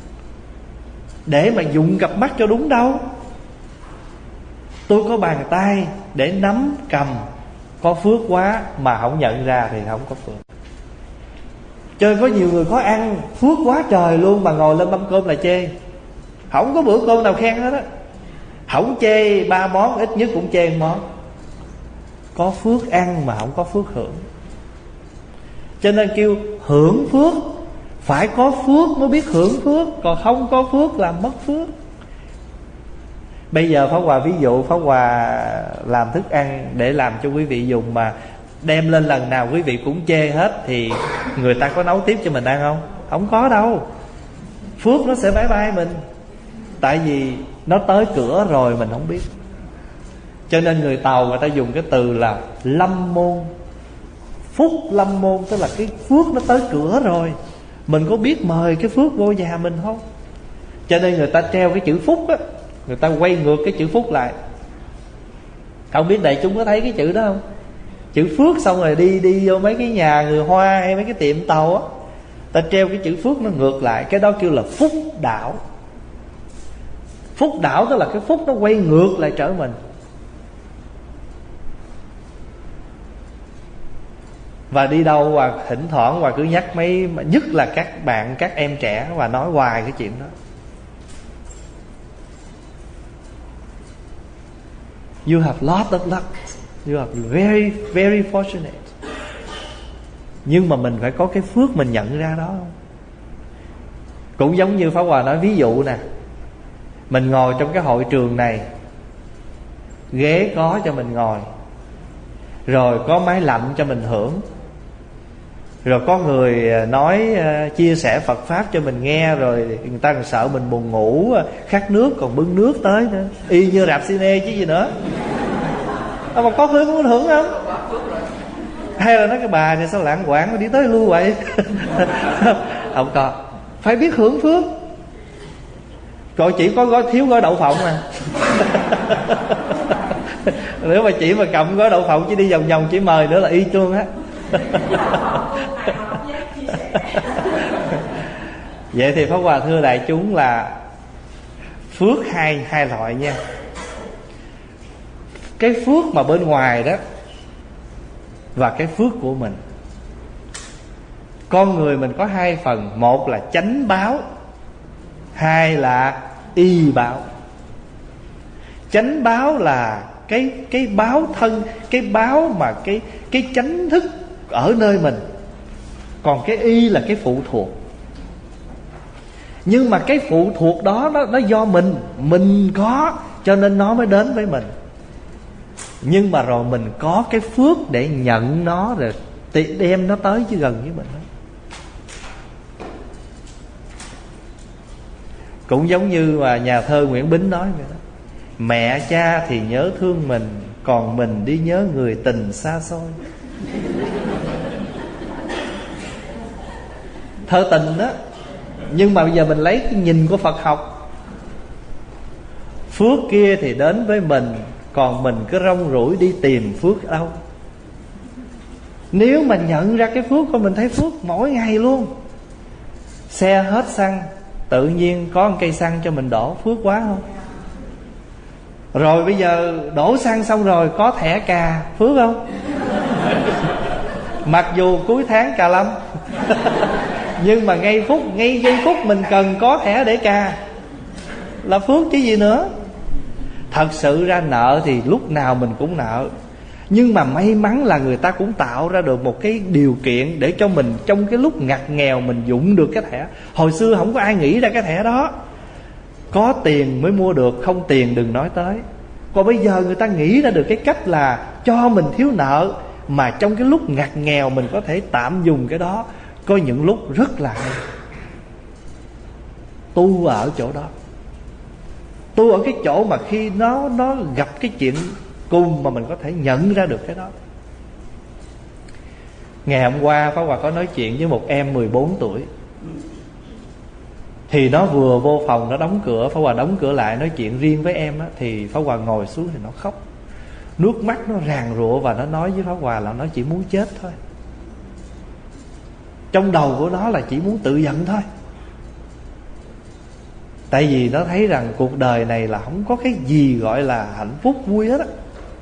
để mà dùng cặp mắt cho đúng đâu. Tôi có bàn tay để nắm cầm, có phước quá mà không nhận ra thì không có phước. Cho nên có nhiều người có ăn phước quá trời luôn, mà ngồi lên mâm cơm là chê. Không có bữa cơm nào khen hết á. Không chê ba món, ít nhất cũng chê một món. Có phước ăn mà không có phước hưởng. Cho nên kêu hưởng phước, phải có phước mới biết hưởng phước. Còn không có phước là mất phước. Bây giờ Pháp Hòa ví dụ, Pháp Hòa làm thức ăn để làm cho quý vị dùng, mà đem lên lần nào quý vị cũng chê hết, thì người ta có nấu tiếp cho mình ăn không? Không có đâu. Phước nó sẽ bye bye mình. Tại vì nó tới cửa rồi mình không biết. Cho nên người Tàu người ta dùng cái từ là lâm môn. Phúc lâm môn, tức là cái phước nó tới cửa rồi, mình có biết mời cái phước vô nhà mình không? Cho nên người ta treo cái chữ phúc á, người ta quay ngược cái chữ phúc lại. Không biết đại chúng có thấy cái chữ đó không? Chữ phước xong rồi đi đi vô mấy cái nhà người Hoa hay mấy cái tiệm Tàu á, ta treo cái chữ phước nó ngược lại. Cái đó kêu là phúc đảo. Phúc đảo tức là cái phúc nó quay ngược lại trở mình. Và đi đâu và thỉnh thoảng và cứ nhắc mấy, nhất là các bạn, các em trẻ, và nói hoài cái chuyện đó. You have lot of luck. You are very, very fortunate. Nhưng mà mình phải có cái phước mình nhận ra đó không? Cũng giống như Pháp Hòa nói ví dụ nè, mình ngồi trong cái hội trường này, ghế có cho mình ngồi, rồi có máy lạnh cho mình hưởng, rồi có người nói chia sẻ Phật Pháp cho mình nghe, rồi người ta còn sợ mình buồn ngủ khát nước còn bưng nước tới nữa, y như rạp cine chứ gì nữa. À, mà có hưởng muốn hưởng không? Hay là nói cái bà này sao lãng quảng đi tới lui vậy? Không có. Phải biết hưởng phước. Còn chỉ có gói, thiếu gói đậu phộng à. Nếu mà chỉ mà cầm gói đậu phộng chỉ đi vòng vòng chỉ mời nữa là y chuông á. Vậy thì Pháp Hòa thưa đại chúng là phước hai hai loại nha. Cái phước mà bên ngoài đó và cái phước của mình. Con người mình có hai phần, một là chánh báo, hai là y báo. Chánh báo là cái cái báo thân, cái báo mà cái cái chánh thức ở nơi mình. Còn cái y là cái phụ thuộc. Nhưng mà cái phụ thuộc đó nó, nó do mình, mình có cho nên nó mới đến với mình. Nhưng mà rồi mình có cái phước để nhận nó, rồi đem nó tới chứ gần với mình đó. Cũng giống như mà nhà thơ Nguyễn Bính nói vậy đó: mẹ cha thì nhớ thương mình, còn mình đi nhớ người tình xa xôi. Thơ tình đó. Nhưng mà bây giờ mình lấy cái nhìn của Phật học. Phước kia thì đến với mình, còn mình cứ rong ruổi đi tìm phước đâu. Nếu mà nhận ra cái phước của mình, thấy phước mỗi ngày luôn. Xe hết xăng, tự nhiên có một cây xăng cho mình đổ, phước quá không? Rồi bây giờ đổ xăng xong rồi có thẻ cà, phước không? Mặc dù cuối tháng cà lâm nhưng mà ngay phút, ngay giây phút mình cần có thẻ để cà là phước chứ gì nữa. Thật sự ra nợ thì lúc nào mình cũng nợ, nhưng mà may mắn là người ta cũng tạo ra được một cái điều kiện để cho mình trong cái lúc ngặt nghèo mình dụng được cái thẻ. Hồi xưa không có ai nghĩ ra cái thẻ đó. Có tiền mới mua được, không tiền đừng nói tới. Còn bây giờ người ta nghĩ ra được cái cách là cho mình thiếu nợ, mà trong cái lúc ngặt nghèo mình có thể tạm dùng cái đó. Có những lúc rất là hay. Tu ở chỗ đó. Tu ở cái chỗ mà khi nó nó gặp cái chuyện cùng mà mình có thể nhận ra được cái đó. Ngày hôm qua Pháp Hòa có nói chuyện với một em mười bốn tuổi. Thì nó vừa vô phòng nó đóng cửa, Pháp Hòa đóng cửa lại nói chuyện riêng với em á. Thì Pháp Hòa ngồi xuống thì nó khóc, nước mắt nó ràn rụa, và nó nói với Pháp Hòa là nó chỉ muốn chết thôi. Trong đầu của nó là chỉ muốn tự giận thôi. Tại vì nó thấy rằng cuộc đời này là không có cái gì gọi là hạnh phúc vui hết á.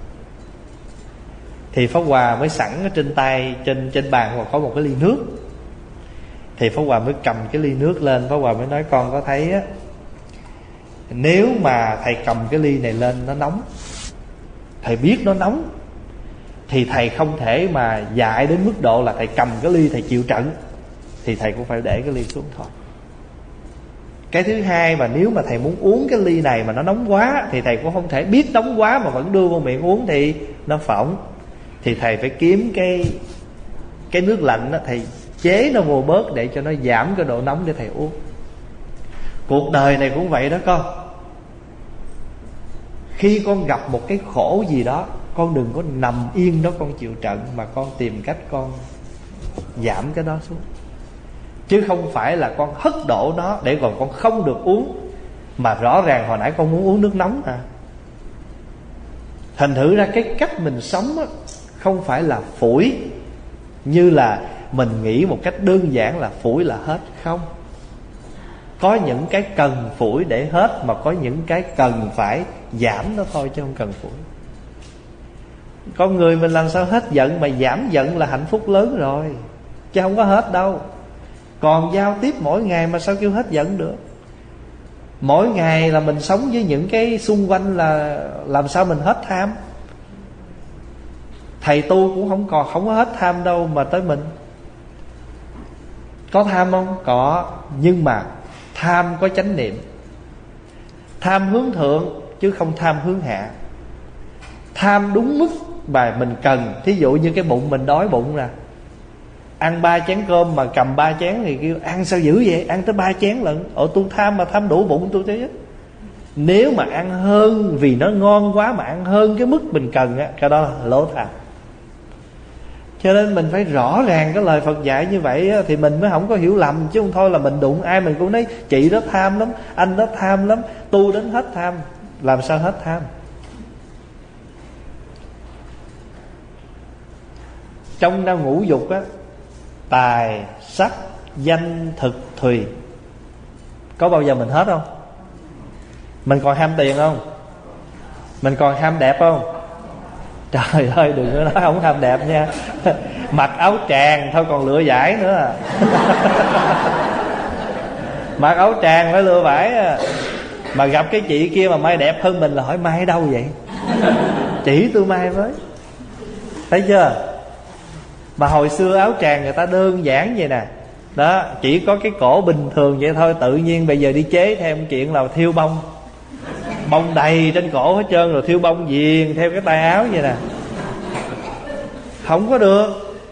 Thì Pháp Hòa mới sẵn ở trên tay, trên trên bàn Pháp Hòa có một cái ly nước. Thì Pháp Hòa mới cầm cái ly nước lên, Pháp Hòa mới nói: con có thấy á, nếu mà thầy cầm cái ly này lên nó nóng, thầy biết nó nóng, thì thầy không thể mà dại đến mức độ là thầy cầm cái ly thầy chịu trận. Thì thầy cũng phải để cái ly xuống thôi. Cái thứ hai, mà nếu mà thầy muốn uống cái ly này mà nó nóng quá, thì thầy cũng không thể biết nóng quá mà vẫn đưa vô miệng uống thì nó phỏng. Thì thầy phải kiếm cái cái nước lạnh đó, thầy chế nó vô bớt để cho nó giảm cái độ nóng để thầy uống. Cuộc đời này cũng vậy đó con. Khi con gặp một cái khổ gì đó, con đừng có nằm yên đó con chịu trận, mà con tìm cách con giảm cái đó xuống. Chứ không phải là con hất đổ nó để còn con không được uống. Mà rõ ràng hồi nãy con muốn uống nước nóng à. Thành thử ra cái cách mình sống á, không phải là phủi, như là mình nghĩ một cách đơn giản là phủi là hết. Không. Có những cái cần phủi để hết, mà có những cái cần phải giảm nó thôi, chứ không cần phủi. Con người mình làm sao hết giận, mà giảm giận là hạnh phúc lớn rồi, chứ không có hết đâu. Còn giao tiếp mỗi ngày mà sao kêu hết giận được. Mỗi ngày là mình sống với những cái xung quanh, là làm sao mình hết tham. Thầy tu cũng không còn không có hết tham đâu mà tới mình. Có tham không? Có. Nhưng mà tham có chánh niệm. Tham hướng thượng chứ không tham hướng hạ. Tham đúng mức mà mình cần. Thí dụ như cái bụng mình đói bụng nè, ăn ba chén cơm mà cầm ba chén thì kêu ăn sao dữ vậy, ăn tới ba chén lận. Ồ, tôi tham mà tham đủ bụng tôi chứ. Nếu mà ăn hơn vì nó ngon quá, mà ăn hơn cái mức mình cần á, cái đó là lỗ tham. Cho nên mình phải rõ ràng cái lời Phật dạy như vậy á, thì mình mới không có hiểu lầm. Chứ không thôi là mình đụng ai mình cũng nói chị đó tham lắm, anh đó tham lắm, tu đến hết tham. Làm sao hết tham? Trong năm ngũ dục á, tài, sắc, danh, thực, thùy, Có bao giờ mình hết không? Mình còn ham tiền không? Mình còn ham đẹp không? Trời ơi, đừng có nói không ham đẹp nha. Mặc áo tràng thôi còn lựa vải nữa à. Mặc áo tràng phải lựa vải à. Mà gặp cái chị kia mà may đẹp hơn mình là hỏi may ở đâu vậy? Chỉ tôi may với. Thấy chưa? Mà hồi xưa áo tràng người ta đơn giản vậy nè. Đó, chỉ có cái cổ bình thường vậy thôi. Tự nhiên bây giờ đi chế thêm chuyện là thiêu bông, bông đầy trên cổ hết trơn, rồi thiêu bông viền theo cái tay áo vậy nè. Không có được.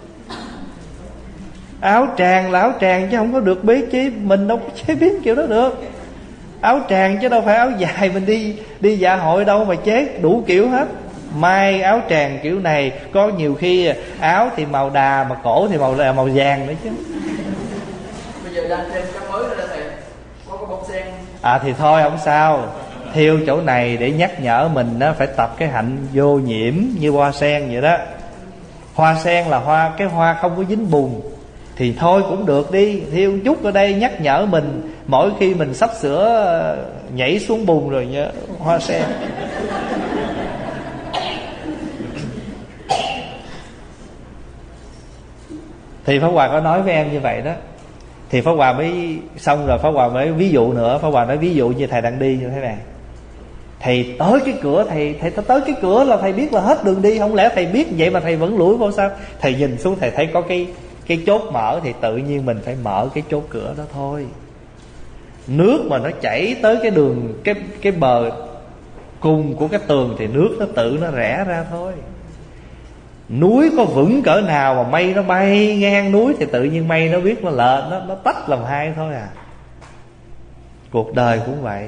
Áo tràng là áo tràng chứ không có được bế chế. Mình đâu có chế biến kiểu đó được. Áo tràng chứ đâu phải áo dài. Mình đi đi dạ hội đâu mà chế đủ kiểu hết. Mai áo tràng kiểu này, có nhiều khi áo thì màu đà mà cổ thì màu màu vàng nữa chứ. Bây giờ đang thêm cái mới nữa thầy, có cái bông sen. À thì thôi không sao. Thiêu chỗ này để nhắc nhở mình đó, phải tập cái hạnh vô nhiễm như hoa sen vậy đó. Hoa sen là hoa, cái hoa không có dính bùn thì thôi cũng được đi. Thiêu chút ở đây nhắc nhở mình mỗi khi mình sắp sửa nhảy xuống bùn rồi nhớ hoa sen. Thì Pháp Hòa có nói với em như vậy đó. Thì Pháp Hòa mới xong rồi, Pháp Hòa mới ví dụ nữa. Pháp Hòa nói ví dụ như thầy đang đi như thế này. Thầy tới cái cửa, thầy thầy tới cái cửa là thầy biết là hết đường đi. Không lẽ thầy biết vậy mà thầy vẫn lủi vô sao? Thầy nhìn xuống thầy thấy có cái cái chốt mở thì tự nhiên mình phải mở cái chốt cửa đó thôi. Nước mà nó chảy tới cái đường, cái cái bờ cùng của cái tường thì nước nó tự nó rẽ ra thôi. Núi có vững cỡ nào mà mây nó bay ngang núi thì tự nhiên mây nó biết nó lệch, nó nó tách làm hai thôi à. Cuộc đời cũng vậy.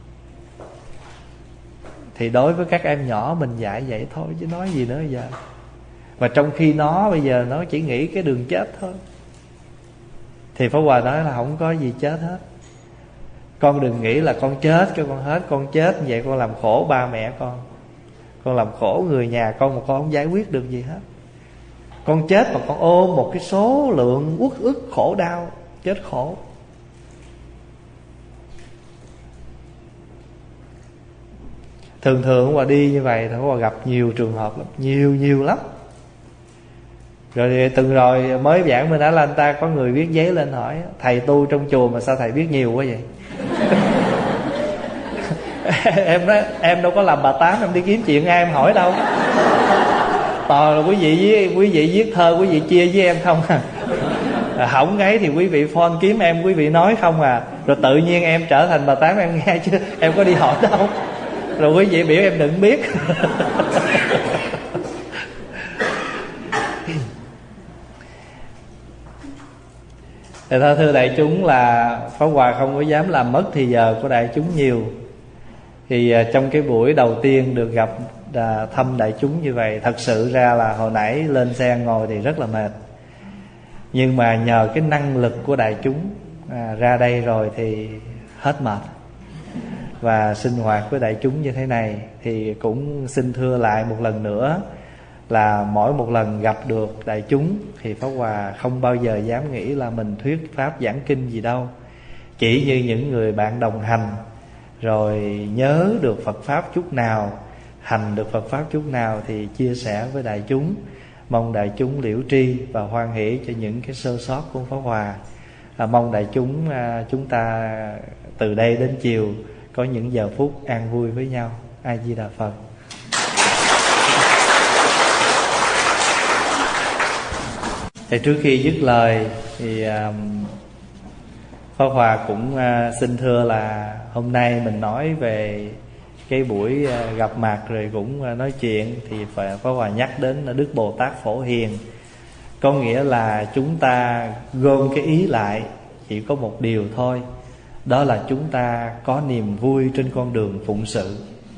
Thì đối với các em nhỏ mình dạy vậy thôi chứ nói gì nữa giờ. Và trong khi nó bây giờ nó chỉ nghĩ cái đường chết thôi. Thì Pháp Hòa nói là không có gì chết hết. Con đừng nghĩ là con chết cho con hết. Con chết vậy con làm khổ ba mẹ con, con làm khổ người nhà con mà con không giải quyết được gì hết. Con chết mà con ôm một cái số lượng uất ức khổ đau, chết khổ. Thường thường Hòa đi như vậy thì Hòa gặp nhiều trường hợp lắm, nhiều nhiều lắm. Rồi thì từng rồi mới giảng bên Á Lan ta có người viết giấy lên hỏi: thầy tu trong chùa mà sao thầy biết nhiều quá vậy? Em nói em đâu có làm bà Tám em đi kiếm chuyện ai em hỏi đâu. Toàn là quý vị với quý vị viết thơ quý vị chia với em không à. À, hỏng ấy thì quý vị phone kiếm em, quý vị nói không à. Rồi tự nhiên em trở thành bà Tám em nghe chứ em có đi hỏi đâu. Rồi quý vị biểu em đừng biết. Thì thôi thưa đại chúng là Pháp Hòa không có dám làm mất thì giờ của đại chúng nhiều. Thì trong cái buổi đầu tiên được gặp à, thăm đại chúng như vậy, thật sự ra là hồi nãy lên xe ngồi thì rất là mệt. Nhưng mà nhờ cái năng lực của đại chúng à, ra đây rồi thì hết mệt. Và sinh hoạt với đại chúng như thế này thì cũng xin thưa lại một lần nữa là mỗi một lần gặp được đại chúng thì Pháp Hòa không bao giờ dám nghĩ là mình thuyết pháp giảng kinh gì đâu. Chỉ như những người bạn đồng hành, rồi nhớ được Phật Pháp chút nào, hành được Phật Pháp chút nào thì chia sẻ với đại chúng. Mong đại chúng liễu tri và hoan hỷ cho những cái sơ sót của Pháp Hòa. à, Mong đại chúng à, chúng ta từ đây đến chiều có những giờ phút an vui với nhau. A Di Đà Phật. Thì trước khi dứt lời thì uh, Pháp Hòa cũng uh, xin thưa là hôm nay mình nói về cái buổi uh, gặp mặt rồi cũng uh, nói chuyện thì phải Pháp Hòa nhắc đến là Đức Bồ Tát Phổ Hiền. Có nghĩa là chúng ta gom cái ý lại chỉ có một điều thôi, đó là chúng ta có niềm vui trên con đường phụng sự.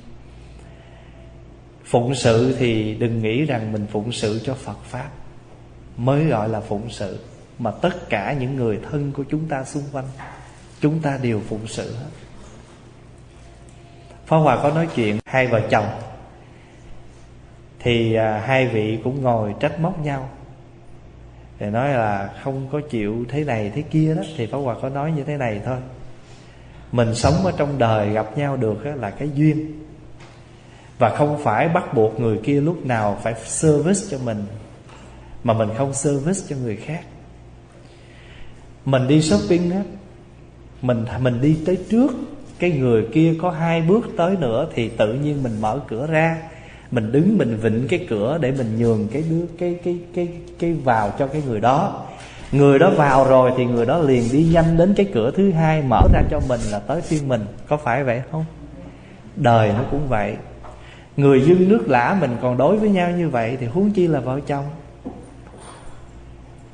Phụng sự thì đừng nghĩ rằng mình phụng sự cho Phật Pháp mới gọi là phụng sự, mà tất cả những người thân của chúng ta xung quanh chúng ta đều phụng sự hết. Pháp Hòa có nói chuyện hai vợ chồng thì à, hai vị cũng ngồi trách móc nhau, thì nói là không có chịu thế này thế kia đó. Thì Pháp Hòa có nói như thế này thôi: Mình sống ở trong đời gặp nhau được là cái duyên. Và không phải bắt buộc người kia lúc nào phải service cho mình, mà mình không service cho người khác. Mình đi shopping á, Mình mình đi tới trước, cái người kia có hai bước tới nữa thì tự nhiên mình mở cửa ra. Mình đứng mình vịn cái cửa để mình nhường cái đứa cái cái cái cái vào cho cái người đó. Người đó vào rồi thì người đó liền đi nhanh đến cái cửa thứ hai, mở ra cho mình là tới phiên mình. Có phải vậy không? Đời nó cũng vậy. Người dưng nước lã mình còn đối với nhau như vậy thì huống chi là vợ chồng.